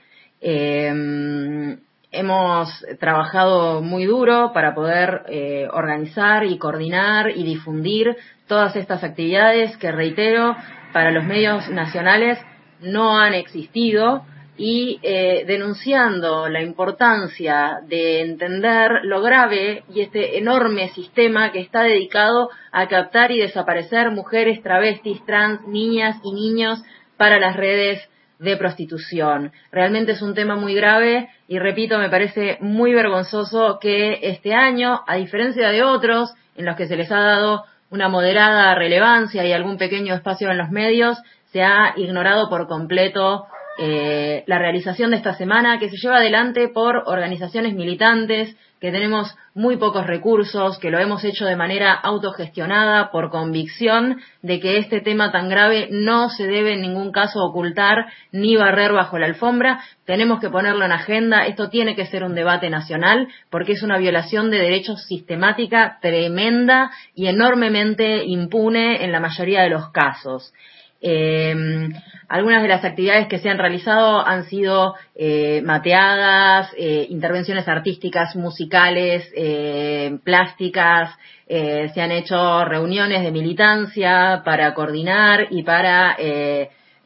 Speaker 13: Hemos trabajado muy duro para poder organizar y coordinar y difundir todas estas actividades que, reitero, para los medios nacionales no han existido y denunciando la importancia de entender lo grave y este enorme sistema que está dedicado a captar y desaparecer mujeres, travestis, trans, niñas y niños para las redes de prostitución. Realmente es un tema muy grave y, repito, me parece muy vergonzoso que este año, a diferencia de otros en los que se les ha dado una moderada relevancia y algún pequeño espacio en los medios, se ha ignorado por completo la realización de esta semana, que se lleva adelante por organizaciones militantes, que tenemos muy pocos recursos, que lo hemos hecho de manera autogestionada por convicción de que este tema tan grave no se debe en ningún caso ocultar ni barrer bajo la alfombra. Tenemos que ponerlo en agenda. Esto tiene que ser un debate nacional porque es una violación de derechos sistemática, tremenda y enormemente impune en la mayoría de los casos. Algunas de las actividades que se han realizado han sido mateadas, intervenciones artísticas, musicales, plásticas, se han hecho reuniones de militancia para coordinar y para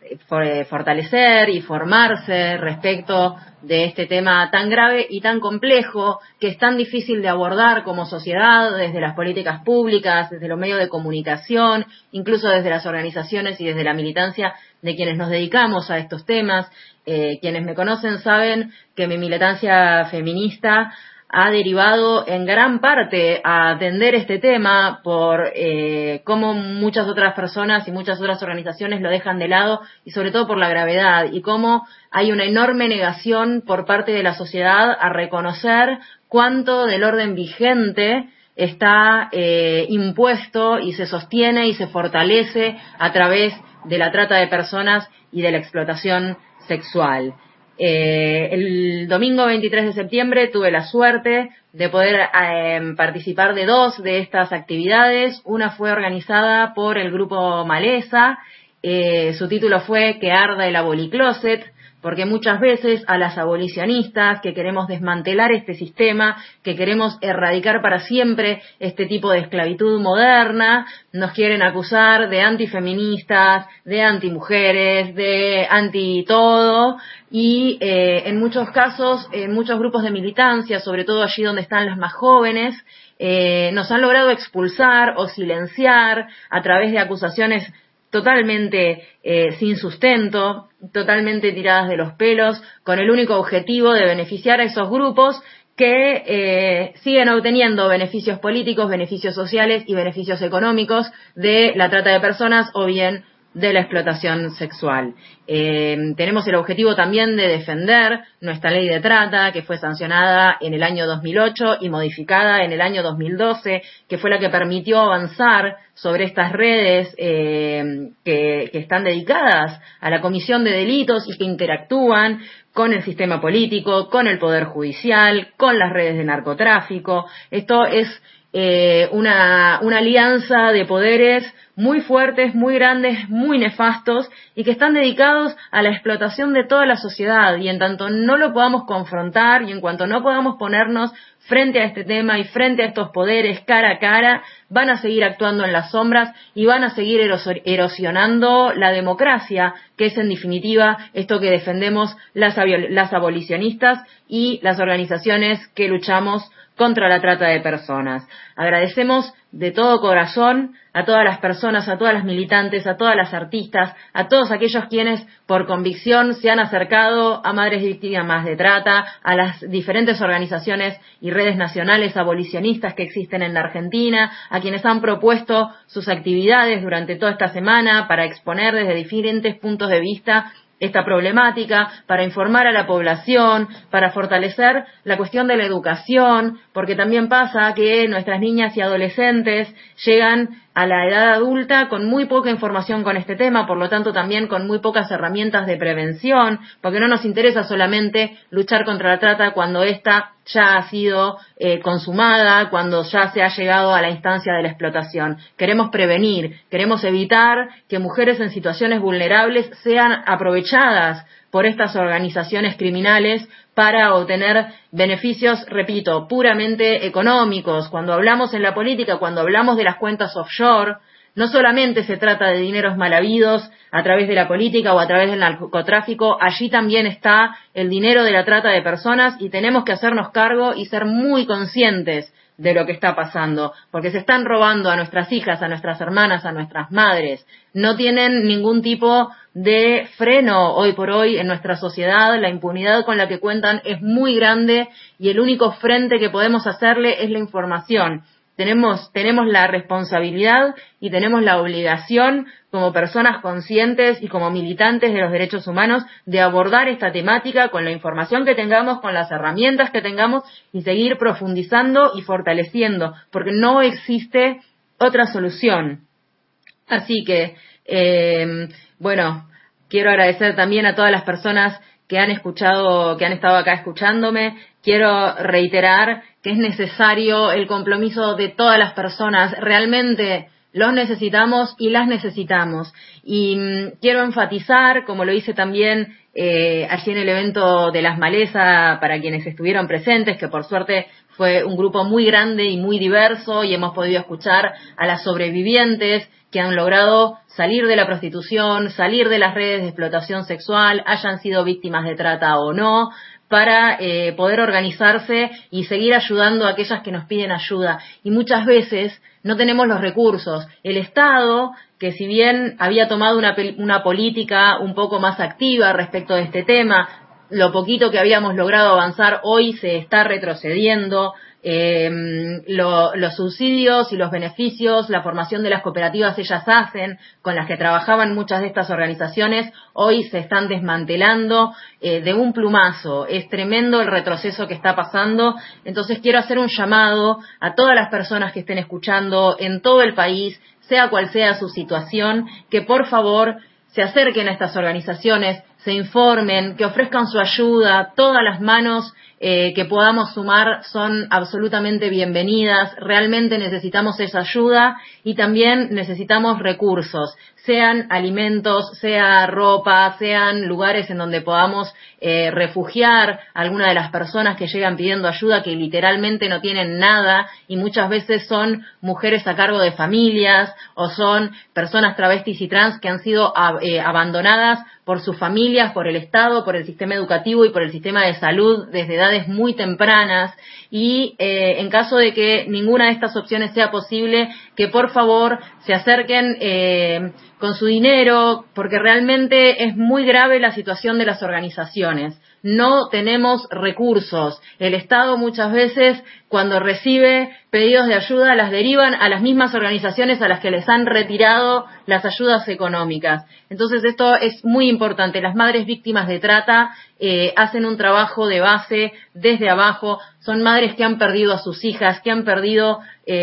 Speaker 13: fortalecer y formarse respecto de este tema tan grave y tan complejo, que es tan difícil de abordar como sociedad, desde las políticas públicas, desde los medios de comunicación, incluso desde las organizaciones y desde la militancia de quienes nos dedicamos a estos temas. Quienes me conocen saben que mi militancia feminista ha derivado en gran parte a atender este tema por cómo muchas otras personas y muchas otras organizaciones lo dejan de lado, y sobre todo por la gravedad, y cómo hay una enorme negación por parte de la sociedad a reconocer cuánto del orden vigente está impuesto y se sostiene y se fortalece a través de la trata de personas y de la explotación sexual. El domingo 23 de septiembre tuve la suerte de poder participar de 2 de estas actividades. Una fue organizada por el grupo Maleza, su título fue Que arda el abolicloset, porque muchas veces a las abolicionistas que queremos desmantelar este sistema, que queremos erradicar para siempre este tipo de esclavitud moderna, nos quieren acusar de antifeministas, de antimujeres, de anti-todo, y en muchos casos, en muchos grupos de militancia, sobre todo allí donde están las más jóvenes, nos han logrado expulsar o silenciar a través de acusaciones totalmente sin sustento, totalmente tiradas de los pelos, con el único objetivo de beneficiar a esos grupos que siguen obteniendo beneficios políticos, beneficios sociales y beneficios económicos de la trata de personas o bien de la explotación sexual. Tenemos el objetivo también de defender nuestra ley de trata, que fue sancionada en el año 2008 y modificada en el año 2012, que fue la que permitió avanzar sobre estas redes que están dedicadas a la comisión de delitos y que interactúan con el sistema político, con el poder judicial, con las redes de narcotráfico. Esto es una alianza de poderes muy fuertes, muy grandes, muy nefastos, y que están dedicados a la explotación de toda la sociedad, y en tanto no lo podamos confrontar y en cuanto no podamos ponernos frente a este tema y frente a estos poderes cara a cara, van a seguir actuando en las sombras y van a seguir erosionando la democracia, que es en definitiva esto que defendemos las abolicionistas y las organizaciones que luchamos contra la trata de personas. Agradecemos de todo corazón a todas las personas, a todas las militantes, a todas las artistas, a todos aquellos quienes por convicción se han acercado a madres víctimas de trata, a las diferentes organizaciones y redes nacionales abolicionistas que existen en la Argentina, a quienes han propuesto sus actividades durante toda esta semana para exponer desde diferentes puntos de vista esta problemática, para informar a la población, para fortalecer la cuestión de la educación, porque también pasa que nuestras niñas y adolescentes llegan a la edad adulta con muy poca información con este tema, por lo tanto también con muy pocas herramientas de prevención, porque no nos interesa solamente luchar contra la trata cuando ésta ya ha sido consumada, cuando ya se ha llegado a la instancia de la explotación. Queremos prevenir, queremos evitar que mujeres en situaciones vulnerables sean aprovechadas por estas organizaciones criminales para obtener beneficios, repito, puramente económicos. Cuando hablamos en la política, cuando hablamos de las cuentas offshore, no solamente se trata de dineros mal habidos a través de la política o a través del narcotráfico, allí también está el dinero de la trata de personas y tenemos que hacernos cargo y ser muy conscientes de lo que está pasando, porque se están robando a nuestras hijas, a nuestras hermanas, a nuestras madres. No tienen ningún tipo de freno hoy por hoy en nuestra sociedad. La impunidad con la que cuentan es muy grande y el único frente que podemos hacerle es la información. Tenemos la responsabilidad y tenemos la obligación como personas conscientes y como militantes de los derechos humanos de abordar esta temática con la información que tengamos, con las herramientas que tengamos y seguir profundizando y fortaleciendo, porque no existe otra solución. Así que, quiero agradecer también a todas las personas que han estado acá escuchándome. Quiero reiterar que es necesario el compromiso de todas las personas. Realmente los necesitamos y las necesitamos. Y quiero enfatizar, como lo hice también allí en el evento de las Malezas para quienes estuvieron presentes, que por suerte fue un grupo muy grande y muy diverso, y hemos podido escuchar a las sobrevivientes que han logrado salir de la prostitución, salir de las redes de explotación sexual, hayan sido víctimas de trata o no, para poder organizarse y seguir ayudando a aquellas que nos piden ayuda. Y muchas veces no tenemos los recursos. El Estado, que si bien había tomado una política un poco más activa respecto de este tema, lo poquito que habíamos logrado avanzar hoy se está retrocediendo. Los subsidios y los beneficios, la formación de las cooperativas ellas hacen, con las que trabajaban muchas de estas organizaciones, hoy se están desmantelando de un plumazo. Es tremendo el retroceso que está pasando. Entonces quiero hacer un llamado a todas las personas que estén escuchando en todo el país, sea cual sea su situación, que por favor se acerquen a estas organizaciones, se informen, que ofrezcan su ayuda. Todas las manos que podamos sumar son absolutamente bienvenidas. Realmente necesitamos esa ayuda y también necesitamos recursos, sean alimentos, sea ropa, sean lugares en donde podamos refugiar a alguna de las personas que llegan pidiendo ayuda, que literalmente no tienen nada y muchas veces son mujeres a cargo de familias o son personas travestis y trans que han sido abandonadas por sus familias, por el Estado, por el sistema educativo y por el sistema de salud desde edades muy tempranas. Y en caso de que ninguna de estas opciones sea posible, que por favor se acerquen con su dinero, porque realmente es muy grave la situación de las organizaciones. No tenemos recursos. El Estado muchas veces, cuando recibe pedidos de ayuda, las derivan a las mismas organizaciones a las que les han retirado las ayudas económicas. Entonces esto es muy importante. Las madres víctimas de trata hacen un trabajo de base desde abajo. Son madres que han perdido a sus hijas, que han perdido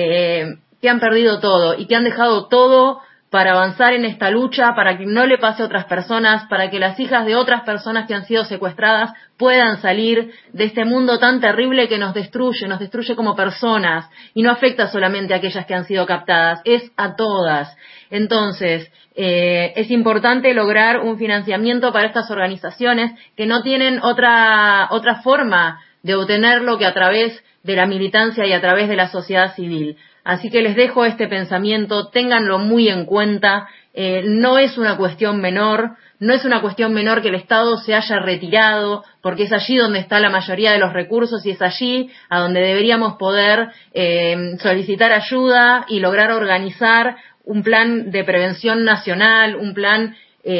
Speaker 13: todo y que han dejado todo para avanzar en esta lucha, para que no le pase a otras personas, para que las hijas de otras personas que han sido secuestradas puedan salir de este mundo tan terrible que nos destruye como personas, y no afecta solamente a aquellas que han sido captadas, es a todas. Entonces, es importante lograr un financiamiento para estas organizaciones que no tienen otra forma de obtenerlo que a través de la militancia y a través de la sociedad civil. Así que les dejo este pensamiento, ténganlo muy en cuenta. No es una cuestión menor que el Estado se haya retirado, porque es allí donde está la mayoría de los recursos y es allí a donde deberíamos poder solicitar ayuda y lograr organizar un plan de prevención nacional, un plan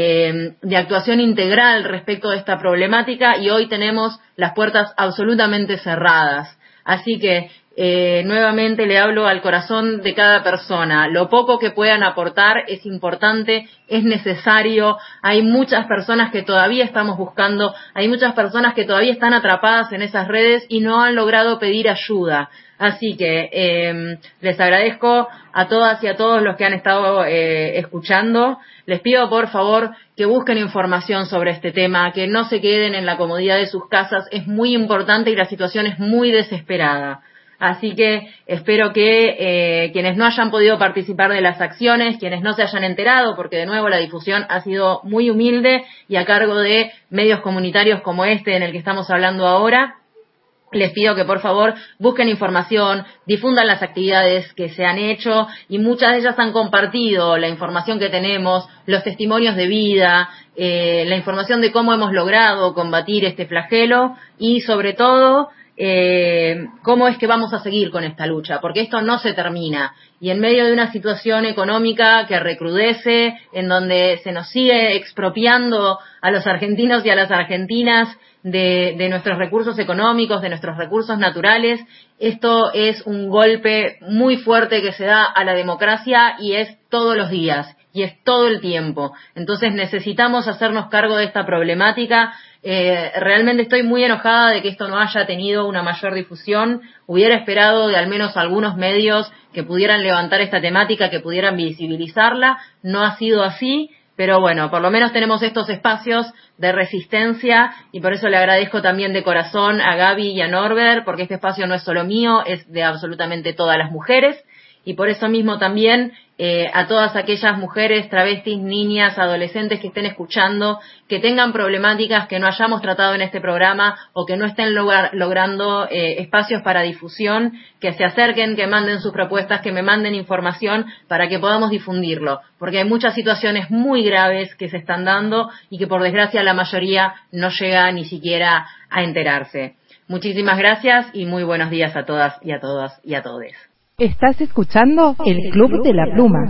Speaker 13: de actuación integral respecto de esta problemática, y hoy tenemos las puertas absolutamente cerradas. Así que nuevamente le hablo al corazón de cada persona. Lo poco que puedan aportar es importante, es necesario. Hay muchas personas que todavía estamos buscando, hay muchas personas que todavía están atrapadas en esas redes y no han logrado pedir ayuda. Así que les agradezco a todas y a todos los que han estado escuchando. Les pido por favor que busquen información sobre este tema, que no se queden en la comodidad de sus casas. Es muy importante y la situación es muy desesperada. Así que espero que quienes no hayan podido participar de las acciones, quienes no se hayan enterado, porque de nuevo la difusión ha sido muy humilde y a cargo de medios comunitarios como este en el que estamos hablando ahora, les pido que por favor busquen información, difundan las actividades que se han hecho, y muchas de ellas han compartido la información que tenemos, los testimonios de vida, la información de cómo hemos logrado combatir este flagelo y sobre todo cómo es que vamos a seguir con esta lucha, porque esto no se termina, y en medio de una situación económica que recrudece, en donde se nos sigue expropiando a los argentinos y a las argentinas de nuestros recursos económicos, de nuestros recursos naturales, esto es un golpe muy fuerte que se da a la democracia y es todos los días y es todo el tiempo. Entonces necesitamos hacernos cargo de esta problemática. Realmente estoy muy enojada de que esto no haya tenido una mayor difusión. Hubiera esperado de al menos algunos medios que pudieran levantar esta temática, que pudieran visibilizarla. No ha sido así, pero bueno, por lo menos tenemos estos espacios de resistencia, y por eso le agradezco también de corazón a Gaby y a Norbert, porque este espacio no es solo mío, es de absolutamente todas las mujeres. Y por eso mismo también a todas aquellas mujeres, travestis, niñas, adolescentes que estén escuchando, que tengan problemáticas que no hayamos tratado en este programa o que no estén logrando espacios para difusión, que se acerquen, que manden sus propuestas, que me manden información para que podamos difundirlo, porque hay muchas situaciones muy graves que se están dando y que por desgracia la mayoría no llega ni siquiera a enterarse. Muchísimas gracias y muy buenos días a todas y a todos y a todes.
Speaker 4: Estás escuchando el Club de la Pluma.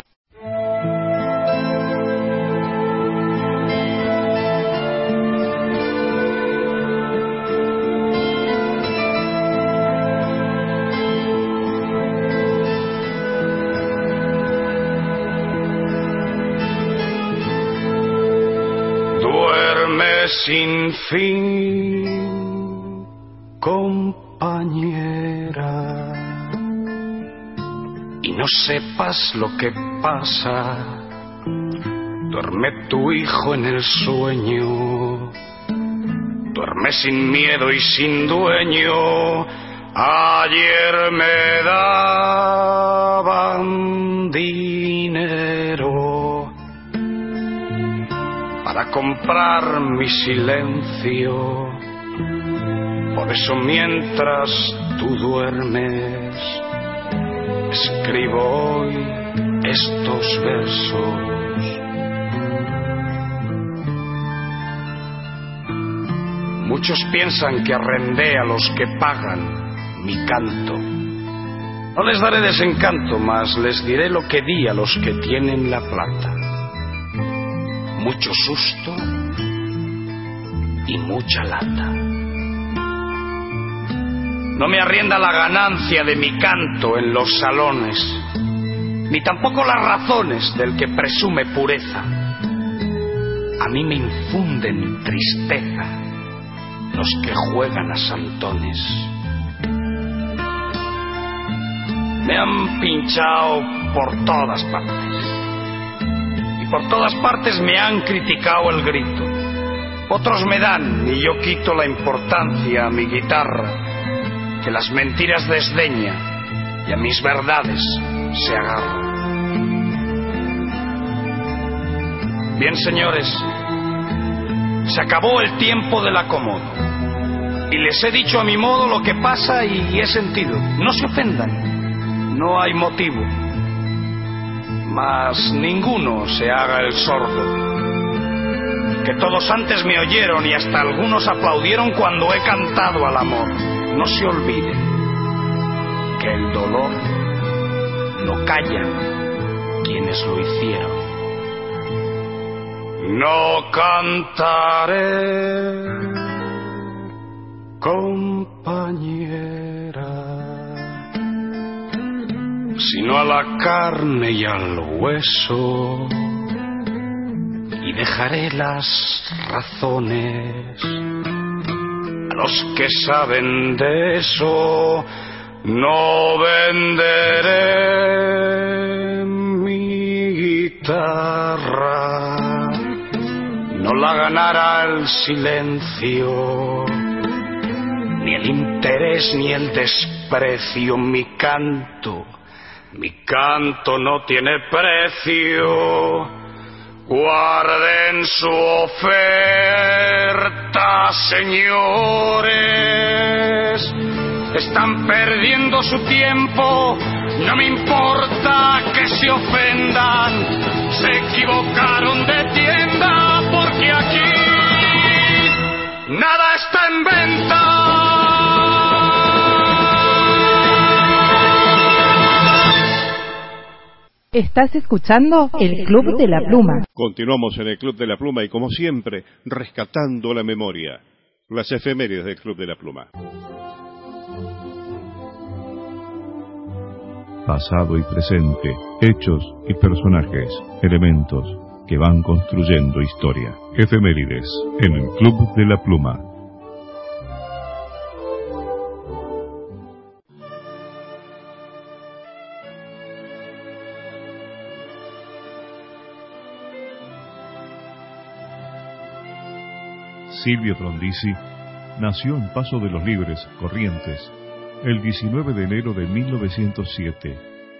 Speaker 14: Duerme sin fin, compañera, y no sepas lo que pasa. Duerme tu hijo en el sueño, duerme sin miedo y sin dueño. Ayer me daban dinero para comprar mi silencio. Por eso mientras tú duermes, escribo hoy estos versos. Muchos piensan que arrendé a los que pagan mi canto. No les daré desencanto, mas les diré lo que di a los que tienen la plata. Mucho susto y mucha lata. No me arrienda la ganancia de mi canto en los salones, ni tampoco las razones del que presume pureza. A mí me infunden tristeza los que juegan a santones. Me han pinchado por todas partes, y por todas partes me han criticado el grito. Otros me dan y yo quito la importancia a mi guitarra, que las mentiras desdeña y a mis verdades se agarra. Bien, señores, se acabó el tiempo del acomodo y les he dicho a mi modo lo que pasa y he sentido. No se ofendan, no hay motivo, mas ninguno se haga el sordo, que todos antes me oyeron y hasta algunos aplaudieron cuando he cantado al amor. No se olviden que el dolor lo callan quienes lo hicieron. No cantaré, compañera, sino a la carne y al hueso, y dejaré las razones a los que saben de eso. No venderé mi guitarra, no la ganará el silencio, ni el interés ni el desprecio. Mi canto no tiene precio. Guarden su oferta, señores. Están perdiendo su tiempo. No me importa que se ofendan. Se equivocaron de tienda, porque aquí nada está en venta.
Speaker 4: Estás escuchando el Club de la Pluma.
Speaker 3: Continuamos en el Club de la Pluma y, como siempre, rescatando la memoria. Las efemérides del Club de la Pluma.
Speaker 15: Pasado y presente, hechos y personajes, elementos que van construyendo historia. Efemérides en el Club de la Pluma. Silvio Frondizi nació en Paso de los Libres, Corrientes, el 19 de enero de 1907.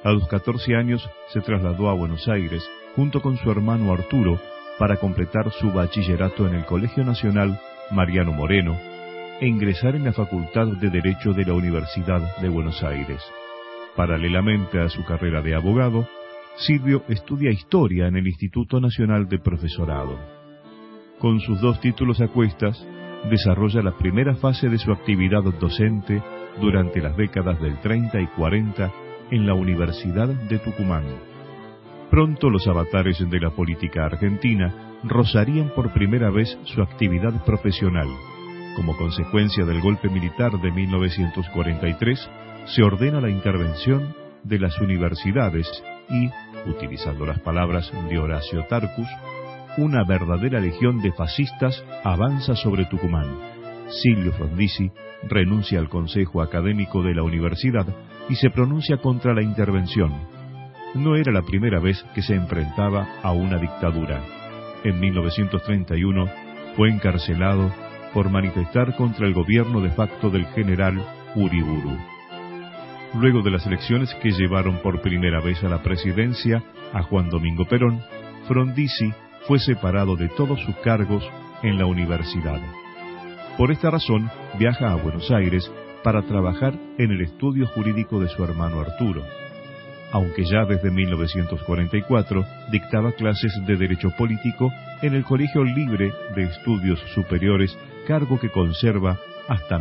Speaker 15: A los 14 años se trasladó a Buenos Aires junto con su hermano Arturo para completar su bachillerato en el Colegio Nacional Mariano Moreno e ingresar en la Facultad de Derecho de la Universidad de Buenos Aires. Paralelamente a su carrera de abogado, Silvio estudia Historia en el Instituto Nacional de Profesorado. Con sus 2 títulos a cuestas, desarrolla la primera fase de su actividad docente durante las décadas del 30 y 40 en la Universidad de Tucumán. Pronto los avatares de la política argentina rozarían por primera vez su actividad profesional. Como consecuencia del golpe militar de 1943, se ordena la intervención de las universidades y, utilizando las palabras de Horacio Tarcus, una verdadera legión de fascistas avanza sobre Tucumán. Silvio Frondizi renuncia al Consejo Académico de la Universidad y se pronuncia contra la intervención. No era la primera vez que se enfrentaba a una dictadura. En 1931 fue encarcelado por manifestar contra el gobierno de facto del general Uriburu. Luego de las elecciones que llevaron por primera vez a la presidencia a Juan Domingo Perón, Frondizi fue separado de todos sus cargos en la universidad. Por esta razón, viaja a Buenos Aires para trabajar en el estudio jurídico de su hermano Arturo. Aunque ya desde 1944 dictaba clases de Derecho Político en el Colegio Libre de Estudios Superiores, cargo que conserva hasta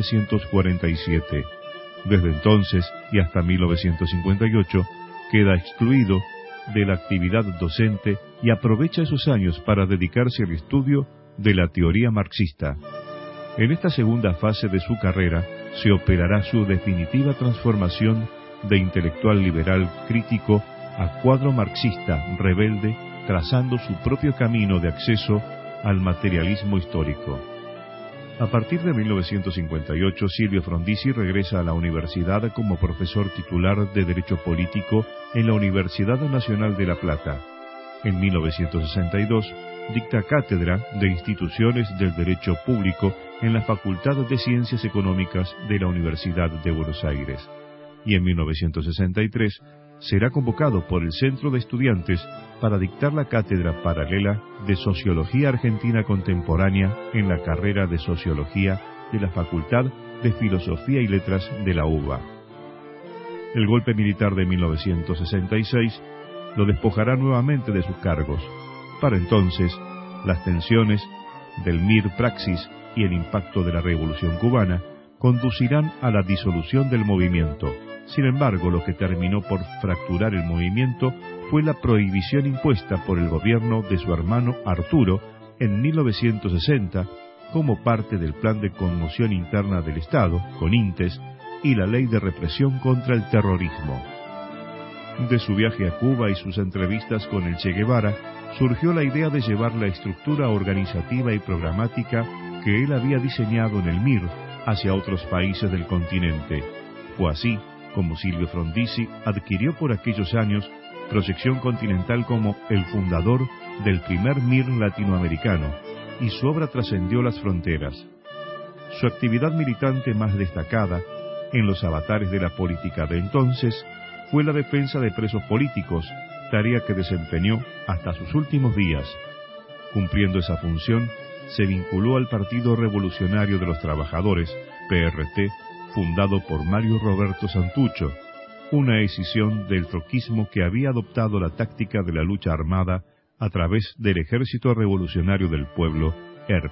Speaker 15: 1947. Desde entonces y hasta 1958 queda excluido de la actividad docente y aprovecha esos años para dedicarse al estudio de la teoría marxista. En esta segunda fase de su carrera se operará su definitiva transformación de intelectual liberal crítico a cuadro marxista rebelde, trazando su propio camino de acceso al materialismo histórico. A partir de 1958, Silvio Frondizi regresa a la universidad como profesor titular de Derecho Político en la Universidad Nacional de La Plata. En 1962, dicta cátedra de Instituciones del Derecho Público en la Facultad de Ciencias Económicas de la Universidad de Buenos Aires. Y en 1963 será convocado por el Centro de Estudiantes para dictar la cátedra paralela de Sociología Argentina Contemporánea en la carrera de Sociología de la Facultad de Filosofía y Letras de la UBA. El golpe militar de 1966 lo despojará nuevamente de sus cargos. Para entonces, las tensiones del MIR Praxis y el impacto de la Revolución Cubana conducirán a la disolución del movimiento. Sin embargo, lo que terminó por fracturar el movimiento fue la prohibición impuesta por el gobierno de su hermano Arturo en 1960 como parte del Plan de Conmoción Interna del Estado, CONINTES, y la Ley de Represión contra el Terrorismo. De su viaje a Cuba y sus entrevistas con el Che Guevara, surgió la idea de llevar la estructura organizativa y programática que él había diseñado en el MIR hacia otros países del continente. Fue así como Silvio Frondizi adquirió por aquellos años proyección continental como el fundador del primer MIR latinoamericano, y su obra trascendió las fronteras. Su actividad militante más destacada en los avatares de la política de entonces fue la defensa de presos políticos, tarea que desempeñó hasta sus últimos días. Cumpliendo esa función, se vinculó al Partido Revolucionario de los Trabajadores, PRT, fundado por Mario Roberto Santucho, una escisión del troquismo que había adoptado la táctica de la lucha armada a través del Ejército Revolucionario del Pueblo, ERP.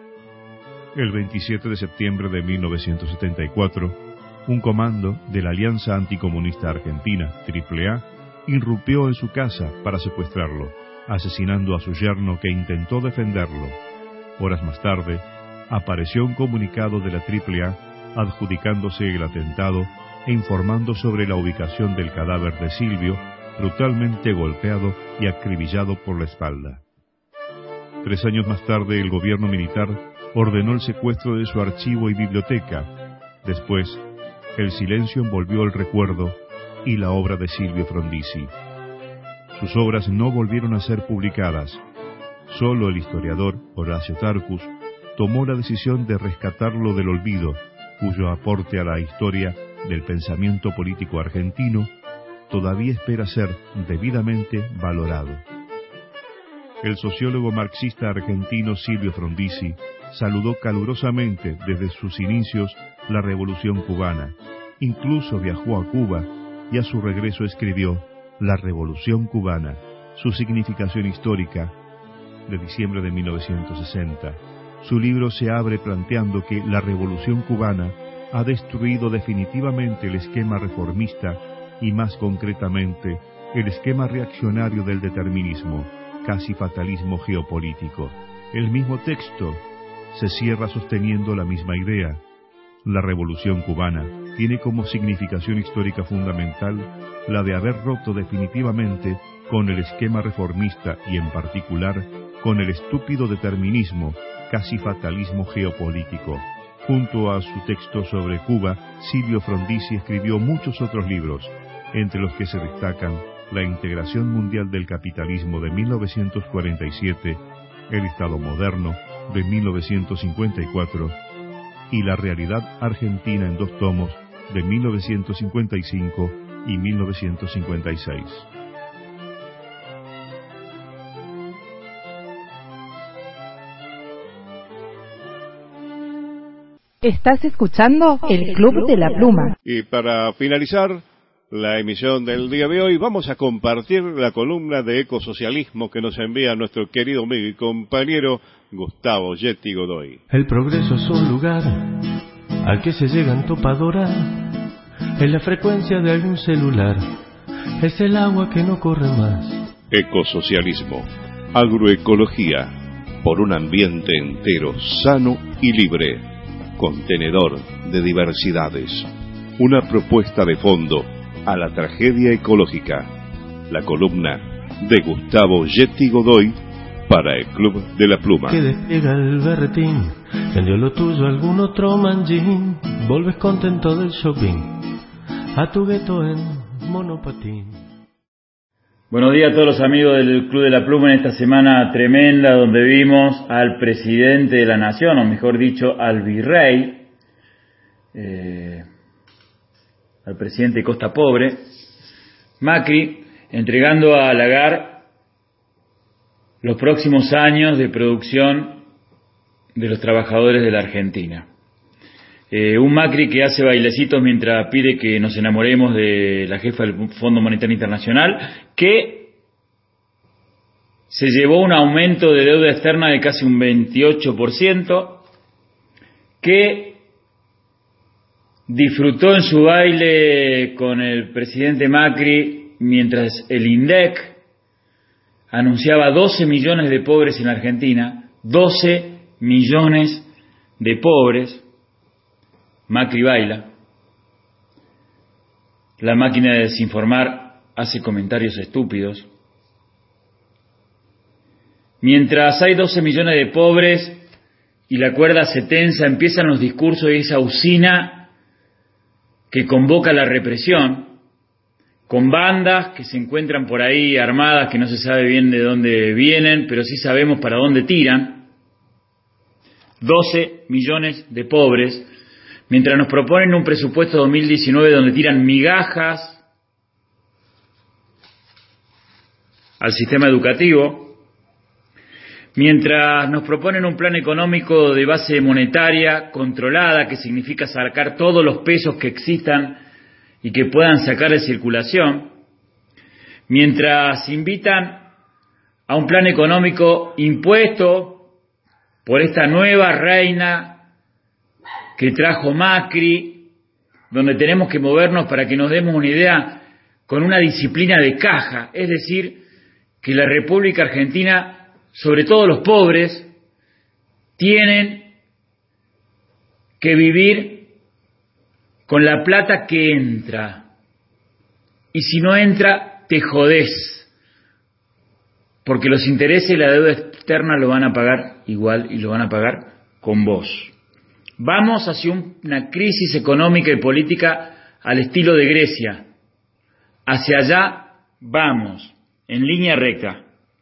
Speaker 15: El 27 de septiembre de 1974, un comando de la Alianza Anticomunista Argentina, AAA, irrumpió en su casa para secuestrarlo, asesinando a su yerno que intentó defenderlo. Horas más tarde, apareció un comunicado de la AAA adjudicándose el atentado e informando sobre la ubicación del cadáver de Silvio, brutalmente golpeado y acribillado por la espalda. 3 años más tarde, el gobierno militar ordenó el secuestro de su archivo y biblioteca. Después, el silencio envolvió el recuerdo y la obra de Silvio Frondizi. Sus obras no volvieron a ser publicadas. Solo el historiador Horacio Tarcus tomó la decisión de rescatarlo del olvido, cuyo aporte a la historia del pensamiento político argentino todavía espera ser debidamente valorado. El sociólogo marxista argentino Silvio Frondizi saludó calurosamente desde sus inicios la Revolución cubana. Incluso viajó a Cuba y a su regreso escribió La Revolución cubana, su significación histórica, de diciembre de 1960. Su libro se abre planteando que la Revolución cubana ha destruido definitivamente el esquema reformista y más concretamente el esquema reaccionario del determinismo, casi fatalismo geopolítico. El mismo texto se cierra sosteniendo la misma idea. La Revolución cubana tiene como significación histórica fundamental la de haber roto definitivamente con el esquema reformista y en particular con el estúpido determinismo, casi fatalismo geopolítico. Junto a su texto sobre Cuba, Silvio Frondizi escribió muchos otros libros, entre los que se destacan La integración mundial del capitalismo de 1947, El Estado moderno de 1954 y La realidad argentina en 2 tomos de 1955 y 1956.
Speaker 4: Estás escuchando el Club de la Pluma.
Speaker 3: Y para finalizar la emisión del día de hoy, vamos a compartir la columna de ecosocialismo que nos envía nuestro querido amigo y compañero Gustavo Yeti Godoy.
Speaker 16: El progreso es un lugar al que se llega en topadora, es la frecuencia de algún celular, es el agua que no corre más.
Speaker 3: Ecosocialismo, agroecología, por un ambiente entero, sano y libre, contenedor de diversidades, una propuesta de fondo a la tragedia ecológica. La columna de Gustavo Yeti Godoy para el Club de la Pluma.
Speaker 16: Que despliega el berretín, vendió lo tuyo algún otro manjín, volves contento del shopping, a tu gueto en monopatín.
Speaker 18: Buenos días a todos los amigos del Club de la Pluma en esta semana tremenda donde vimos al presidente de la nación, o mejor dicho, al virrey, al presidente Costa Pobre, Macri, entregando a Lagarde los próximos años de producción de los trabajadores de la Argentina. Un Macri que hace bailecitos mientras pide que nos enamoremos de la jefa del Fondo Monetario Internacional, que se llevó un aumento de deuda externa de casi un 28%, que disfrutó en su baile con el presidente Macri mientras el INDEC anunciaba 12 millones de pobres en Argentina, 12 millones de pobres. Macri baila, la máquina de desinformar hace comentarios estúpidos. Mientras hay 12 millones de pobres y la cuerda se tensa, empiezan los discursos de esa usina que convoca la represión, con bandas que se encuentran por ahí armadas que no se sabe bien de dónde vienen, pero sí sabemos para dónde tiran. 12 millones de pobres. Mientras nos proponen un presupuesto 2019 donde tiran migajas al sistema educativo, mientras nos proponen un plan económico de base monetaria controlada, que significa sacar todos los pesos que existan y que puedan sacar de circulación, mientras invitan a un plan económico impuesto por esta nueva reina que trajo Macri, donde tenemos que movernos para que nos demos una idea con una disciplina de caja, es decir, que la República Argentina, sobre todo los pobres, tienen que vivir con la plata que entra, y si no entra, te jodés, porque los intereses y la deuda externa lo van a pagar igual y lo van a pagar con vos. Vamos hacia una crisis económica y política al estilo de Grecia. Hacia allá vamos, en línea recta.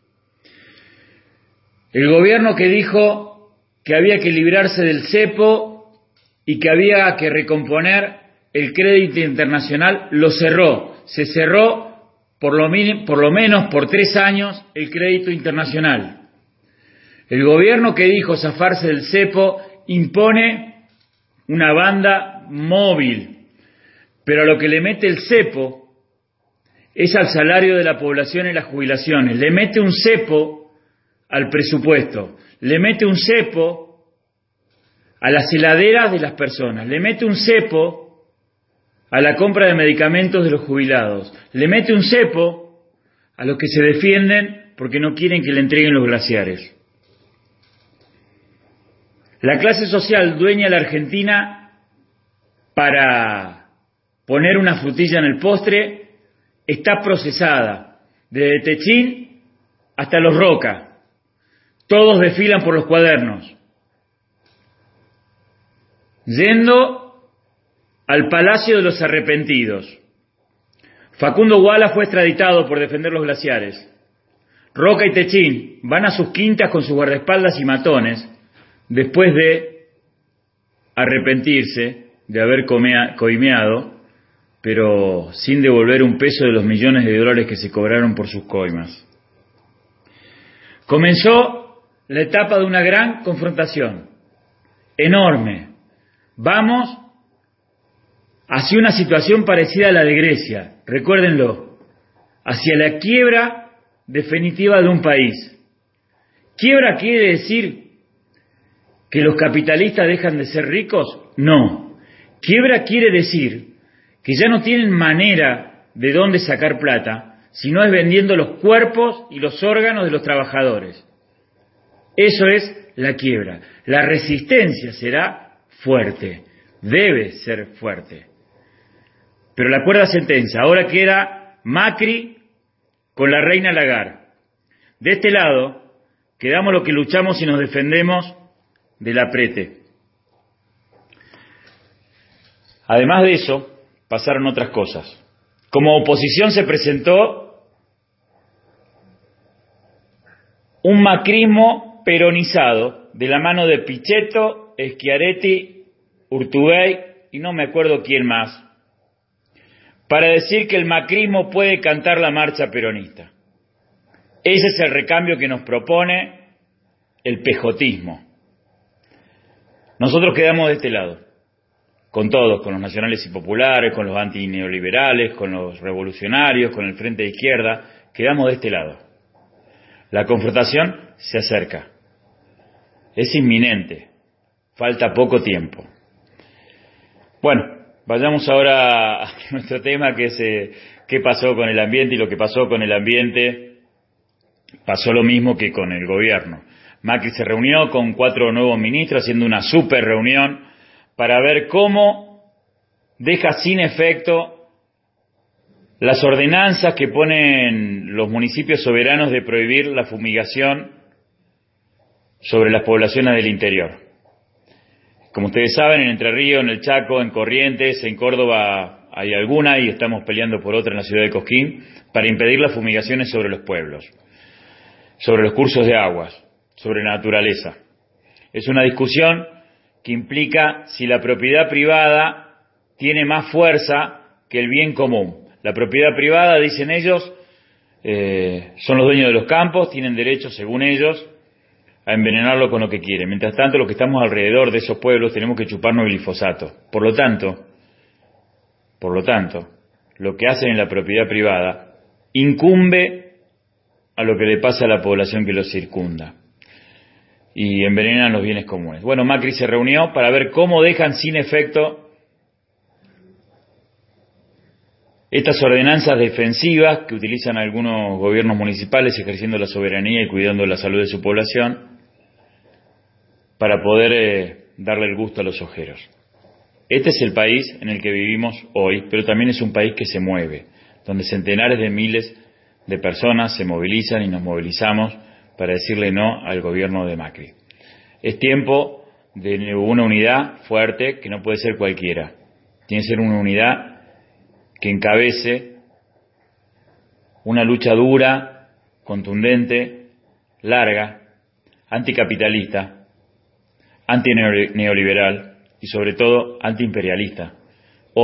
Speaker 18: El gobierno que dijo que había que librarse del cepo y que había que recomponer el crédito internacional, lo cerró. se cerró por lo menos por 3 años el crédito internacional. El gobierno que dijo zafarse del cepo impone una banda móvil, pero a lo que le mete el cepo es al salario de la población y las jubilaciones, le mete un cepo al presupuesto, le mete un cepo a las heladeras de las personas, le mete un cepo a la compra de medicamentos de los jubilados, le mete un cepo a los que se defienden porque no quieren que le entreguen los glaciares. La clase social dueña de la Argentina para poner una frutilla en el postre está procesada, desde Techín hasta los Roca. Todos desfilan por los cuadernos, yendo al Palacio de los Arrepentidos. Facundo Guala fue extraditado por defender los glaciares. Roca y Techín van a sus quintas con sus guardaespaldas y matones, después de arrepentirse de haber coimeado, pero sin devolver un peso de los millones de dólares que se cobraron por sus coimas. Comenzó la etapa de una gran confrontación, enorme. Vamos hacia una situación parecida a la de Grecia, recuérdenlo, hacia la quiebra definitiva de un país. ¿Quiebra quiere decir que los capitalistas dejan de ser ricos? No. Quiebra quiere decir que ya no tienen manera de dónde sacar plata, sino es vendiendo los cuerpos y los órganos de los trabajadores. Eso es la quiebra. La resistencia será fuerte, debe ser fuerte. Pero la cuerda se tensa. Ahora queda Macri con la reina Lagarde. De este lado quedamos los que luchamos y nos defendemos del aprete. Además de eso, pasaron otras cosas. Como oposición se presentó un macrismo peronizado de la mano de Pichetto, Schiaretti, Urtubey y no me acuerdo quién más, para decir que el macrismo puede cantar la marcha peronista. Ese es el recambio que nos propone el pejotismo. Nosotros quedamos de este lado, con todos, con los nacionales y populares, con los antineoliberales, con los revolucionarios, con el Frente de Izquierda, quedamos de este lado. La confrontación se acerca, es inminente, falta poco tiempo. Bueno, vayamos ahora a nuestro tema, que es qué pasó con el ambiente, y lo que pasó con el ambiente pasó lo mismo que con el gobierno. Macri se reunió con 4 nuevos ministros, haciendo una super reunión para ver cómo deja sin efecto las ordenanzas que ponen los municipios soberanos de prohibir la fumigación sobre las poblaciones del interior. Como ustedes saben, en Entre Ríos, en el Chaco, en Corrientes, en Córdoba hay alguna, y estamos peleando por otra en la ciudad de Cosquín, para impedir las fumigaciones sobre los pueblos, sobre los cursos de aguas, sobre la naturaleza. Es una discusión que implica si la propiedad privada tiene más fuerza que el bien común. La propiedad privada, dicen ellos, son los dueños de los campos, tienen derecho, según ellos, a envenenarlo con lo que quieren. Mientras tanto, los que estamos alrededor de esos pueblos tenemos que chuparnos glifosato. Por lo tanto, lo que hacen en la propiedad privada incumbe a lo que le pasa a la población que los circunda, y envenenan los bienes comunes. Bueno, Macri se reunió para ver cómo dejan sin efecto estas ordenanzas defensivas que utilizan algunos gobiernos municipales ejerciendo la soberanía y cuidando la salud de su población para poder darle el gusto a los ojeros. Este es el país en el que vivimos hoy, pero también es un país que se mueve, donde centenares de miles de personas se movilizan y nos movilizamos para decirle no al gobierno de Macri. Es tiempo de una unidad fuerte que no puede ser cualquiera. Tiene que ser una unidad que encabece una lucha dura, contundente, larga, anticapitalista, antineoliberal y sobre todo antiimperialista. Hoy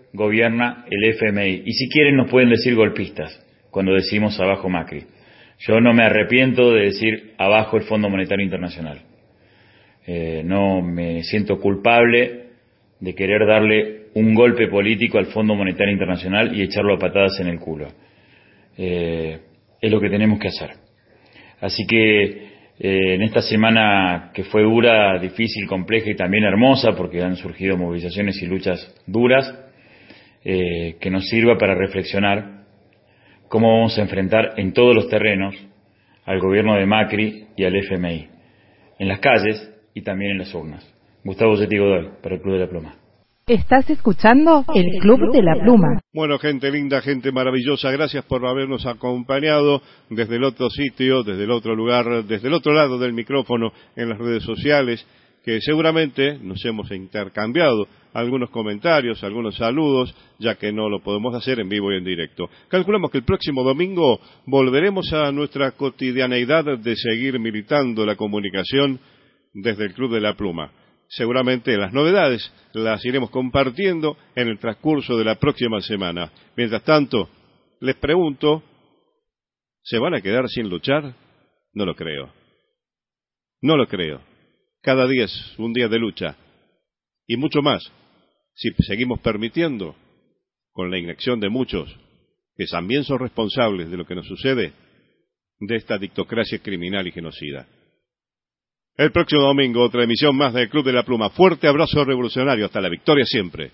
Speaker 18: gobierna el FMI. Y si quieren nos pueden decir golpistas cuando decimos abajo Macri. Yo no me arrepiento de decir abajo el Fondo Monetario Internacional. No me siento culpable de querer darle un golpe político al Fondo Monetario Internacional y echarlo a patadas en el culo. Es lo que tenemos que hacer. Así que en esta semana que fue dura, difícil, compleja y también hermosa, porque han surgido movilizaciones y luchas duras, que nos sirva para reflexionar cómo vamos a enfrentar en todos los terrenos al gobierno de Macri y al FMI, en las calles y también en las urnas. Gustavo Zeti Godoy, para el Club de la Pluma.
Speaker 4: Estás escuchando el Club de la Pluma.
Speaker 3: Bueno, gente linda, gente maravillosa, gracias por habernos acompañado desde el otro sitio, desde el otro lugar, desde el otro lado del micrófono, en las redes sociales, que seguramente nos hemos intercambiado algunos comentarios, algunos saludos, ya que no lo podemos hacer en vivo y en directo. Calculamos que el próximo domingo volveremos a nuestra cotidianeidad de seguir militando la comunicación desde el Club de la Pluma. Seguramente las novedades las iremos compartiendo en el transcurso de la próxima semana. Mientras tanto, les pregunto, ¿se van a quedar sin luchar? No lo creo. No lo creo. Cada día es un día de lucha. Y mucho más, si seguimos permitiendo, con la inacción de muchos, que también son responsables de lo que nos sucede, de esta dictocracia criminal y genocida. El próximo domingo, otra emisión más del Club de la Pluma. Fuerte abrazo revolucionario. Hasta la victoria siempre.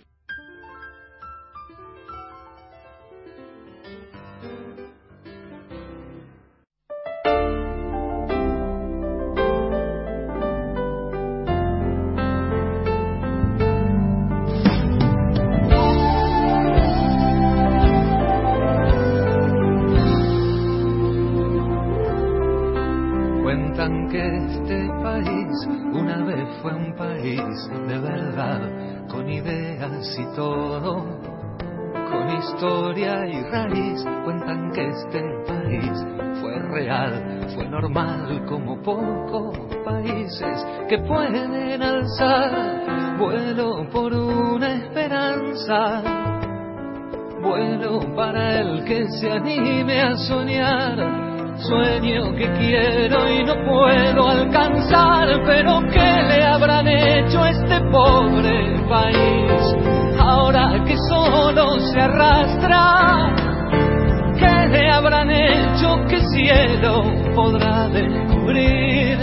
Speaker 6: Cuentan que este país una vez fue un país de verdad, con ideas y todo, con historia y raíz. Cuentan que este país fue real, fue normal, como pocos países que pueden alzar vuelo por una esperanza, vuelo para el que se anime a soñar. Sueño que quiero y no puedo alcanzar, pero ¿qué le habrán hecho a este pobre país? Ahora que solo se arrastra, ¿qué le habrán hecho que cielo podrá descubrir?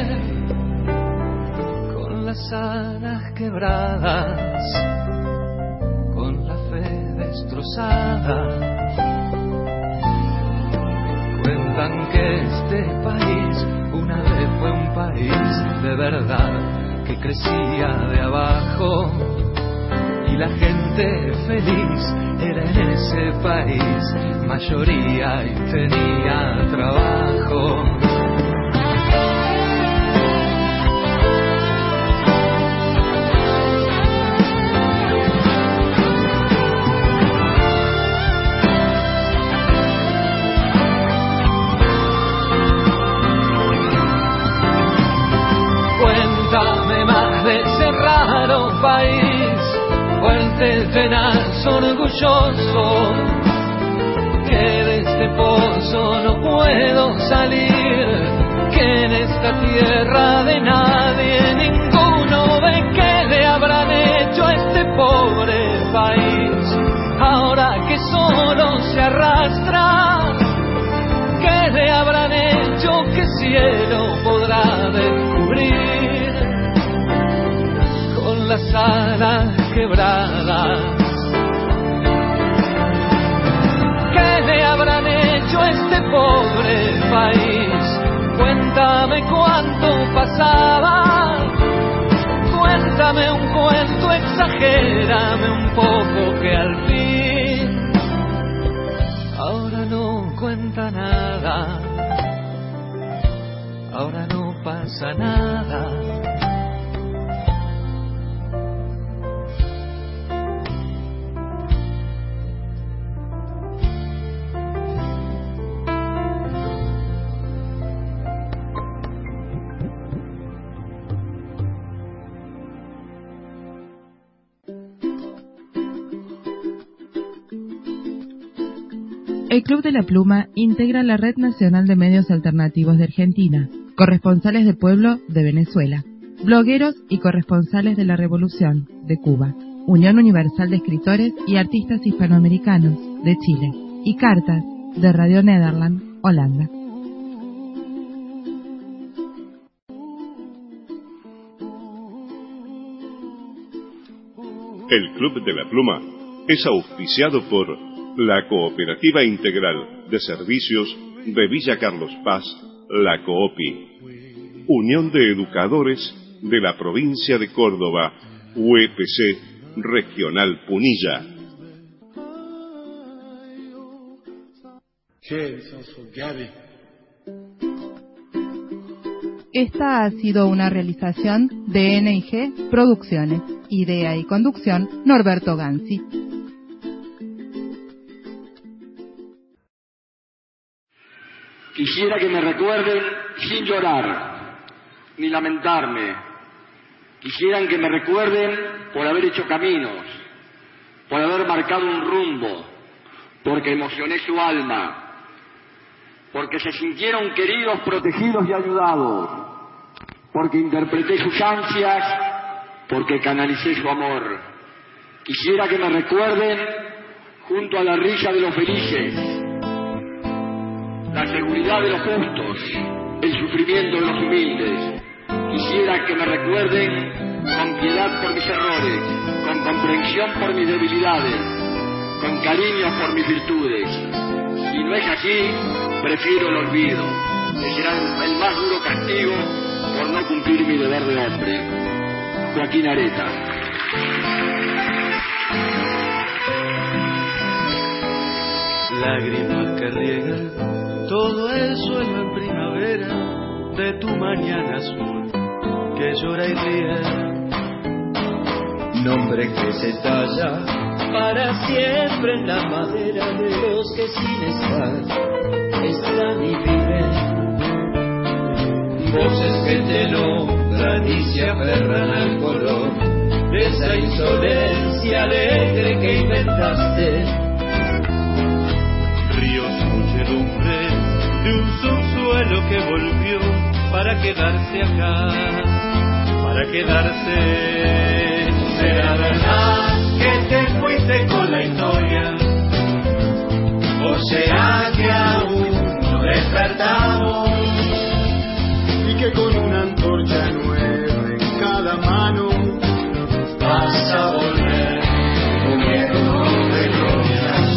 Speaker 6: Con las alas quebradas, con la fe destrozada. Cuentan que este país una vez fue un país de verdad, que crecía de abajo y la gente feliz era en ese país mayoría y tenía trabajo. Cuéntame más de ese raro país, fuerte, tenaz, orgulloso, que de este pozo no puedo salir, que en esta tierra de nadie ninguno ve. ¿Qué le habrán hecho a este pobre país? Ahora que solo se arrastra, ¿qué le habrán hecho que cielo podrá descubrir? Con las alas quebradas, ¿qué le habrán hecho a este pobre país? Cuéntame cuánto pasaba, cuéntame un cuento, exagérame un poco, que al fin ahora no cuenta nada, ahora no pasa nada.
Speaker 19: El Club de la Pluma integra la Red Nacional de Medios Alternativos de Argentina, corresponsales del pueblo de Venezuela, blogueros y corresponsales de la Revolución de Cuba, Unión Universal de Escritores y Artistas Hispanoamericanos de Chile y Cartas de Radio Nederland, Holanda.
Speaker 3: El Club de la Pluma es auspiciado por la Cooperativa Integral de Servicios de Villa Carlos Paz, la COOPI, Unión de Educadores de la Provincia de Córdoba, UEPC Regional Punilla.
Speaker 4: Esta ha sido una realización de N&G Producciones. Idea y conducción, Norberto Ganzi.
Speaker 20: Quisiera que me recuerden sin llorar, ni lamentarme. Quisieran que me recuerden por haber hecho caminos, por haber marcado un rumbo, porque emocioné su alma, porque se sintieron queridos, protegidos y ayudados, porque interpreté sus ansias, porque canalicé su amor. Quisiera que me recuerden junto a la risa de los felices, la seguridad de los justos, el sufrimiento de los humildes. Quisiera que me recuerden con piedad por mis errores, con comprensión por mis debilidades, con cariño por mis virtudes. Si no es así, prefiero el olvido, que será el más duro castigo por no cumplir mi deber de hombre. Joaquín Areta.
Speaker 5: Lágrimas que riegan todo el suelo en primavera de tu mañana azul que llora y ríe. Nombre que se talla para siempre en la madera de los que sin estar están y viven. Voces que te nombran y se aferran al color de esa insolencia alegre que inventaste. Ríos, muchedumbre de un subsuelo que volvió para quedarse acá, para quedarse. ¿Será verdad que te fuiste con la historia? ¿O será que aún no despertamos? Y que con una antorcha nueva en cada mano vas a volver cubierto de glorias.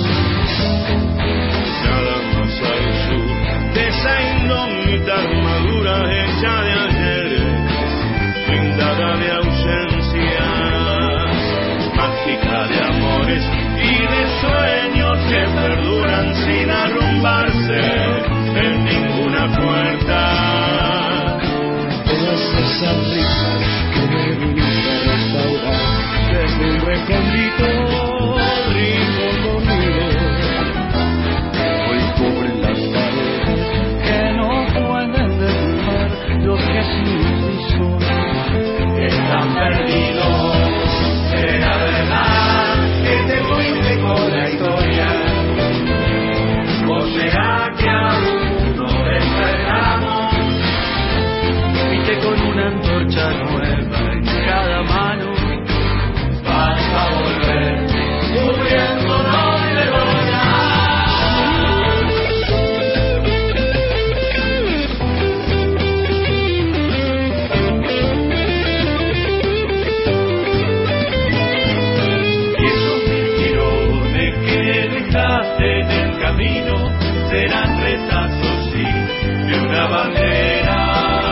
Speaker 5: Nada más al sur de esa indómita armadura hecha de ayer, blindada de ausencias, mágica de amores y de sueños que perduran sin arrumbarse en ninguna puerta. Esas risas que me viniste a restaurar desde un recóndito rincón dormido. Hoy cubren las paredes que no pueden derrumbar los que sin son están perdidos. Era verdad que te fuiste con la historia, o será que aún no despertamos. Con una antorcha nueva en cada mano vas a volver cubriéndonos de gloria. Y esos tirones que dejaste en el camino serán retazos, sí, de una bandera.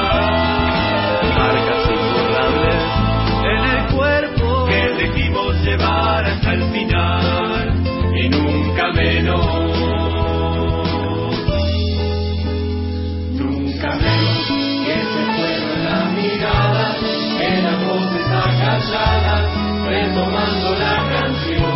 Speaker 5: Llevar hasta el final y nunca menos, que se fueron las miradas, que las voces acalladas, retomando la canción.